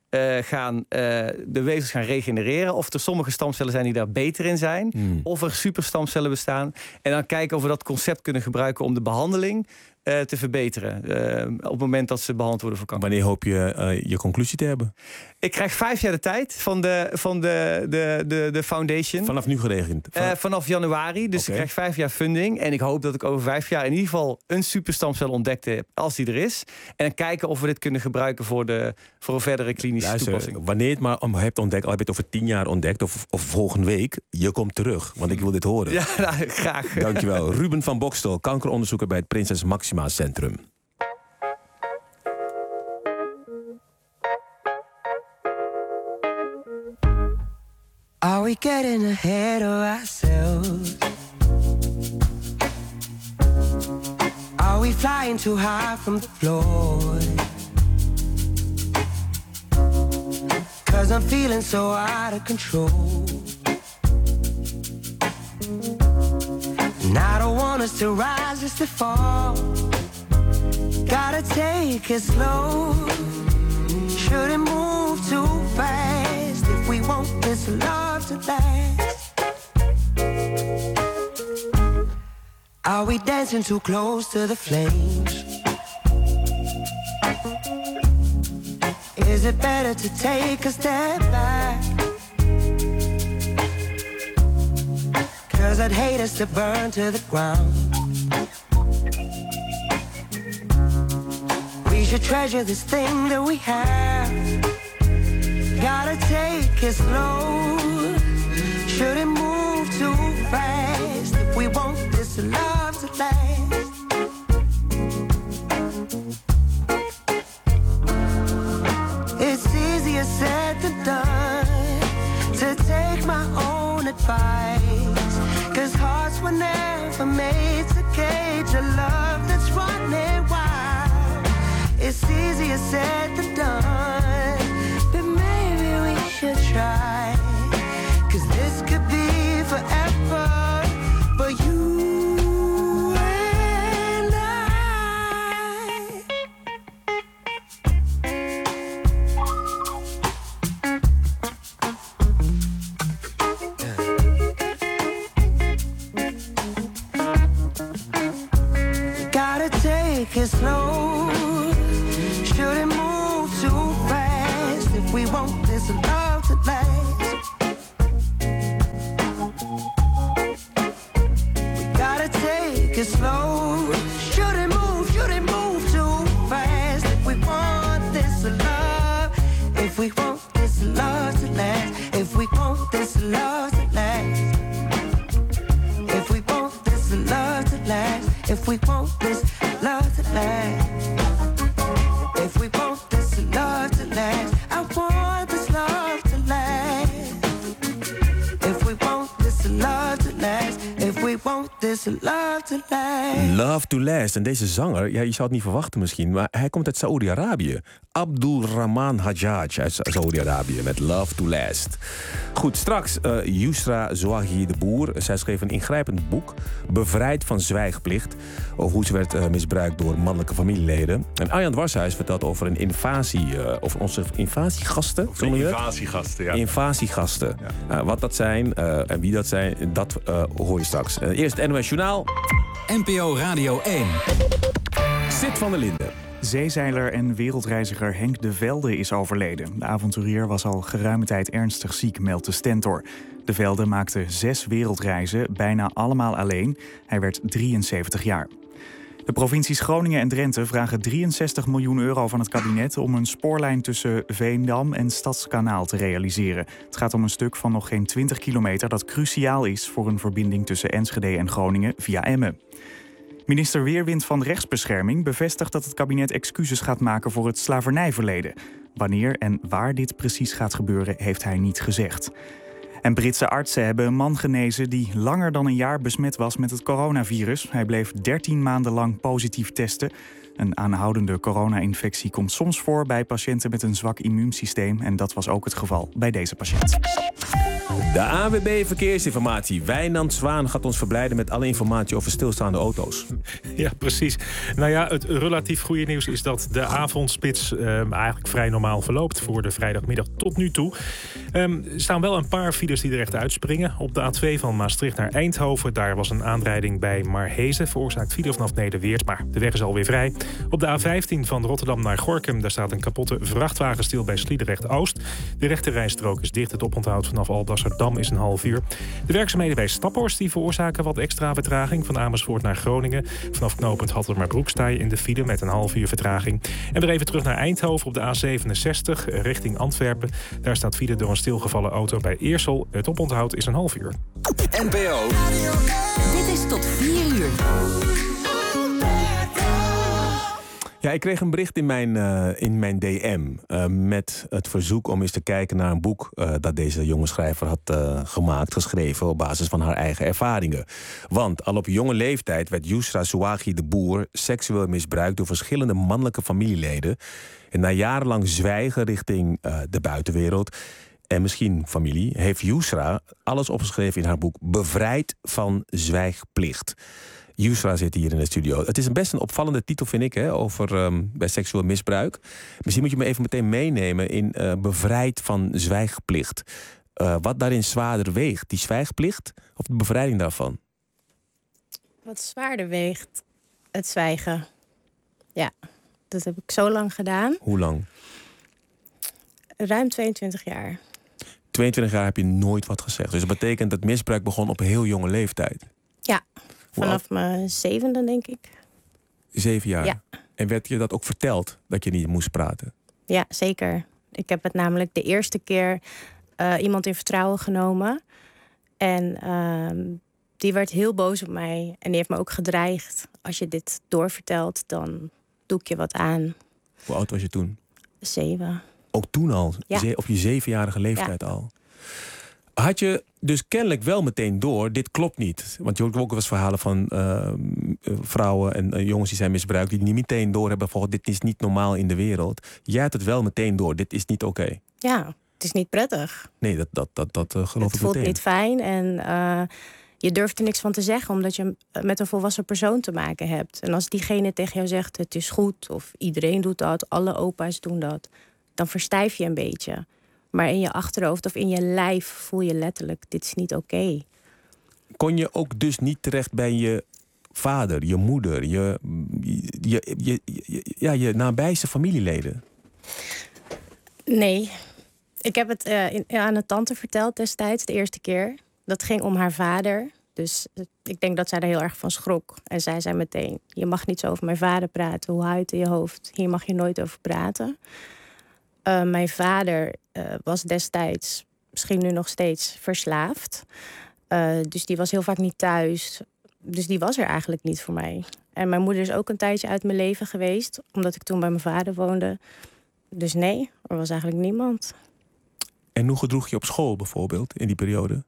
uh, gaan, uh, de weefsels gaan regenereren. Of er sommige stamcellen zijn die daar beter in zijn. Mm. Of er superstamcellen bestaan. En dan kijken of we dat concept kunnen gebruiken om de behandeling uh, te verbeteren. Uh, op het moment dat ze behandeld worden voor kanker. Wanneer hoop je uh, je conclusie te hebben? Ik krijg vijf jaar de tijd van de, van de, de, de, de foundation. Vanaf nu geregend? Van... Uh, vanaf januari. Dus okay. Ik krijg vijf jaar funding. En ik hoop dat ik over vijf jaar in ieder geval een superstamcel ontdekt heb, als die er is. En dan kijken of we dit kunnen gebruiken voor, de, voor een verdere klinische Luister, toepassing. Wanneer je het maar om hebt ontdekt, al heb je het over tien jaar ontdekt, of, of volgende week, je komt terug. Want ik wil dit horen. Ja, nou, graag. Dankjewel. Ruben van Bokstel, kankeronderzoeker bij het Prinses Maxima Centrum. Are we getting ahead of ourselves? Are we flying too high from the floor? 'Cause I'm feeling so out of control. And I don't want us to rise just to fall. Gotta take it slow. Shouldn't move too fast if we want this love to last. Are we dancing too close to the flames? Is it better to take a step back? 'Cause I'd hate us to burn to the ground. We should treasure this thing that we have. Gotta take it slow. Shouldn't move too fast if we want this love to last. It's easier said than done to take my own advice. 'Cause hearts were never made to cage a love that's running wild. It's easier said than done, but maybe we should try. 'Cause this could be forever for you and I. We gotta take it slow. Shouldn't move too fast if we want this love to last. We gotta take it slow. Shouldn't move, shouldn't move too fast if we want this love. If we want this love to last. If we want this love to last. If we want this love to last. If we want this love to last. If we want this love to last, I want this love to last. If we want this love to last, if we want this love to last. Love to last. En deze zanger, ja, je zou het niet verwachten misschien, maar hij komt uit Saoedi-Arabië. Abdulrahman Hajjaj uit Saoedi-Arabië met Love to Last. Goed, straks uh, Yusra Zouaghi de Boer. Zij schreef een ingrijpend boek, Bevrijd van zwijgplicht, over hoe ze werd uh, misbruikt door mannelijke familieleden. En Arjan Dwarshuis vertelt over een invasie, uh, over onze invasiegasten. Over invasiegasten, ja. Invasiegasten. Ja. Uh, wat dat zijn uh, en wie dat zijn, dat uh, hoor je straks. Uh, eerst het N O S Journaal. N P O Radio één. Sid van der Linden. Zeezeiler en wereldreiziger Henk de Velde is overleden. De avonturier was al geruime tijd ernstig ziek, meldt de Stentor. De Velde maakte zes wereldreizen, bijna allemaal alleen. Hij werd drieënzeventig jaar. De provincies Groningen en Drenthe vragen drieënzestig miljoen euro van het kabinet om een spoorlijn tussen Veendam en Stadskanaal te realiseren. Het gaat om een stuk van nog geen twintig kilometer dat cruciaal is voor een verbinding tussen Enschede en Groningen via Emmen. Minister Weerwind van Rechtsbescherming bevestigt dat het kabinet excuses gaat maken voor het slavernijverleden. Wanneer en waar dit precies gaat gebeuren, heeft hij niet gezegd. En Britse artsen hebben een man genezen die langer dan een jaar besmet was met het coronavirus. Hij bleef dertien maanden lang positief testen. Een aanhoudende corona-infectie komt soms voor bij patiënten met een zwak immuunsysteem. En dat was ook het geval bij deze patiënt. De A W B Verkeersinformatie. Wijnand Zwaan gaat ons verblijden met alle informatie over stilstaande auto's. Ja, precies. Nou ja, het relatief goede nieuws is dat de avondspits uh, eigenlijk vrij normaal verloopt voor de vrijdagmiddag tot nu toe. Um, er staan wel een paar files die er echt uitspringen. Op de A twee van Maastricht naar Eindhoven, daar was een aanrijding bij Marhezen. Veroorzaakt file vanaf Nederweert, maar de weg is alweer vrij. Op de A vijftien van Rotterdam naar Gorinchem, daar staat een kapotte vrachtwagen stil bij Sliedrecht-Oost. De rechterrijstrook is dicht. Het oponthoud vanaf Alblasserdam is een half uur. De werkzaamheden bij Staphorst die veroorzaken wat extra vertraging. Van Amersfoort naar Groningen. Vanaf knooppunt Haddermerbroek sta je in de file met een half uur vertraging. En weer even terug naar Eindhoven op de A zevenenzestig richting Antwerpen. Daar staat file door een stilgevallen auto bij Eersel. Het oponthoud is een half uur. N P O. Dit is tot vier uur. Ja, ik kreeg een bericht in mijn, uh, in mijn D M uh, met het verzoek om eens te kijken naar een boek uh, dat deze jonge schrijver had uh, gemaakt, geschreven op basis van haar eigen ervaringen. Want al op jonge leeftijd werd Yusra Zouaghi de Boer seksueel misbruikt door verschillende mannelijke familieleden. En na jarenlang zwijgen richting uh, de buitenwereld en misschien familie, heeft Yusra alles opgeschreven in haar boek Bevrijd van zwijgplicht. Yusra zit hier in de studio. Het is een best een opvallende titel, vind ik, hè, over um, bij seksueel misbruik. Misschien moet je me even meteen meenemen in uh, Bevrijd van zwijgplicht. Uh, wat daarin zwaarder weegt, die zwijgplicht of de bevrijding daarvan? Wat zwaarder weegt, het zwijgen. Ja, dat heb ik zo lang gedaan. Hoe lang? Ruim tweeëntwintig jaar. tweeëntwintig jaar heb je nooit wat gezegd. Dus dat betekent dat misbruik begon op een heel jonge leeftijd. Ja, vanaf mijn zevende, denk ik. Zeven jaar? Ja. En werd je dat ook verteld, dat je niet moest praten? Ja, zeker. Ik heb het namelijk de eerste keer uh, iemand in vertrouwen genomen. En uh, die werd heel boos op mij. En die heeft me ook gedreigd. Als je dit doorvertelt, dan doe ik je wat aan. Hoe oud was je toen? Zeven. Ook toen al? Ja. Op je zevenjarige leeftijd ja. al? Had je dus kennelijk wel meteen door, dit klopt niet. Want je hoort ook wel eens verhalen van uh, vrouwen en uh, jongens die zijn misbruikt, die niet meteen door hebben van dit is niet normaal in de wereld. Jij had het wel meteen door, dit is niet oké. Okay. Ja, het is niet prettig. Nee, dat, dat, dat, dat uh, geloof het ik meteen. Het voelt niet fijn en uh, je durft er niks van te zeggen, omdat je met een volwassen persoon te maken hebt. En als diegene tegen jou zegt, het is goed, of iedereen doet dat, alle opa's doen dat, dan verstijf je een beetje. Maar in je achterhoofd of in je lijf voel je letterlijk, dit is niet oké. Okay. Kon je ook dus niet terecht bij je vader, je moeder, je, je, je, je, ja, je nabijste familieleden? Nee. Ik heb het uh, in, aan een tante verteld destijds, de eerste keer. Dat ging om haar vader. Dus uh, ik denk dat zij er heel erg van schrok. En zij zei meteen, je mag niet zo over mijn vader praten. Hoe huid in je hoofd? Hier mag je nooit over praten. Uh, mijn vader uh, was destijds, misschien nu nog steeds, verslaafd. Uh, dus die was heel vaak niet thuis. Dus die was er eigenlijk niet voor mij. En mijn moeder is ook een tijdje uit mijn leven geweest, omdat ik toen bij mijn vader woonde. Dus nee, er was eigenlijk niemand. En hoe gedroeg je op school bijvoorbeeld in die periode?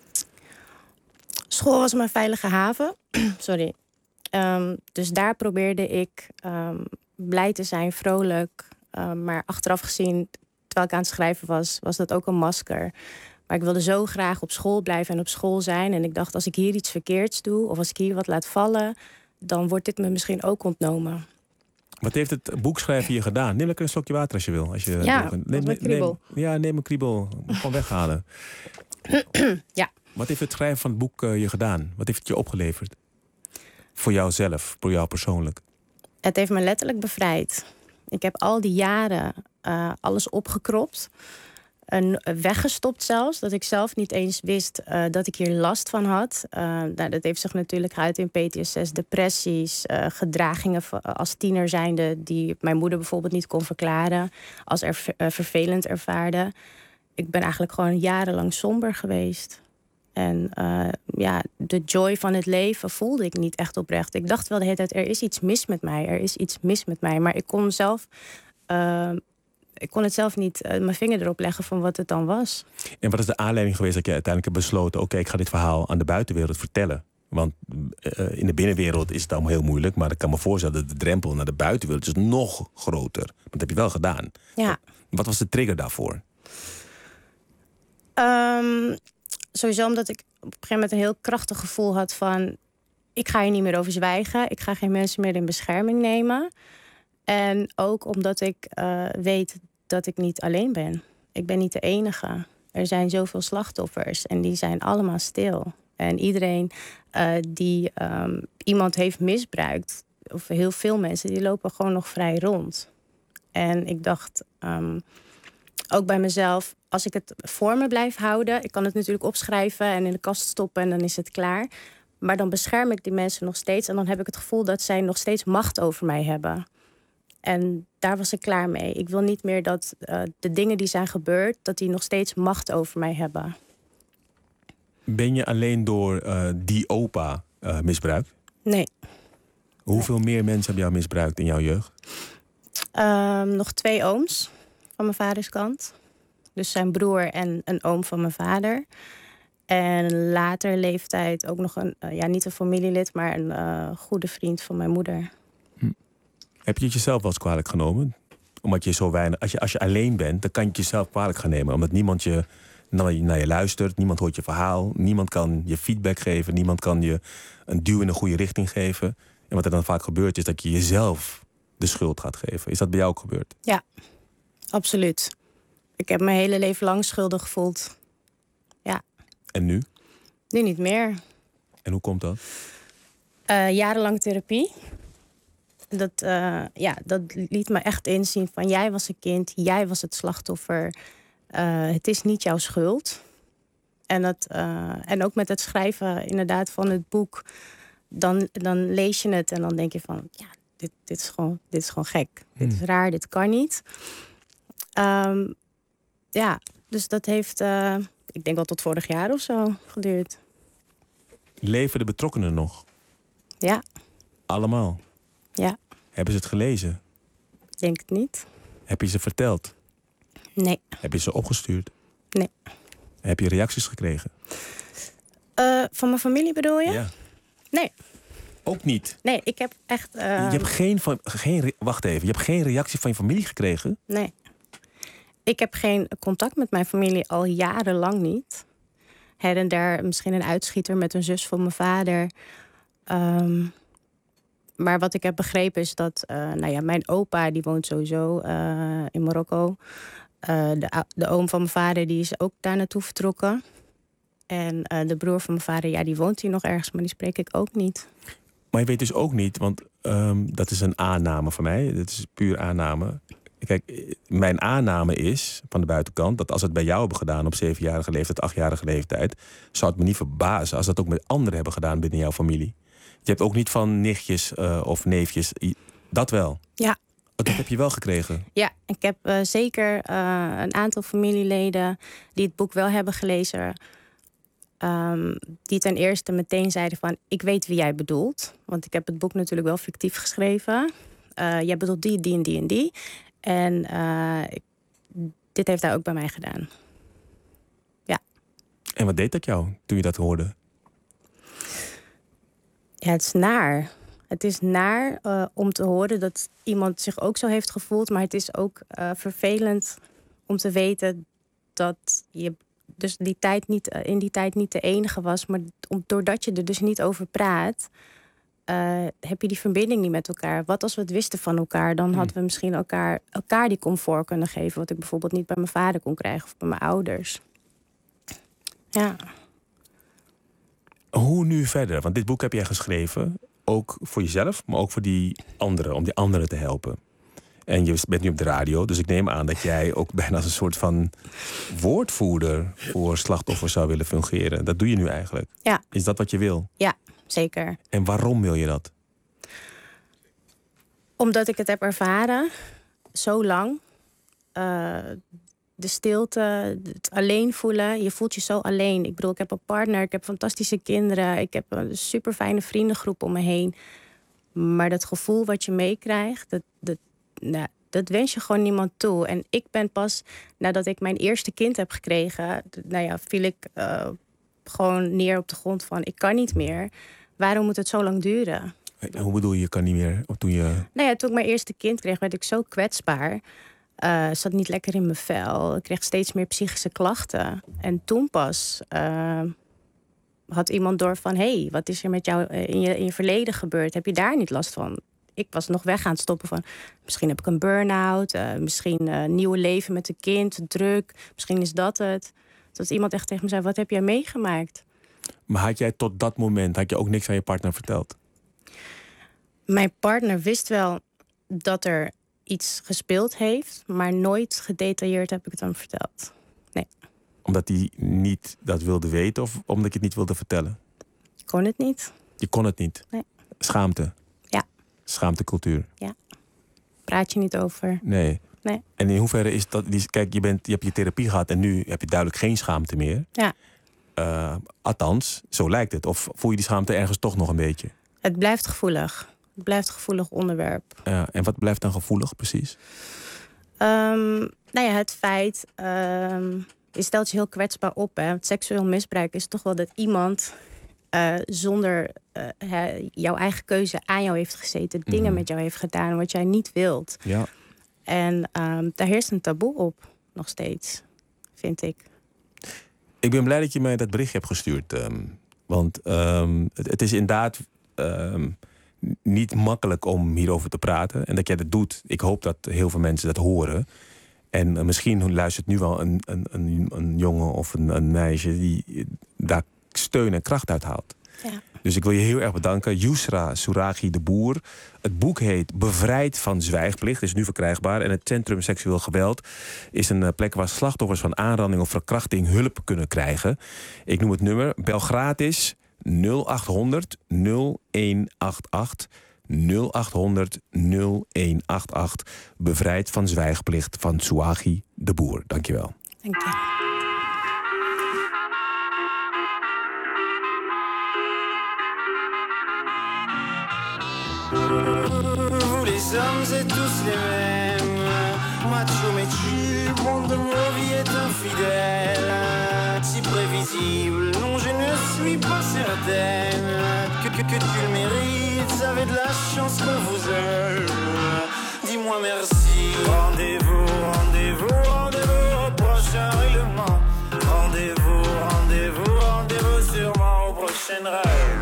School was mijn veilige haven. Sorry. Um, dus daar probeerde ik um, blij te zijn, vrolijk. Uh, maar achteraf gezien, terwijl ik aan het schrijven was, was dat ook een masker. Maar ik wilde zo graag op school blijven en op school zijn. En ik dacht, als ik hier iets verkeerds doe, of als ik hier wat laat vallen, dan wordt dit me misschien ook ontnomen. Wat heeft het boekschrijven je gedaan? Neem lekker een slokje water als je wil. Als je ja, neem, neem, een kriebel. Neem, ja, neem een kriebel. Gewoon weghalen. Ja. Wat heeft het schrijven van het boek uh, je gedaan? Wat heeft het je opgeleverd? Voor jouzelf, voor jou persoonlijk? Het heeft me letterlijk bevrijd. Ik heb al die jaren uh, alles opgekropt. En weggestopt zelfs. Dat ik zelf niet eens wist uh, dat ik hier last van had. Uh, nou, dat heeft zich natuurlijk geuit in P T S S, depressies, uh, gedragingen als tiener zijnde die mijn moeder bijvoorbeeld niet kon verklaren. Als er uh, vervelend ervaarde. Ik ben eigenlijk gewoon jarenlang somber geweest. En uh, ja, de joy van het leven voelde ik niet echt oprecht. Ik dacht wel de hele tijd, er is iets mis met mij. Er is iets mis met mij. Maar ik kon zelf... Uh, Ik kon het zelf niet uh, mijn vinger erop leggen van wat het dan was. En wat is de aanleiding geweest dat je uiteindelijk hebt besloten, oké, okay, ik ga dit verhaal aan de buitenwereld vertellen? Want uh, in de binnenwereld is het allemaal heel moeilijk, maar ik kan me voorstellen dat de drempel naar de buitenwereld is nog groter. Dat heb je wel gedaan. Ja. Wat, wat was de trigger daarvoor? Um, sowieso omdat ik op een gegeven moment een heel krachtig gevoel had van... ik ga hier niet meer over zwijgen. Ik ga geen mensen meer in bescherming nemen. En ook omdat ik uh, weet dat ik niet alleen ben. Ik ben niet de enige. Er zijn zoveel slachtoffers en die zijn allemaal stil. En iedereen uh, die um, iemand heeft misbruikt... of heel veel mensen, die lopen gewoon nog vrij rond. En ik dacht, um, ook bij mezelf... als ik het voor me blijf houden... ik kan het natuurlijk opschrijven en in de kast stoppen... en dan is het klaar. Maar dan bescherm ik die mensen nog steeds... en dan heb ik het gevoel dat zij nog steeds macht over mij hebben. En daar was ik klaar mee. Ik wil niet meer dat uh, de dingen die zijn gebeurd... dat die nog steeds macht over mij hebben. Ben je alleen door uh, die opa uh, misbruikt? Nee. Hoeveel meer mensen hebben jou misbruikt in jouw jeugd? Um, nog twee ooms van mijn vaders kant. Dus zijn broer en een oom van mijn vader. En later leeftijd ook nog een, uh, ja, niet een familielid... maar een uh, goede vriend van mijn moeder. Hm. Heb je het jezelf wel eens kwalijk genomen? Omdat je zo weinig... Als je, als je alleen bent, dan kan je het jezelf kwalijk gaan nemen. Omdat niemand je, naar je, naar je luistert, niemand hoort je verhaal... niemand kan je feedback geven, niemand kan je een duw in een goede richting geven. En wat er dan vaak gebeurt, is dat je jezelf de schuld gaat geven. Is dat bij jou ook gebeurd? Ja, absoluut. Ik heb mijn hele leven lang schuldig gevoeld. Ja. En nu? Nu niet meer. En hoe komt dat? Uh, jarenlang therapie. Dat, uh, ja, dat liet me echt inzien van... jij was een kind, jij was het slachtoffer. Uh, het is niet jouw schuld. En, dat, uh, en ook met het schrijven inderdaad van het boek... Dan, dan lees je het en dan denk je van... ja, dit, dit, is, gewoon, dit is gewoon gek. Hmm. Dit is raar, dit kan niet. Um, ja, dus dat heeft... Uh, ik denk wel tot vorig jaar of zo geduurd. Leven de betrokkenen nog? Ja. Allemaal? Ja. Hebben ze het gelezen? Ik denk het niet. Heb je ze verteld? Nee. Heb je ze opgestuurd? Nee. Heb je reacties gekregen? Uh, van mijn familie bedoel je? Ja. Nee. Ook niet? Nee, ik heb echt... Uh... Je hebt geen, van, geen... Wacht even, je hebt geen reactie van je familie gekregen? Nee. Ik heb geen contact met mijn familie al jarenlang niet. Her en der misschien een uitschieter met een zus van mijn vader. Um, maar wat ik heb begrepen is dat... Uh, nou ja, mijn opa die woont sowieso uh, in Marokko. Uh, de, de oom van mijn vader die is ook daar naartoe vertrokken. En uh, de broer van mijn vader, ja, die woont hier nog ergens... maar die spreek ik ook niet. Maar je weet dus ook niet, want um, dat is een aanname van mij. Dat is puur aanname. Kijk, mijn aanname is, van de buitenkant... dat als het bij jou hebben gedaan op zevenjarige leeftijd... achtjarige leeftijd, zou het me niet verbazen... als dat ook met anderen hebben gedaan binnen jouw familie. Je hebt ook niet van nichtjes uh, of neefjes. Dat wel? Ja. Dat heb je wel gekregen? Ja, ik heb uh, zeker uh, een aantal familieleden... die het boek wel hebben gelezen... Um, die ten eerste meteen zeiden van... ik weet wie jij bedoelt. Want ik heb het boek natuurlijk wel fictief geschreven. Uh, jij bedoelt die, die en die en die. En uh, ik, dit heeft hij ook bij mij gedaan. Ja. En wat deed dat jou toen je dat hoorde? Ja, het is naar. Het is naar uh, om te horen dat iemand zich ook zo heeft gevoeld. Maar het is ook uh, vervelend om te weten dat je... dus die tijd niet, in die tijd niet de enige was. Maar doordat je er dus niet over praat... Uh, heb je die verbinding niet met elkaar. Wat als we het wisten van elkaar? Dan hadden we misschien elkaar, elkaar die comfort kunnen geven... wat ik bijvoorbeeld niet bij mijn vader kon krijgen of bij mijn ouders. Ja. Hoe nu verder? Want dit boek heb jij geschreven... ook voor jezelf, maar ook voor die anderen... om die anderen te helpen. En je bent nu op de radio, dus ik neem aan dat jij ook bijna als een soort van woordvoerder voor slachtoffers zou willen fungeren. Dat doe je nu eigenlijk. Ja. Is dat wat je wil? Ja, zeker. En waarom wil je dat? Omdat ik het heb ervaren, zo lang. Uh, de stilte, het alleen voelen. Je voelt je zo alleen. Ik bedoel, ik heb een partner, ik heb fantastische kinderen. Ik heb een super fijne vriendengroep om me heen. Maar dat gevoel wat je meekrijgt, dat... dat Nou, dat wens je gewoon niemand toe. En ik ben pas, nadat ik mijn eerste kind heb gekregen... nou ja, viel ik uh, gewoon neer op de grond van... ik kan niet meer. Waarom moet het zo lang duren? Hoe bedoel je, je kan niet meer? Of toen, je... Nou ja, toen ik mijn eerste kind kreeg, werd ik zo kwetsbaar. Uh, zat niet lekker in mijn vel. Ik kreeg steeds meer psychische klachten. En toen pas uh, had iemand door van... hé, hey, wat is er met jou in je, in je verleden gebeurd? Heb je daar niet last van? Ik was nog weg aan het stoppen van... misschien heb ik een burn-out, uh, misschien een uh, nieuwe leven met een kind, druk. Misschien is dat het. Dat iemand echt tegen me zei, wat heb jij meegemaakt? Maar had jij tot dat moment had je ook niks aan je partner verteld? Mijn partner wist wel dat er iets gespeeld heeft... maar nooit gedetailleerd heb ik het hem verteld. Nee. Omdat hij niet dat wilde weten of omdat je het niet wilde vertellen? Ik kon het niet. Je kon het niet? Nee. Schaamte? Ja. Schaamtecultuur? Ja. Praat je niet over. Nee. Nee. En in hoeverre is dat... Kijk, je, bent, je hebt je therapie gehad en nu heb je duidelijk geen schaamte meer. Ja. Uh, althans, zo lijkt het. Of voel je die schaamte ergens toch nog een beetje? Het blijft gevoelig. Het blijft een gevoelig onderwerp. Uh, en wat blijft dan gevoelig precies? Um, nou ja, het feit... Um, je stelt je heel kwetsbaar op. Hè. Het seksueel misbruik is toch wel dat iemand... Uh, zonder uh, he, jouw eigen keuze aan jou heeft gezeten... dingen mm-hmm. met jou heeft gedaan wat jij niet wilt. Ja. En um, daar heerst een taboe op, nog steeds, vind ik. Ik ben blij dat je mij dat berichtje hebt gestuurd. Um, want um, het, het is inderdaad um, niet makkelijk om hierover te praten. En dat jij dat doet. Ik hoop dat heel veel mensen dat horen. En uh, misschien luistert nu wel een, een, een, een jongen of een, een meisje... die daar steun en kracht uit haalt. Ja. Dus ik wil je heel erg bedanken. Yusra Souraghi de Boer. Het boek heet Bevrijd van Zwijgplicht. Is nu verkrijgbaar. En het Centrum Seksueel Geweld is een plek waar slachtoffers van aanranding of verkrachting hulp kunnen krijgen. Ik noem het nummer. Bel gratis nul acht honderd nul een acht acht. nul acht honderd nul een acht acht. Bevrijd van Zwijgplicht van Souraghi de Boer. Dankjewel. Dank je. Vous les hommes êtes tous les mêmes, macho mais tu, monde de ma vie est infidèle, si prévisible, non je ne suis pas certaine que, que, que tu le mérites, vous avez de la chance qu'on vous aime, dis-moi merci. Rendez-vous, rendez-vous, rendez-vous au prochain règlement, rendez-vous, rendez-vous, rendez-vous sûrement au prochain rêve.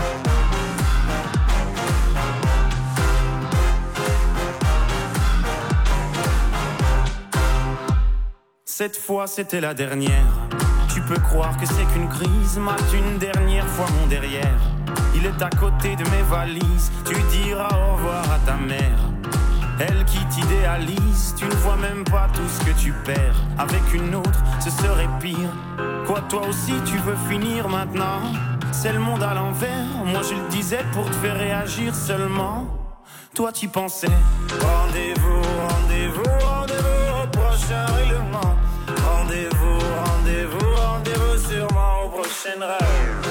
Cette fois c'était la dernière. Tu peux croire que c'est qu'une crise, mate une dernière fois mon derrière. Il est à côté de mes valises, tu diras au revoir à ta mère. Elle qui t'idéalise, tu ne vois même pas tout ce que tu perds. Avec une autre, ce serait pire. Quoi, toi aussi tu veux finir maintenant? C'est le monde à l'envers, moi je le disais pour te faire réagir seulement. Toi tu pensais. Rendez-vous, rendez-vous, rendez-vous au prochain règlement. Rendez-vous, rendez-vous, rendez-vous sûrement au prochain rêve.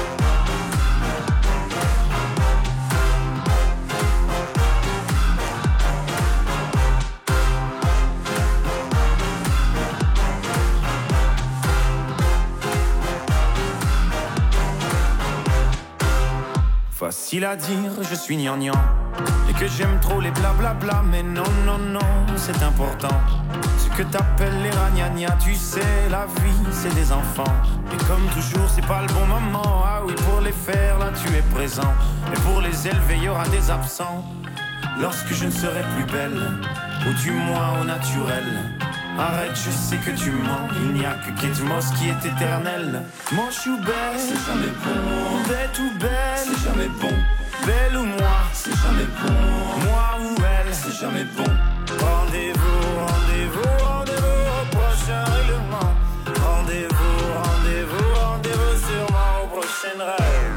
Facile à dire, je suis gnangnan et que j'aime trop les blablabla, mais non, non, non, c'est important. Ce que t'appelles les ragnagnas, tu sais, la vie, c'est des enfants. Et comme toujours, c'est pas le bon moment. Ah oui, pour les faire, là, tu es présent. Et pour les élever, il y aura des absents. Lorsque je ne serai plus belle, ou du moins au naturel. Arrête, je sais que tu mens. Il n'y a que Kate Moss qui est éternelle. Moche ou belle, c'est jamais bon. Bête ou belle, c'est jamais bon. Belle ou moi, c'est jamais bon. Moi ou elle, c'est jamais bon. Rendez-vous, rendez-vous, rendez-vous au prochain règlement. Rendez-vous, rendez-vous, rendez-vous sûrement au prochain rêve.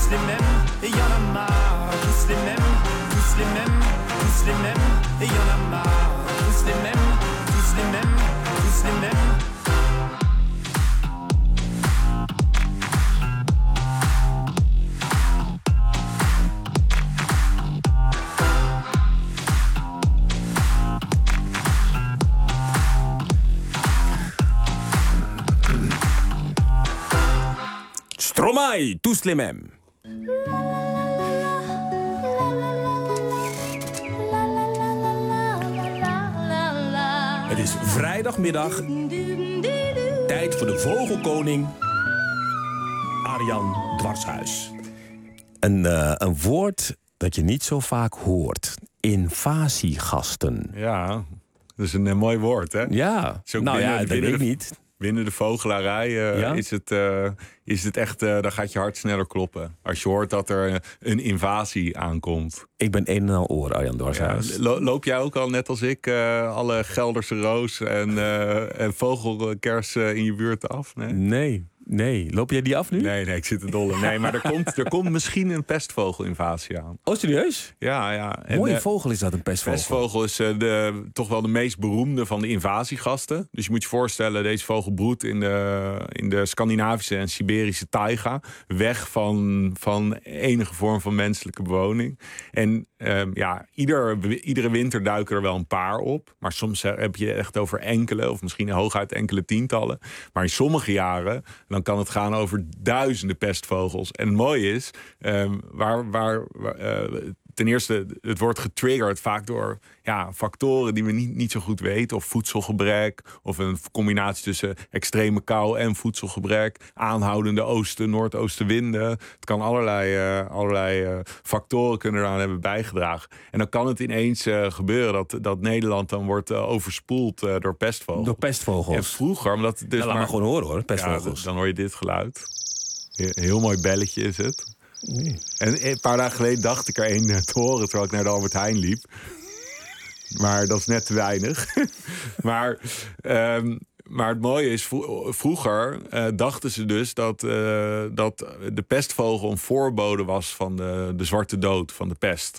tous les mêmes, et y en a marre. Tous les mêmes, tous les mêmes, tous les mêmes, et y en a marre. Tous les mêmes, tous les mêmes, tous les mêmes. Stromae, tous les mêmes. Het is vrijdagmiddag. Tijd voor de vogelkoning. Arjan Dwarshuis. Een, uh, een woord dat je niet zo vaak hoort. Invasiegasten. Ja, dat is een, een mooi woord, hè? Ja, nou ja, dat weet ik niet. Binnen de vogelarij uh, ja? is, het, uh, is het echt, uh, dan gaat je hart sneller kloppen. Als je hoort dat er een invasie aankomt. Ik ben een en al oor, Arjan Dwarshuis. Ja, lo- loop jij ook al, net als ik, uh, alle Gelderse roos en, uh, en vogelkers uh, in je buurt af? Nee? nee, nee. Loop jij die af nu? Nee, nee, ik zit te dolle. Nee, maar er komt, er komt misschien een pestvogelinvasie aan. Oh, serieus? Ja, ja. En, mooie uh, vogel is dat, een pestvogel. Pestvogel is uh, de, toch wel de meest beroemde van de invasiegasten. Dus je moet je voorstellen, deze vogel broedt in de, in de Scandinavische en Siberische taiga. Weg van, van enige vorm van menselijke bewoning. En um, ja, ieder, iedere winter duiken er wel een paar op. Maar soms heb je echt over enkele, of misschien hooguit enkele tientallen. Maar in sommige jaren, dan kan het gaan over duizenden pestvogels. En het mooie is, um, waar... waar, waar uh, ten eerste, het wordt getriggerd vaak door ja, factoren die we niet, niet zo goed weten. Of voedselgebrek, of een combinatie tussen extreme kou en voedselgebrek. Aanhoudende oosten, noordoostenwinden. Het kan allerlei, uh, allerlei uh, factoren kunnen eraan hebben bijgedragen. En dan kan het ineens uh, gebeuren dat, dat Nederland dan wordt uh, overspoeld uh, door pestvogels. Door pestvogels. En vroeger, omdat het dus ja, laat maar, maar gewoon horen hoor, pestvogels. Ja, dan hoor je dit geluid. Heel, heel mooi belletje is het. Nee. En een paar dagen geleden dacht ik er één te horen terwijl ik naar de Albert Heijn liep. Maar dat is net te weinig. maar, um, maar het mooie is, vroeger uh, dachten ze dus dat, uh, dat de pestvogel een voorbode was van de, de zwarte dood, van de pest.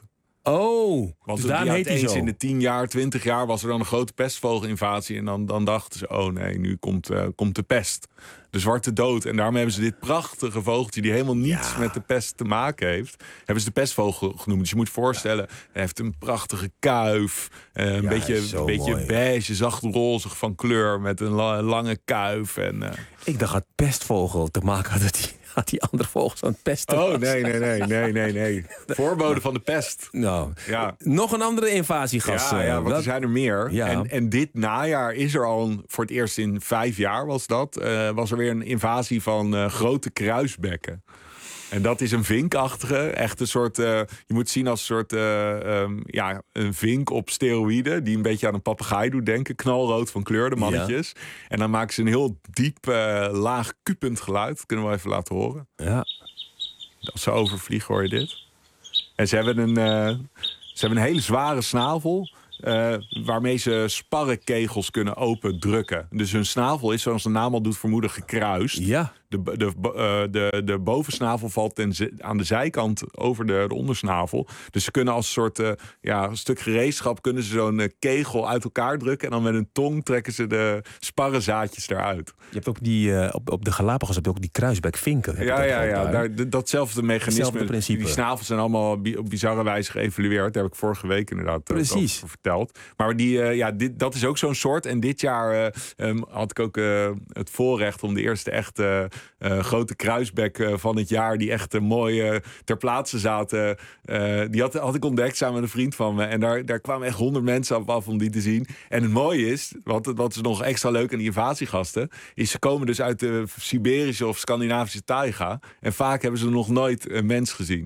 Oh, Want dus daarom heet hij zo. In de tien jaar, twintig jaar was er dan een grote pestvogelinvasie. En dan, dan dachten ze, oh nee, nu komt, uh, komt de pest. De zwarte dood. En daarom hebben ze dit prachtige vogeltje, die helemaal niets ja. met de pest te maken heeft, hebben ze de pestvogel genoemd. Dus je moet je voorstellen, hij heeft een prachtige kuif. Uh, een ja, beetje, een beetje beige, zacht rozig van kleur, met een la- lange kuif. En, uh... Ik dacht dat pestvogel te maken had dat die... Had die andere vogels aan het pesten Oh, nee, nee, nee, nee, nee, nee. Voorbode van de pest. Nou, ja. Nog een andere invasiegast. Ja, ja, want dat... er zijn er meer. Ja. En, en dit najaar is er al, een, voor het eerst in vijf jaar was dat, uh, was er weer een invasie van uh, grote kruisbekken. En dat is een vinkachtige, echt een soort, uh, je moet zien als een soort, uh, um, ja, een vink op steroïden, die een beetje aan een papegaai doet denken. Knalrood van kleur, de mannetjes. Ja. En dan maken ze een heel diep, uh, laag, kupend geluid. Dat kunnen we even laten horen. Ja. Als ze overvliegen hoor je dit. En ze hebben een, uh, ze hebben een hele zware snavel, Uh, waarmee ze sparrenkegels kunnen opendrukken. Dus hun snavel is, zoals de naam al doet vermoeden, gekruist. Ja. De, de, uh, de, de bovensnavel valt ten z- aan de zijkant over de, de ondersnavel. Dus ze kunnen als een soort uh, ja, een stuk gereedschap kunnen ze zo'n uh, kegel uit elkaar drukken. En dan met hun tong trekken ze de sparrenzaadjes eruit. Je hebt ook die, uh, op, op de Galapagos heb je ook die kruisbekvinken. Ja, ja, ja. Daar, d- datzelfde mechanisme. Hetzelfde principe. Die snavels zijn allemaal bi- op bizarre wijze geëvalueerd. Daar heb ik vorige week inderdaad Precies. over verteld. Maar die, uh, ja, dit, dat is ook zo'n soort. En dit jaar uh, um, had ik ook uh, het voorrecht om de eerste echte uh, grote kruisbek uh, van het jaar, die echt uh, mooi uh, ter plaatse zaten. Uh, die had, had ik ontdekt samen met een vriend van me. En daar, daar kwamen echt honderd mensen op af om die te zien. En het mooie is, wat, wat is nog extra leuk aan die invasiegasten, is ze komen dus uit de Siberische of Scandinavische taiga. En vaak hebben ze nog nooit een mens gezien.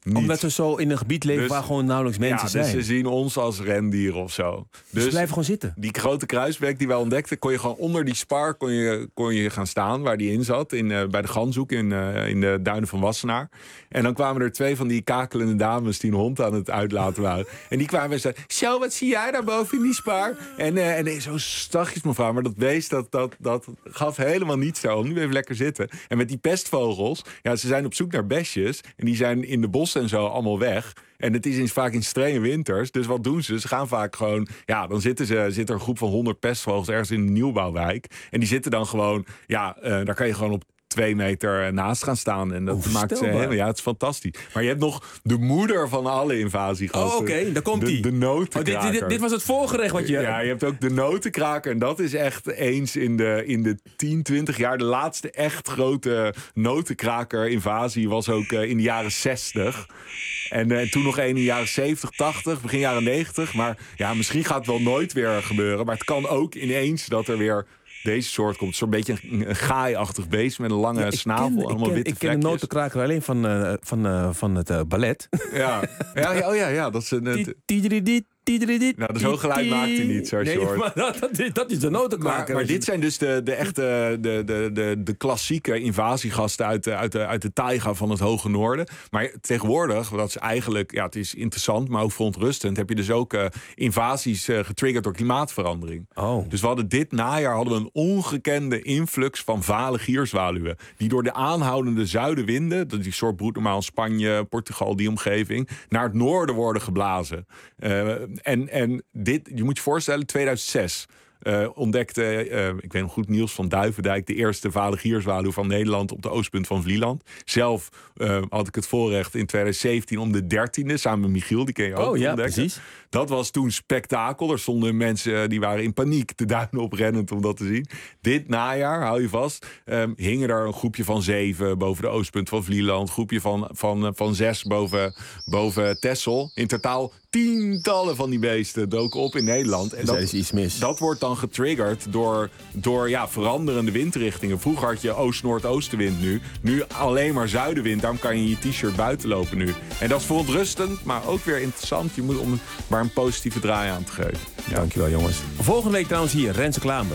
niet. Omdat we zo in een gebied leven Dus- waar gewoon nauwelijks mensen ja, zijn. dus ze zien ons als rendieren of zo. Dus ze blijven gewoon zitten. Die grote kruisbek die wij ontdekten, kon je gewoon onder die spar kon je, kon je gaan staan waar die in zat. In, uh, bij de Ganshoek in, uh, in de duinen van Wassenaar. En dan kwamen er twee van die kakelende dames die een hond aan het uitlaten waren. En die kwamen en zeiden, zo, wat zie jij daar boven in die spar? En, uh, en zo zachtjes mevrouw, maar dat beest dat, dat, dat gaf helemaal niets zo. Nu even lekker zitten. En met die pestvogels, ja, ze zijn op zoek naar besjes. En die zijn in de bossen en zo allemaal weg. En het is in, vaak in strenge winters. Dus wat doen ze? Ze gaan vaak gewoon... Ja, dan zitten ze, zit er een groep van honderd pestvogels ergens in een nieuwbouwwijk. En die zitten dan gewoon... Ja, uh, daar kan je gewoon op twee meter naast gaan staan. En dat maakt ze helemaal... Ja, het is fantastisch. Maar je hebt nog de moeder van alle invasiegasten. Oh, oké, okay, daar komt die. die. De, de notenkraker. Oh, dit, dit, dit was het voorgerecht wat je... Ja, je hebt ook de notenkraker. En dat is echt eens in de, in de tien, twintig jaar... de laatste echt grote notenkraker-invasie was ook uh, in de jaren zestig. En uh, toen nog één in de jaren zeventig, tachtig, begin jaren negentig. Maar ja, misschien gaat het wel nooit weer gebeuren. Maar het kan ook ineens dat er weer... Deze soort komt zo'n beetje een, een gaaiachtig beest met een lange Ja, ik snavel, ken, allemaal ik ken, witte ik ken vlekjes. de notenkraker alleen van, uh, van, uh, van het uh, ballet. Ja. Ja, ja, oh ja, ja, dat is een... Het... Nou, zo geluid maakt hij niet, zoals nee, je hoort. Maar dat, dat, is, dat is de notenkraker. Maar, maar dit zijn dus de, de echte, de, de, de, de klassieke invasiegasten uit de, uit, de, uit de taiga van het Hoge Noorden. Maar tegenwoordig, dat is eigenlijk, ja, het is interessant, maar ook verontrustend, heb je dus ook uh, invasies uh, getriggerd door klimaatverandering. Oh. Dus we hadden dit najaar hadden we een ongekende influx van vale gierzwaluwen. Die door de aanhoudende zuidenwinden, dat die soort broedt normaal in Spanje, Portugal, die omgeving, naar het noorden worden geblazen. Uh, En, en dit, je moet je voorstellen, tweeduizend zes uh, ontdekte, uh, ik weet nog goed, Niels van Duivendijk, de eerste vale gierzwaluw van Nederland op de oostpunt van Vlieland. Zelf uh, had ik het voorrecht in tweeduizend zeventien om de dertiende, samen met Michiel, die ken je ook. Oh ja, ontdekken. precies. Dat was toen spektakel. Er stonden mensen die waren in paniek de duinen oprennend om dat te zien. Dit najaar, hou je vast, um, hingen er een groepje van zeven boven de oostpunt van Vlieland. Een groepje van, van, van zes boven, boven Texel. In totaal tientallen van die beesten doken op in Nederland. En dat, dat is iets mis. Dat wordt dan getriggerd door, door ja, veranderende windrichtingen. Vroeger had je oost-noordoostenwind nu. Nu alleen maar zuidenwind. Daarom kan je in je t-shirt buiten lopen nu. En dat is verontrustend, maar ook weer interessant. Je moet om maar een positieve draai aan te geven. Ja. Dankjewel, jongens. Volgende week trouwens hier, Renze Klamer.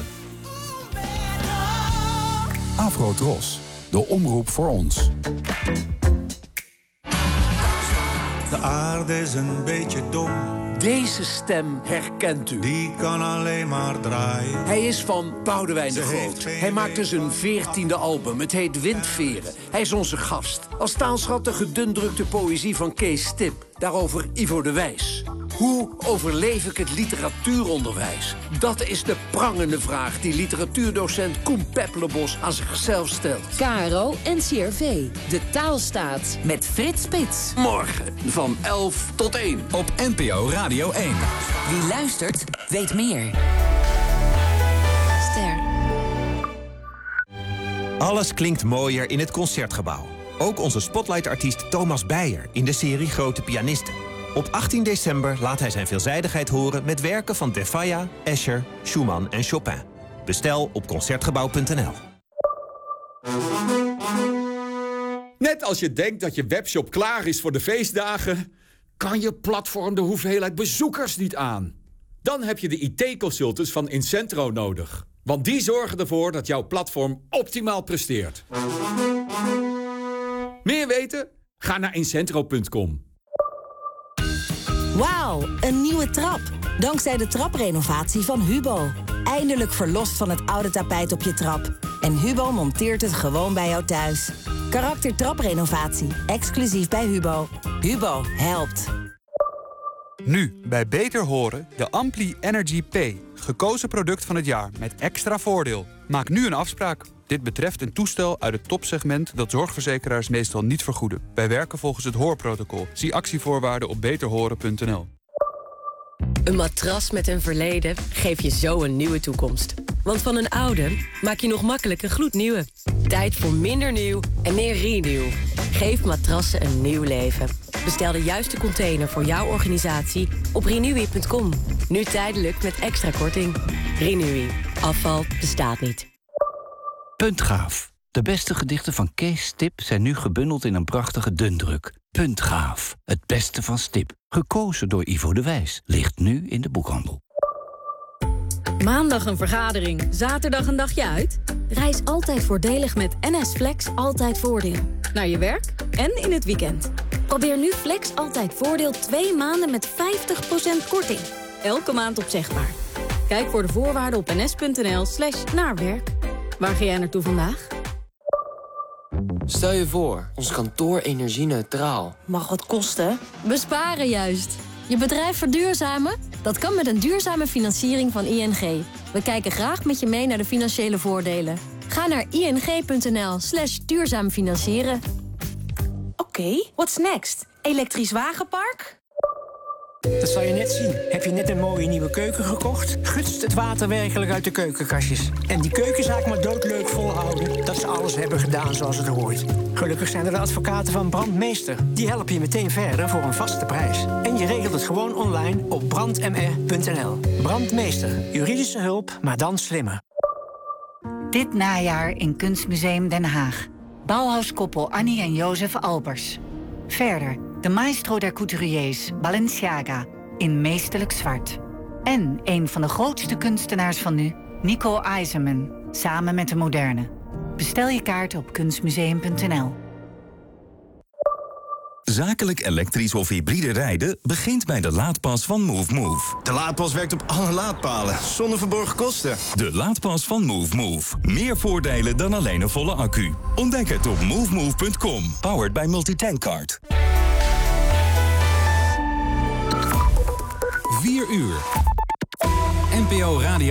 Afro-Tros, de omroep voor ons. De aarde is een beetje dom. Deze stem herkent u. Die kan alleen maar draaien. Hij is van Boudewijn de Ze heeft Groot. geen Hij maakte idee zijn veertiende album. Het heet Windveren. Hij is onze gast. Als taalschat de gedundrukte poëzie van Kees Stip. Daarover Ivo de Wijs. Hoe overleef ik het literatuuronderwijs? Dat is de prangende vraag die literatuurdocent Koen Peppelenbos aan zichzelf stelt. K R O en C R V, de taalstaat, met Frits Spits. Morgen van elf tot één. Op N P O Radio één. Wie luistert, weet meer. Ster. Alles klinkt mooier in het Concertgebouw. Ook onze spotlightartiest Thomas Beijer in de serie Grote Pianisten. Op achttien december laat hij zijn veelzijdigheid horen met werken van Defaya, Escher, Schumann en Chopin. Bestel op concertgebouw punt n l. Net als je denkt dat je webshop klaar is voor de feestdagen, kan je platform de hoeveelheid bezoekers niet aan. Dan heb je de I T-consultants van Incentro nodig. Want die zorgen ervoor dat jouw platform optimaal presteert. Meer weten? Ga naar incentro punt com. Wauw, een nieuwe trap. Dankzij de traprenovatie van Hubo. Eindelijk verlost van het oude tapijt op je trap. En Hubo monteert het gewoon bij jou thuis. Karakter traprenovatie, exclusief bij Hubo. Hubo helpt. Nu, bij Beter Horen, de Ampli Energy P. Gekozen product van het jaar met extra voordeel. Maak nu een afspraak. Dit betreft een toestel uit het topsegment dat zorgverzekeraars meestal niet vergoeden. Wij werken volgens het hoorprotocol. Zie actievoorwaarden op beter horen punt n l. Een matras met een verleden geeft je zo een nieuwe toekomst. Want van een oude maak je nog makkelijk een gloednieuwe. Tijd voor minder nieuw en meer renew. Geef matrassen een nieuw leven. Bestel de juiste container voor jouw organisatie op renewy punt com. Nu tijdelijk met extra korting. Renewy. Afval bestaat niet. Puntgaaf. De beste gedichten van Kees Stip zijn nu gebundeld in een prachtige dundruk. Puntgaaf. Het beste van Stip. Gekozen door Ivo de Wijs. Ligt nu in de boekhandel. Maandag een vergadering, zaterdag een dagje uit? Reis altijd voordelig met N S Flex Altijd Voordeel. Naar je werk en in het weekend. Probeer nu Flex Altijd Voordeel twee maanden met vijftig procent korting. Elke maand opzegbaar. Kijk voor de voorwaarden op ns.nl slash naarwerk. Waar ga jij naartoe vandaag? Stel je voor, ons kantoor energie-neutraal. Mag wat kosten? Besparen juist. Je bedrijf verduurzamen? Dat kan met een duurzame financiering van I N G. We kijken graag met je mee naar de financiële voordelen. Ga naar ing.nl slash duurzaam financieren. Oké, okay, what's next? Elektrisch wagenpark? Dat zal je net zien. Heb je net een mooie nieuwe keuken gekocht? Gutst het water werkelijk uit de keukenkastjes. En die keukenzaak maar doodleuk volhouden dat ze alles hebben gedaan zoals het hoort. Gelukkig zijn er de advocaten van Brandmeester. Die helpen je meteen verder voor een vaste prijs. En je regelt het gewoon online op brandmr punt n l. Brandmeester. Juridische hulp, maar dan slimmer. Dit najaar in Kunstmuseum Den Haag. Bauhauskoppel Annie en Jozef Albers. Verder de maestro der couturiers, Balenciaga, in meesterlijk zwart. En een van de grootste kunstenaars van nu, Nico IJzerman, samen met de moderne. Bestel je kaart op kunstmuseum punt n l. Zakelijk elektrisch of hybride rijden begint bij de laadpas van Move Move. De laadpas werkt op alle laadpalen, zonder verborgen kosten. De laadpas van Move Move. Meer voordelen dan alleen een volle accu. Ontdek het op move move punt com. Powered by Multitankcard. vier uur. N P O Radio.